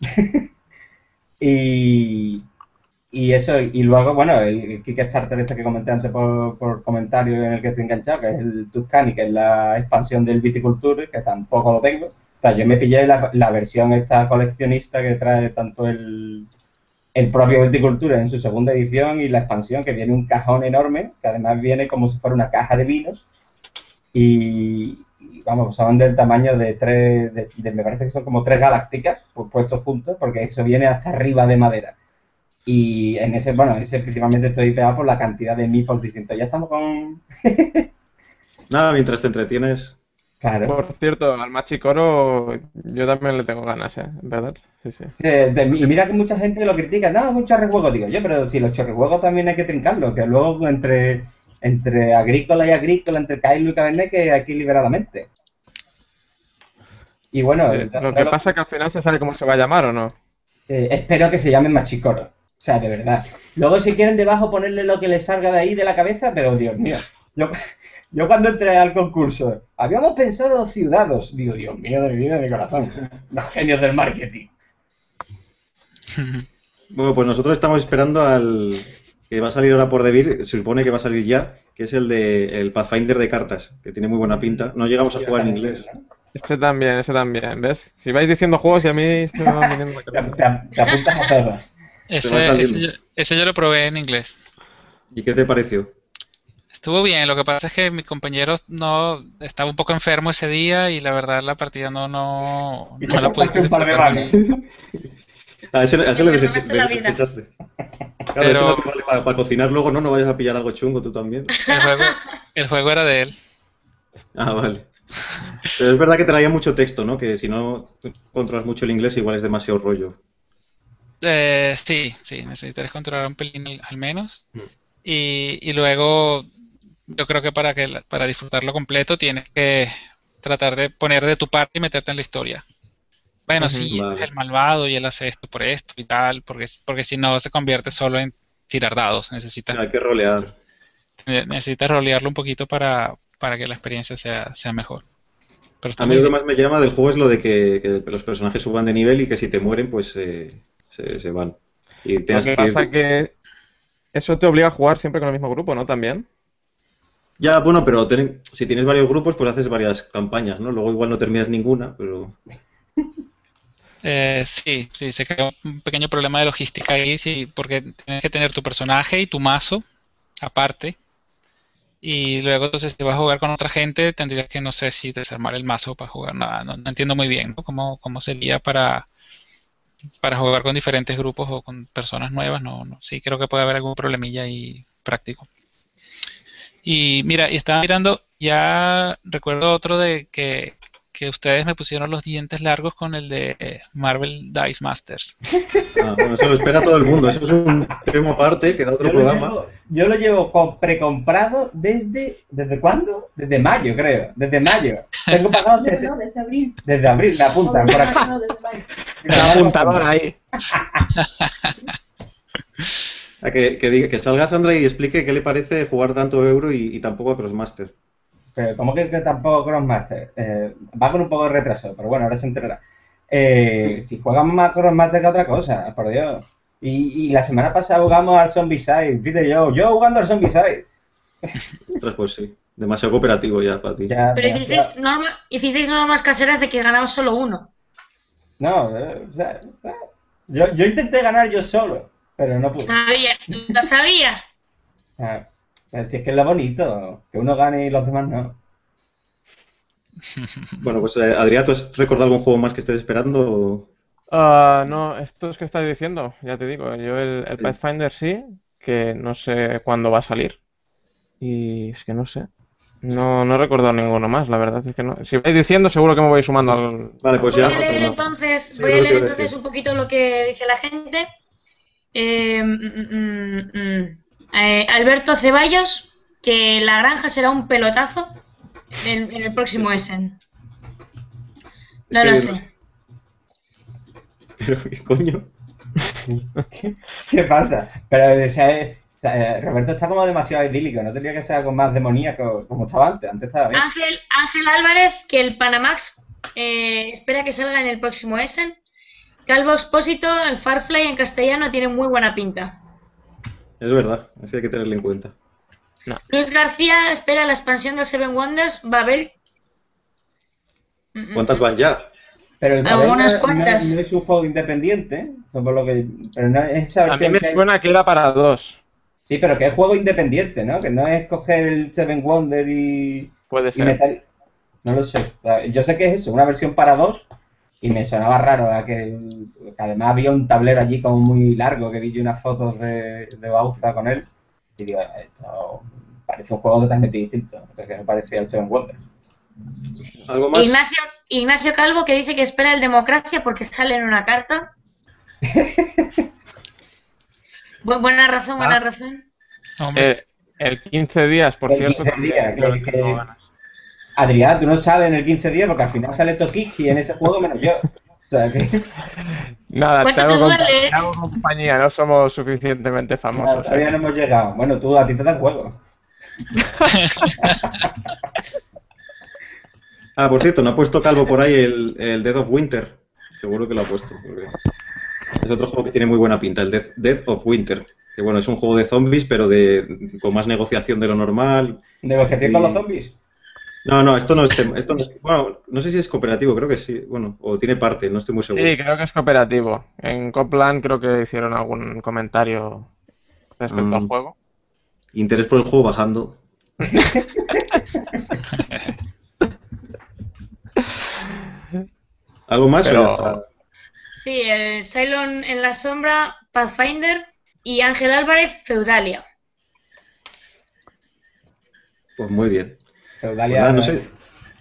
Speaker 6: Y eso, y luego, bueno, el Kickstarter este que comenté antes por comentario en el que estoy enganchado, que es el Tuscany, que es la expansión del Viticulture, que tampoco lo tengo. O sea, yo me pillé la versión esta coleccionista que trae tanto el propio Viticulture en su segunda edición y la expansión, que viene un cajón enorme, que además viene como si fuera una caja de vinos. Y vamos, son del tamaño de me parece que son como 3 galácticas puestos juntos, porque eso viene hasta arriba de madera. Y en ese principalmente estoy pegado por la cantidad de meeples distintos. Ya estamos con...
Speaker 2: Nada, mientras te entretienes.
Speaker 6: Claro.
Speaker 4: Por cierto, al Machicoro yo también le tengo ganas, ¿verdad? Sí, sí.
Speaker 6: Sí, y mira que mucha gente lo critica, no, es un chorrijuego, digo yo, pero si los chorrijuegos también hay que trincarlos, que luego entre agrícola y agrícola, entre Kylo y Cabernet, que hay que liberar la mente. Y bueno...
Speaker 4: Lo que pasa es que al final se sabe cómo se va a llamar, ¿o no?
Speaker 6: espero que se llame Machicoro. O sea, de verdad. Luego, si quieren debajo ponerle lo que les salga de ahí de la cabeza, pero Dios mío. Yo cuando entré al concurso, habíamos pensado ciudadanos. Digo, Dios mío, de mi vida, de mi corazón. Los genios del marketing.
Speaker 2: Bueno, pues nosotros estamos esperando al que va a salir ahora por Devir, se supone que va a salir ya, que es el Pathfinder de cartas, que tiene muy buena pinta. No llegamos a jugar en inglés.
Speaker 4: Ese también, ¿ves? Si vais diciendo juegos y a mí se me van viniendo la cabeza.
Speaker 6: Te apuntas a todos.
Speaker 5: Ese yo lo probé en inglés.
Speaker 2: ¿Y qué te pareció?
Speaker 5: Estuvo bien, lo que pasa es que mi compañero no estaba un poco enfermo ese día y la verdad la partida no la pude
Speaker 6: un par de manos.
Speaker 2: A ese le
Speaker 3: tomaste la vida.
Speaker 2: desechaste. Claro,
Speaker 5: Pero-
Speaker 2: ese no te vale para cocinar luego, no vayas a pillar algo chungo tú también.
Speaker 5: El juego era de él.
Speaker 2: Ah, vale. Pero es verdad que traía mucho texto, ¿no? Que si no controlas mucho el inglés igual es demasiado rollo.
Speaker 5: Sí, necesitas controlar un pelín al menos. Y luego yo creo que para disfrutarlo completo tienes que tratar de poner de tu parte y meterte en la historia. Bueno,
Speaker 4: Ujú,
Speaker 5: sí,
Speaker 2: vale.
Speaker 5: es el malvado y él hace esto por esto y tal, porque si no se convierte solo en tirar dados.
Speaker 2: Hay que rolear.
Speaker 5: Necesitas rolearlo un poquito para que la experiencia sea mejor. Pero está
Speaker 2: A mí
Speaker 5: muy
Speaker 2: lo que
Speaker 5: bien.
Speaker 2: más me llama del juego es lo de que los personajes suban de nivel y que si te mueren, pues se van. Y
Speaker 4: Lo
Speaker 2: tengas
Speaker 4: que
Speaker 2: que ir...
Speaker 4: pasa es que eso te obliga a jugar siempre con el mismo grupo, ¿no? También.
Speaker 2: Ya, bueno, pero si tienes varios grupos, pues haces varias campañas, ¿no? Luego igual no terminas ninguna, pero...
Speaker 5: Sí, se crea un pequeño problema de logística ahí, sí, porque tienes que tener tu personaje y tu mazo aparte. Y luego, entonces, si vas a jugar con otra gente, tendrías que, no sé si desarmar el mazo para jugar. No entiendo muy bien, ¿no? ¿Cómo sería para jugar con diferentes grupos o con personas nuevas? No, sí, creo que puede haber algún problemilla ahí práctico. Y mira, y estaba mirando, ya recuerdo otro de que que ustedes me pusieron los dientes largos con el de Marvel Dice Masters.
Speaker 2: Bueno, eso lo espera todo el mundo. Eso es un tema aparte que da otro programa.
Speaker 6: Yo lo llevo precomprado ¿desde cuándo? Desde mayo, creo. Desde mayo. Tengo pagado
Speaker 7: No, desde abril.
Speaker 6: desde abril, me apuntan por aquí.
Speaker 7: No, desde mayo.
Speaker 4: Una apuntadora ahí.
Speaker 2: Que salga Sandra y explique qué le parece jugar tanto Euro y tampoco a Crossmaster.
Speaker 6: Pero como que tampoco Crossmaster. Va con un poco de retraso, pero bueno, ahora se enterará. Si juegan más Crossmaster que otra cosa, por Dios. Y la semana pasada jugamos al Zombicide. Fíjate yo jugando al Zombicide.
Speaker 2: Pues sí, demasiado cooperativo ya para ti.
Speaker 3: Pero hicisteis normas caseras de que ganaba solo uno.
Speaker 6: No, o sea, yo intenté ganar yo solo, pero no pude.
Speaker 3: Lo sabía.
Speaker 6: Si es que es lo bonito, que uno gane y los demás no.
Speaker 2: Bueno, pues Adrián, ¿tú has recordado algún juego más que estés esperando?
Speaker 4: No, esto es que estás diciendo, ya te digo. Yo el Pathfinder sí, que no sé cuándo va a salir. Y es que no sé. No he recordado ninguno más, la verdad es que no. Si vais diciendo, seguro que me voy sumando al...
Speaker 2: Vale, pues ya.
Speaker 3: Voy a leer entonces un poquito lo que dice la gente. Alberto Ceballos, que la granja será un pelotazo en el próximo Essen. No lo sé.
Speaker 2: ¿Pero qué coño?
Speaker 6: ¿Qué pasa? Pero Roberto está como demasiado idílico, no tendría que ser algo más demoníaco como estaba antes estaba bien.
Speaker 3: Ángel Álvarez, que el Panamax espera que salga en el próximo Essen. Calvo Expósito, el Farfly en castellano tiene muy buena pinta.
Speaker 2: Es verdad, así hay que tenerlo en cuenta.
Speaker 4: No.
Speaker 3: Luis García espera la expansión del Seven Wonders, Babel.
Speaker 2: ¿Cuántas van ya?
Speaker 6: Pero el
Speaker 3: Algunas
Speaker 6: Babel
Speaker 3: cuantas.
Speaker 6: no es un juego independiente, por lo que, pero no es esa
Speaker 4: A mí
Speaker 6: versión
Speaker 4: me
Speaker 6: que hay.
Speaker 4: suena que era para 2.
Speaker 6: Sí, pero que es juego independiente, ¿no? Que no es coger el Seven Wonder
Speaker 4: Puede
Speaker 6: y
Speaker 4: ser.
Speaker 6: meter... No lo sé. Yo sé que es eso, una versión para 2 y me sonaba raro que además había un tablero allí como muy largo que vi yo unas fotos de Bauza con él y digo, esto parece un juego totalmente distinto, o sea, que no parecía el Seven Wonder.
Speaker 2: ¿Algo más?
Speaker 3: Ignacio Calvo, que dice que espera el Democracia porque sale en una carta. Buena razón.
Speaker 5: Hombre,
Speaker 4: El 15 días, por
Speaker 6: El
Speaker 4: cierto.
Speaker 6: 15 días,
Speaker 4: también,
Speaker 6: que-
Speaker 4: tengo ganas.
Speaker 6: Adrián, tú no sales en el 15 días porque al final sale Tokiki en ese juego menos yo. O sea, que
Speaker 4: Nada, te
Speaker 3: Cuéntanos,
Speaker 4: hago,
Speaker 3: dale.
Speaker 4: te hago compañía, no somos suficientemente famosos.
Speaker 6: todavía no hemos llegado. Bueno, tú a ti te dan juego.
Speaker 2: Por cierto, no ha puesto Calvo por ahí el Dead of Winter. Seguro que lo ha puesto. Porque es otro juego que tiene muy buena pinta, el Dead of Winter. Que bueno, es un juego de zombies, pero con más negociación de lo normal.
Speaker 6: ¿Negociación con los zombies?
Speaker 2: No, esto no es... Bueno, no sé si es cooperativo, creo que sí. Bueno, o tiene parte, no estoy muy seguro.
Speaker 4: Sí, creo que es cooperativo. En Copland creo que hicieron algún comentario respecto al juego.
Speaker 2: Interés por el juego bajando. ¿Algo más
Speaker 4: Pero-
Speaker 2: o ya está?
Speaker 3: Sí, el Cylon en la sombra, Pathfinder y Ángel Álvarez, Feudalia.
Speaker 2: Pues muy bien.
Speaker 6: Feudalia,
Speaker 2: Pues nada, no sé.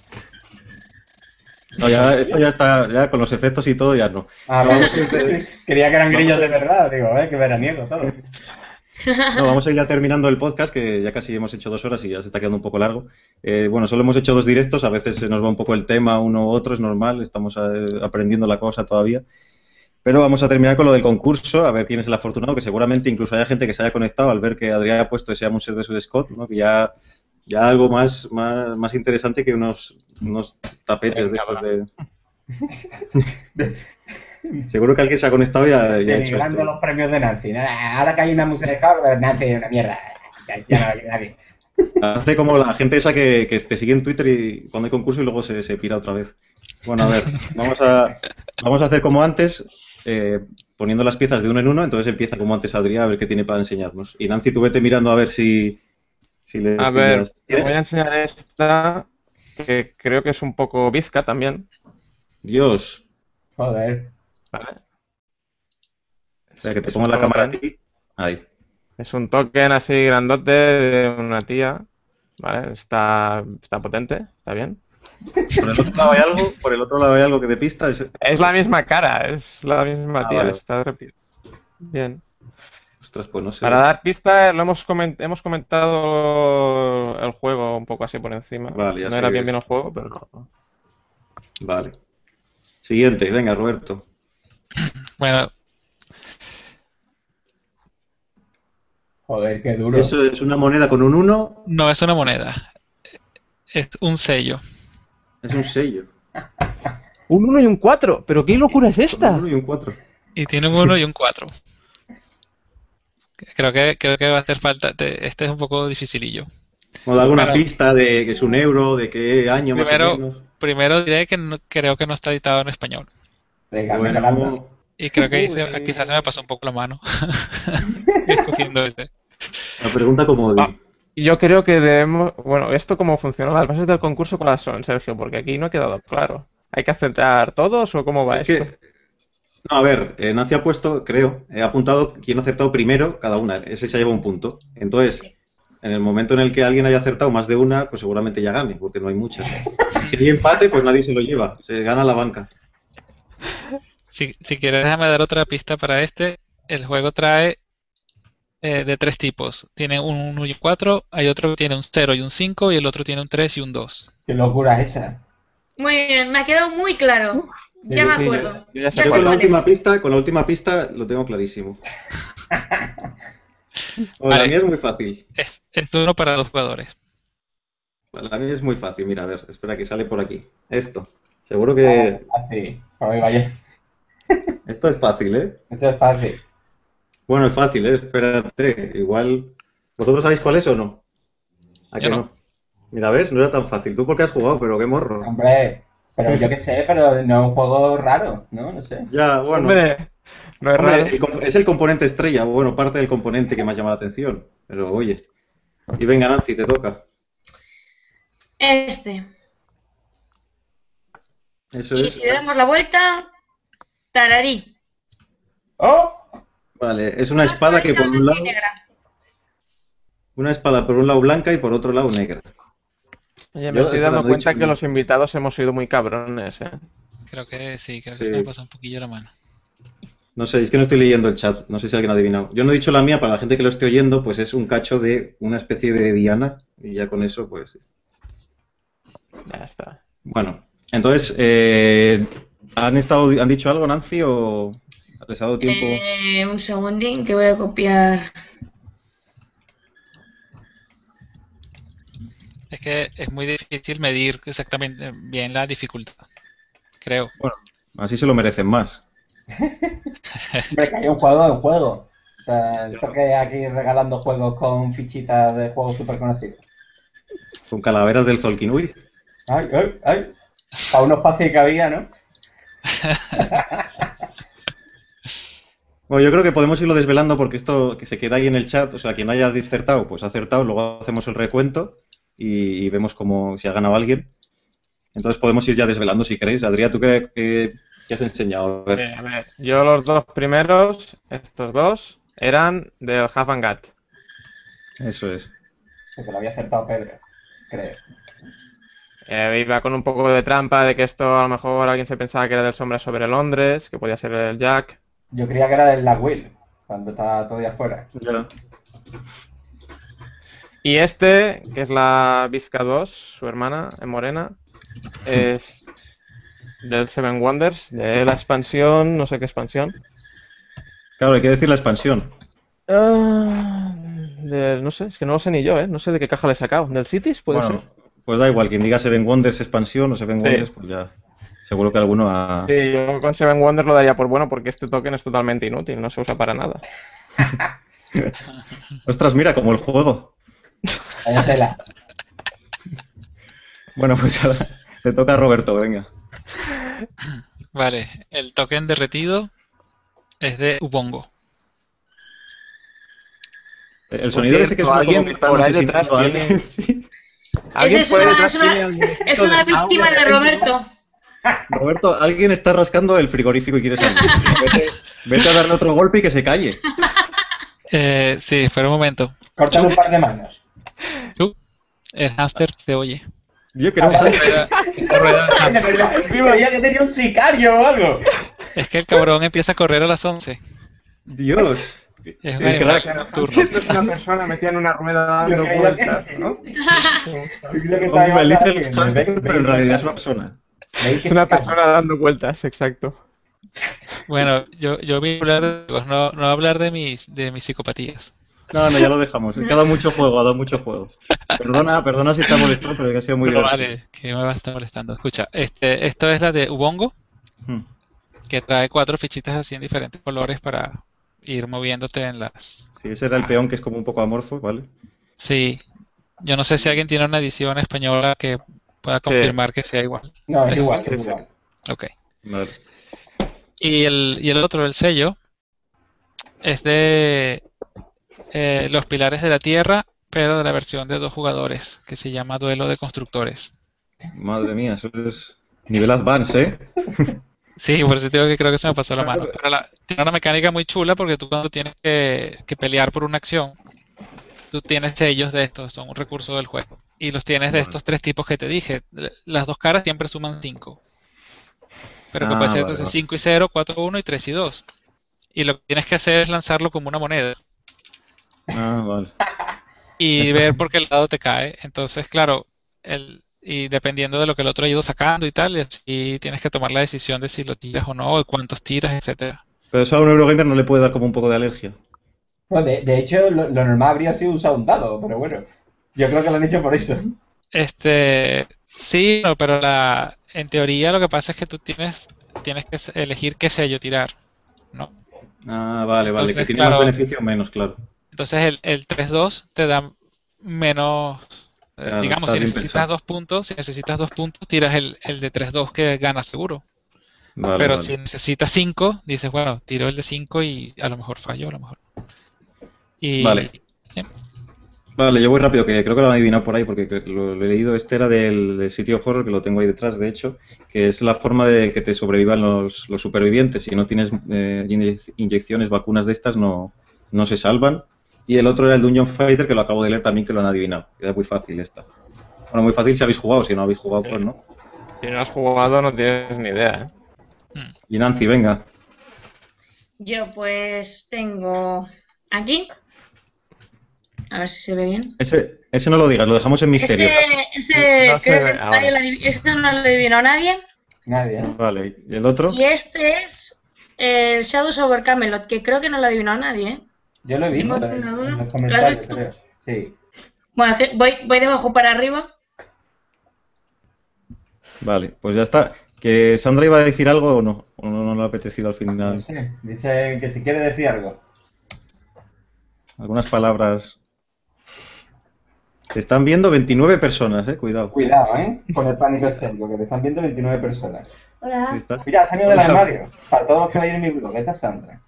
Speaker 2: No, ya, esto ya está, ya con los efectos y todo, ya no.
Speaker 6: Vamos, quería que eran grillos de verdad, digo, qué veraniego todo.
Speaker 2: No, vamos a ir ya terminando el podcast, que ya casi hemos hecho 2 horas y ya se está quedando un poco largo. Bueno, solo hemos hecho 2 directos, a veces se nos va un poco el tema uno u otro, es normal, estamos aprendiendo la cosa todavía. Pero vamos a terminar con lo del concurso, a ver quién es el afortunado, que seguramente incluso haya gente que se haya conectado al ver que Adrián ha puesto ese Amuser vs Scott, ¿no? Que ya algo más interesante que unos tapetes de estos de... Seguro que alguien se ha conectado y ha hecho
Speaker 6: Denigrando
Speaker 2: esto.
Speaker 6: los premios de Nancy. Ahora que hay una música de cabra, Nancy es una mierda. Ya no la quiere nadie.
Speaker 2: Hace como la gente esa que te sigue en Twitter y cuando hay concurso y luego se pira otra vez. Bueno, a ver, vamos a hacer como antes, poniendo las piezas de uno en uno, entonces empieza como antes Adrián a ver qué tiene para enseñarnos. Y Nancy, tú vete mirando a ver si le
Speaker 4: A ver,
Speaker 2: pillas.
Speaker 4: te voy a enseñar esta, que creo que es un poco bizca también.
Speaker 2: Dios,
Speaker 6: Joder.
Speaker 4: ¿Vale?
Speaker 2: espera que te
Speaker 4: Es
Speaker 2: ponga
Speaker 4: un
Speaker 2: la cámara a
Speaker 4: token.
Speaker 2: ti. Ahí.
Speaker 4: Es un token así grandote de una tía. ¿Vale? Está potente, está bien.
Speaker 2: Por el otro lado hay algo, por el otro lado hay algo que de pista es...
Speaker 4: Es la misma cara, es la misma
Speaker 2: Ah,
Speaker 4: tía.
Speaker 2: vale.
Speaker 4: Está bien.
Speaker 2: Ostras, pues no sé.
Speaker 4: Para dar pista, hemos comentado el juego un poco así por encima.
Speaker 2: Vale, ya
Speaker 4: No
Speaker 2: sé
Speaker 4: era
Speaker 2: que
Speaker 4: bien
Speaker 2: es.
Speaker 4: el juego, pero no.
Speaker 2: Vale. Siguiente, venga, Roberto.
Speaker 5: Bueno,
Speaker 6: Joder, qué duro.
Speaker 2: Eso es una moneda con un 1,
Speaker 5: no es una moneda, es un sello.
Speaker 2: es un sello.
Speaker 4: Un 1 y un 4, pero ¿qué locura es
Speaker 2: Con
Speaker 4: esta?
Speaker 2: un 1 y un 4.
Speaker 5: Y tiene un 1 y un 4. Creo que va a hacer falta. Este es un poco dificilillo.
Speaker 2: ¿O da alguna
Speaker 5: Pero-
Speaker 2: pista de que es un euro, de qué año más o menos?
Speaker 5: Primero diré que creo que no está editado en español.
Speaker 6: Venga, me encanta.
Speaker 2: Bueno,
Speaker 5: Y creo que
Speaker 6: Uy.
Speaker 5: quizás se me pasó un poco la mano escogiendo este.
Speaker 2: la pregunta como
Speaker 4: Ah. Yo creo que debemos... Bueno, ¿esto cómo funciona? ¿Las bases del concurso cuáles son, Sergio? Porque aquí no ha quedado claro. ¿Hay que aceptar todos o cómo va
Speaker 2: es
Speaker 4: esto?
Speaker 2: que... No, a ver, Nancy ha puesto, creo, he apuntado quién ha acertado primero cada una. Ese se lleva un punto. Entonces, en el momento en el que alguien haya acertado más de una, pues seguramente ya gane, porque no hay muchas. Si hay empate, pues nadie se lo lleva. Se gana la banca.
Speaker 5: Si quieres, déjame dar otra pista para este. El juego trae de 3 tipos. Tiene un 1 y un 4, hay otro que tiene un 0 y un 5, y el otro tiene un 3 y un 2.
Speaker 6: Qué locura esa.
Speaker 3: Muy bien, me ha quedado muy claro. Ya me
Speaker 4: Sí,
Speaker 3: acuerdo.
Speaker 4: yo ya sé
Speaker 3: Ya
Speaker 2: Yo
Speaker 3: sé
Speaker 2: con la
Speaker 3: cuál
Speaker 2: última
Speaker 3: es.
Speaker 2: pista, lo tengo clarísimo. La
Speaker 5: Vale.
Speaker 2: mía es muy fácil.
Speaker 5: Es uno para 2 jugadores.
Speaker 2: La mía es muy fácil. Mira, a ver, espera que sale por aquí. Esto. Seguro que
Speaker 6: Así. Joder, vaya.
Speaker 2: esto es fácil, ¿eh?
Speaker 6: Esto es fácil.
Speaker 2: Bueno, es fácil, ¿eh? Espérate. Igual... ¿Vosotros sabéis cuál es o no? ¿A
Speaker 5: Yo
Speaker 2: que
Speaker 5: no.
Speaker 2: no? Mira, ¿ves? No era tan fácil. Tú porque has jugado, pero qué morro.
Speaker 6: Hombre, pero yo qué sé, pero no es un juego raro, ¿no? No sé.
Speaker 2: Ya, bueno.
Speaker 4: Hombre, no es
Speaker 2: Hombre,
Speaker 4: raro.
Speaker 2: es el componente estrella, bueno, parte del componente que más llama la atención. Pero oye. Y venga, Nancy, te toca.
Speaker 3: Este.
Speaker 2: Eso
Speaker 3: Y
Speaker 2: es.
Speaker 3: si le damos la vuelta, tararí.
Speaker 6: ¡Oh!
Speaker 2: Vale, es una espada que por un lado.
Speaker 3: Negra.
Speaker 2: Una espada por un lado blanca y por otro lado negra.
Speaker 4: Oye, me
Speaker 2: Yo,
Speaker 4: estoy
Speaker 2: espera,
Speaker 4: dando
Speaker 2: no he
Speaker 4: cuenta
Speaker 2: dicho
Speaker 4: que
Speaker 2: ni-
Speaker 4: los invitados hemos sido muy cabrones, ¿eh?
Speaker 5: Creo que sí, creo que
Speaker 2: Sí.
Speaker 5: se me pasó un poquillo la mano.
Speaker 2: No sé, es que no estoy leyendo el chat. No sé si alguien ha adivinado. Yo no he dicho la mía, para la gente que lo esté oyendo, pues es un cacho de una especie de diana. Y ya con eso, pues.
Speaker 4: Ya está.
Speaker 2: Bueno, entonces, ¿han dicho algo, Nancy, o les ha dado tiempo?
Speaker 3: Un segundín que voy a copiar.
Speaker 5: Es que es muy difícil medir exactamente bien la dificultad. Creo.
Speaker 2: Bueno, así se lo merecen más.
Speaker 6: Hombre, que hay un juego de un juego. O sea, esto que aquí regalando juegos con fichitas de juegos súper conocidos.
Speaker 2: Con calaveras del Zolkinui.
Speaker 6: Ay, ay, ay. Para uno fácil que había, ¿no?
Speaker 2: Bueno, yo creo que podemos irlo desvelando porque esto que se queda ahí en el chat, o sea, quien haya acertado, pues ha acertado, luego hacemos el recuento y vemos si ha ganado alguien. Entonces podemos ir ya desvelando si queréis. Adrián, ¿tú qué has enseñado? A ver.
Speaker 4: A ver, yo los dos primeros, estos dos, eran del Half and Gat.
Speaker 2: Eso es.
Speaker 6: Que te lo había acertado Pedro, creo.
Speaker 4: Iba con un poco de trampa de que esto a lo mejor alguien se pensaba que era del Sombra sobre Londres, que podía ser el Jack.
Speaker 6: Yo creía que era del La Will, cuando estaba todavía afuera.
Speaker 2: Ya.
Speaker 4: Y este, que es la Vizca 2, su hermana, en morena, es del Seven Wonders, de la expansión, no sé qué expansión.
Speaker 2: Claro, hay que decir la expansión.
Speaker 4: No sé, es que no lo sé ni yo, ¿eh? No sé de qué caja le he sacado. ¿Del Cities, puede
Speaker 2: Bueno,
Speaker 4: ser?
Speaker 2: pues da igual, quien diga Seven Wonders expansión o Seven
Speaker 4: Sí.
Speaker 2: Wonders, pues ya seguro que alguno ha...
Speaker 4: Sí, yo con Seven Wonders lo daría por bueno porque este token es totalmente inútil, no se usa para nada.
Speaker 2: Ostras, mira, como el juego.
Speaker 6: Vaya tela.
Speaker 2: Bueno, pues ahora te toca a Roberto, venga.
Speaker 5: Vale, el token derretido es de Ubongo.
Speaker 2: El sonido ese que es
Speaker 4: cierto,
Speaker 2: como
Speaker 4: alguien
Speaker 2: que están
Speaker 4: por ahí
Speaker 2: asesinando a
Speaker 4: detrás
Speaker 2: alguien. Sí.
Speaker 4: ¿Alguien
Speaker 3: Es
Speaker 4: puede
Speaker 3: una,
Speaker 4: detrás
Speaker 3: es una-
Speaker 4: tiene al
Speaker 3: es
Speaker 4: ministro
Speaker 3: una
Speaker 4: del agua
Speaker 3: víctima de Roberto.
Speaker 2: Roberto, alguien está rascando el frigorífico y quiere salir. Vete a darle otro golpe y que se calle.
Speaker 5: Sí, espera un momento.
Speaker 6: Córtale un par de manos.
Speaker 5: Tú, el hámster te oye.
Speaker 2: Tío, que no me
Speaker 5: Esta rueda-
Speaker 6: De verdad, creía que tenía un sicario o algo.
Speaker 5: Es que el cabrón empieza a correr a las 11.
Speaker 2: Dios.
Speaker 5: Es un
Speaker 2: El
Speaker 5: animal
Speaker 2: crack.
Speaker 5: nocturno.
Speaker 4: Esto es una persona metida en una rueda dando
Speaker 6: Yo creía
Speaker 4: vueltas,
Speaker 6: que-
Speaker 4: ¿no?
Speaker 6: Yo creo que
Speaker 2: Como
Speaker 6: estaba
Speaker 2: me dice
Speaker 6: igual
Speaker 2: el
Speaker 6: que-
Speaker 2: hámster, pero en realidad es una persona.
Speaker 6: veis que
Speaker 4: Es una
Speaker 6: se caga.
Speaker 4: persona dando vueltas, exacto.
Speaker 5: Bueno, yo voy a hablar de juegos, no hablar de mis psicopatías.
Speaker 2: No, ya lo dejamos. Es que ha dado mucho juego, ha dado mucho juego. Perdona si está molestado, pero es que ha sido muy
Speaker 5: No,
Speaker 2: divertido.
Speaker 5: vale, que me va a estar molestando. Escucha, esto es la de Ubongo,
Speaker 2: Hmm.
Speaker 5: que trae 4 fichitas así en diferentes colores para ir moviéndote en las...
Speaker 2: Sí, ese era el peón que es como un poco amorfo, ¿vale?
Speaker 5: Sí, yo no sé si alguien tiene una edición española que pueda confirmar que sea igual.
Speaker 6: No, es igual,
Speaker 4: Sí,
Speaker 6: es
Speaker 4: sí.
Speaker 6: igual.
Speaker 5: Ok.
Speaker 2: Vale.
Speaker 5: Y el otro, el sello, es de Los Pilares de la Tierra, pero de la versión de 2 jugadores, que se llama Duelo de Constructores.
Speaker 2: Madre mía, eso es nivel advance, ¿eh?
Speaker 5: Sí, por eso te digo que creo que se me pasó la mano. Pero tiene una mecánica muy chula porque tú cuando tienes que pelear por una acción, tú tienes sellos de estos, son un recurso del juego. Y los tienes de
Speaker 2: Vale.
Speaker 5: estos 3 tipos que te dije. Las 2 caras siempre suman 5. Pero que
Speaker 2: Ah,
Speaker 5: puede ser
Speaker 2: vale,
Speaker 5: entonces
Speaker 2: vale.
Speaker 5: 5 y 0, 4 y 1 y 3 y 2. Y lo que tienes que hacer es lanzarlo como una moneda
Speaker 2: Ah, vale.
Speaker 5: y ver por qué lado te cae. Entonces, claro, y dependiendo de lo que el otro ha ido sacando y tal, y así tienes que tomar la decisión de si lo tiras o no, de cuántos tiras, etcétera.
Speaker 2: Pero eso a un Eurogamer no le puede dar como un poco de alergia.
Speaker 6: Bueno, de hecho, lo normal habría sido usar un dado, pero bueno. Yo creo que lo han hecho por eso.
Speaker 5: Sí, no, pero en teoría lo que pasa es que tú tienes que elegir qué sello tirar, ¿no?
Speaker 2: Ah, vale, vale. Que
Speaker 5: Entonces,
Speaker 2: tiene
Speaker 5: claro.
Speaker 2: más beneficio o menos, claro.
Speaker 5: Entonces el 3-2 te da menos,
Speaker 2: Claro,
Speaker 5: digamos,
Speaker 2: está
Speaker 5: si
Speaker 2: bien
Speaker 5: necesitas
Speaker 2: pensado.
Speaker 5: 2 puntos, tiras el de 3-2 que ganas seguro.
Speaker 2: Vale,
Speaker 5: Pero
Speaker 2: vale.
Speaker 5: si necesitas 5, dices, bueno, tiro el de 5 y a lo mejor fallo, a lo mejor. Y
Speaker 2: Vale.
Speaker 5: sí.
Speaker 2: Vale, yo voy rápido, que creo que lo han adivinado por ahí, porque lo he leído. Este era del sitio horror, que lo tengo ahí detrás, de hecho, que es la forma de que te sobrevivan los supervivientes. Si no tienes inyecciones, vacunas de estas, no se salvan. Y el otro era el Dungeon Fighter, que lo acabo de leer también, que lo han adivinado. Era muy fácil esta. Bueno, muy fácil si habéis jugado, si no habéis jugado, pues no.
Speaker 4: Si no has jugado no tienes ni idea, ¿eh?
Speaker 2: Y Nancy, venga.
Speaker 3: Yo pues tengo aquí. A ver si se ve bien.
Speaker 2: Ese no lo digas, lo dejamos en misterio.
Speaker 3: Ese
Speaker 4: No se
Speaker 3: creo
Speaker 4: ve
Speaker 3: que
Speaker 4: ahora.
Speaker 3: este no lo adivinó nadie.
Speaker 6: Nadie, ¿eh?
Speaker 2: Vale, ¿y el otro?
Speaker 3: Y este es el Shadows over Camelot, que creo que no lo adivinó nadie, ¿eh?
Speaker 6: Yo lo he visto
Speaker 3: Tengo una duda.
Speaker 6: en los
Speaker 3: ¿Lo has
Speaker 6: comentarios,
Speaker 3: visto?
Speaker 6: creo. Sí.
Speaker 3: Bueno, voy de abajo para arriba.
Speaker 2: Vale, pues ya está. ¿Que Sandra iba a decir algo o no? ¿O no le ha apetecido al
Speaker 6: No
Speaker 2: final?
Speaker 6: sé. Dice que si quiere decir algo.
Speaker 2: Algunas palabras. Te están viendo 29 personas, cuidado.
Speaker 6: Cuidado, ¿eh? Con el pánico escénico, que te están viendo 29 personas.
Speaker 3: Hola.
Speaker 2: ¿Sí estás?
Speaker 6: Mira, ha salido del
Speaker 2: Hola.
Speaker 6: armario. Para todos los que vayan en mi blog, esta es Sandra.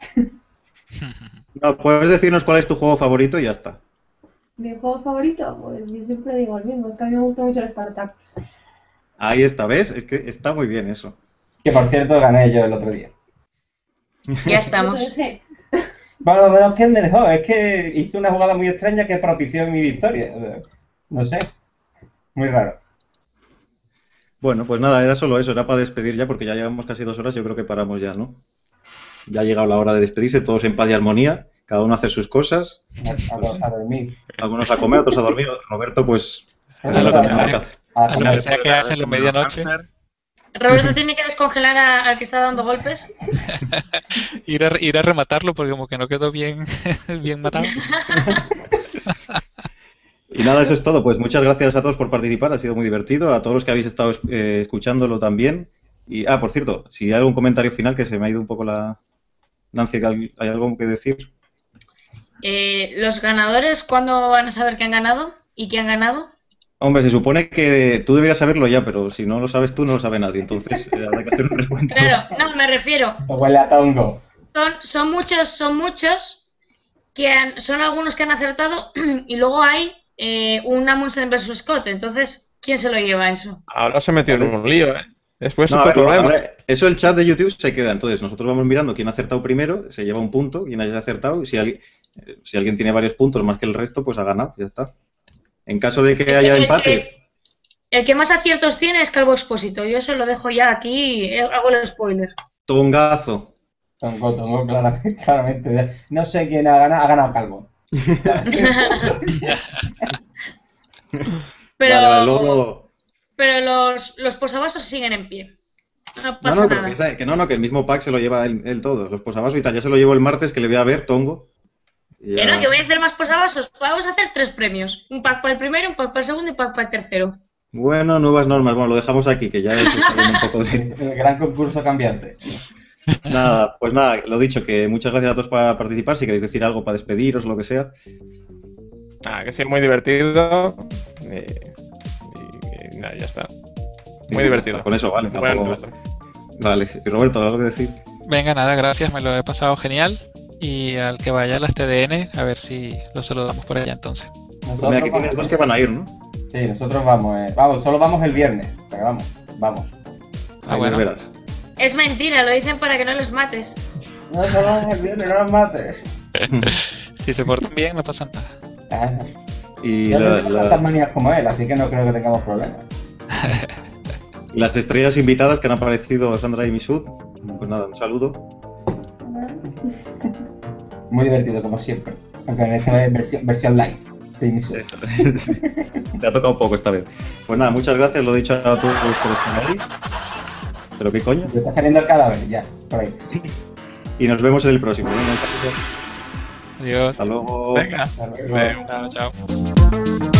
Speaker 2: No, puedes decirnos cuál es tu juego favorito y ya está.
Speaker 7: Mi juego favorito, pues yo siempre digo el mismo, es que a mí me gusta mucho el Spartak.
Speaker 2: Ahí está, ¿ves? Es que está muy bien eso.
Speaker 6: Que por cierto gané yo el otro día.
Speaker 3: Ya estamos.
Speaker 6: Bueno, ¿quién me dejó? Es que hice una jugada muy extraña que propició mi victoria. O sea, no sé. Muy raro.
Speaker 2: Bueno, pues nada, era solo eso, era para despedir ya porque ya llevamos casi 2 horas, yo creo que paramos ya, ¿no? Ya ha llegado la hora de despedirse, todos en paz y armonía, cada uno a hacer sus cosas,
Speaker 6: A dormir.
Speaker 2: algunos a comer, otros a dormir. Roberto, pues,
Speaker 5: A lo que
Speaker 2: tenemos que hacer.
Speaker 5: A lo que sea que hacen la medianoche,
Speaker 3: Roberto tiene que descongelar al que está dando golpes.
Speaker 5: ir a rematarlo porque como que no quedó bien, bien matado.
Speaker 2: Y nada, eso es todo. Pues muchas gracias a todos por participar, ha sido muy divertido. A todos los que habéis estado escuchándolo también. Y, por cierto, si hay algún comentario final, que se me ha ido un poco la... Nancy, ¿hay algo que decir?
Speaker 3: Los ganadores, ¿cuándo van a saber que han ganado? ¿Y quién han ganado?
Speaker 2: Hombre, se supone que tú deberías saberlo ya, pero si no lo sabes tú, no lo sabe nadie. Entonces, habrá que hacer un recuento.
Speaker 3: Claro, no, me refiero.
Speaker 6: Huele a tongo.
Speaker 3: Son muchos son algunos que han acertado y luego hay un Amundsen versus Scott. Entonces, ¿quién se lo lleva eso?
Speaker 4: Ahora se metió en un lío, ¿eh? Después
Speaker 2: No,
Speaker 4: otro problema.
Speaker 2: ahora, eso el chat de YouTube se queda. Entonces, nosotros vamos mirando quién ha acertado primero, se lleva un punto, quién haya acertado, y si alguien tiene varios puntos más que el resto, pues ha ganado, ya está. En caso de que haya empate,
Speaker 3: El que más aciertos tiene es Calvo Expósito. Yo se lo dejo ya aquí, hago el spoiler.
Speaker 2: Tongazo.
Speaker 6: Tongo, claramente. No sé quién ha ganado Calvo.
Speaker 3: Pero,
Speaker 2: Vale, luego...
Speaker 3: pero los posavasos siguen en pie. No pasa
Speaker 2: No, pero
Speaker 3: nada.
Speaker 2: que el mismo pack se lo lleva él todo. Los posavasos y tal. Ya se lo llevo el martes, que le voy a ver, Tongo. Y
Speaker 3: Que
Speaker 2: ya-
Speaker 3: no, que voy a hacer más posavasos. Vamos a hacer 3 premios. Un pack para el primero, un pack para el segundo y un pack para el tercero.
Speaker 2: Bueno, nuevas normas. Bueno, lo dejamos aquí, que ya se está viendo un poco de...
Speaker 6: El gran concurso cambiante.
Speaker 2: Nada, pues nada, lo dicho, que muchas gracias a todos por participar. Si queréis decir algo para despediros o lo que sea.
Speaker 4: Que sí, muy divertido. Y nada, ya está. Muy divertido.
Speaker 2: Con eso, vale.
Speaker 4: Bueno,
Speaker 2: tampoco- Vale, y Roberto, ¿algo que decir?
Speaker 5: Venga, nada, gracias, me lo he pasado genial. Y al que vaya a las TDN, a ver si lo saludamos por allá entonces.
Speaker 2: Pues mira, aquí tienes dos que van a ir, ¿no?
Speaker 6: Sí, nosotros vamos. Vamos, solo vamos el viernes. Pero vamos.
Speaker 2: Ahí
Speaker 5: bueno.
Speaker 2: nos verás.
Speaker 3: Es mentira, lo dicen para que no los mates.
Speaker 6: No, solo vamos el viernes, no nos mates.
Speaker 5: Si se portan bien, no pasa nada.
Speaker 6: Ah,
Speaker 2: Y
Speaker 6: yo no tengo
Speaker 2: la-
Speaker 6: tantas manías como él, así que no creo que tengamos problemas.
Speaker 2: las estrellas invitadas que han aparecido, Sandra y Misud. Pues nada, un saludo.
Speaker 6: Muy divertido, como siempre. Aunque en esa versión live. de inicio.
Speaker 2: Eso. Te ha tocado un poco esta vez. Pues nada, muchas gracias, lo he dicho a todos por estar ahí. ¿Pero qué coño?
Speaker 6: Te está saliendo el cadáver, ya, por ahí.
Speaker 2: Y nos vemos en el próximo. Venga, un saludo.
Speaker 5: Adiós.
Speaker 2: Hasta luego.
Speaker 4: Venga.
Speaker 6: Hasta luego.
Speaker 4: Venga.
Speaker 5: Chao, chao.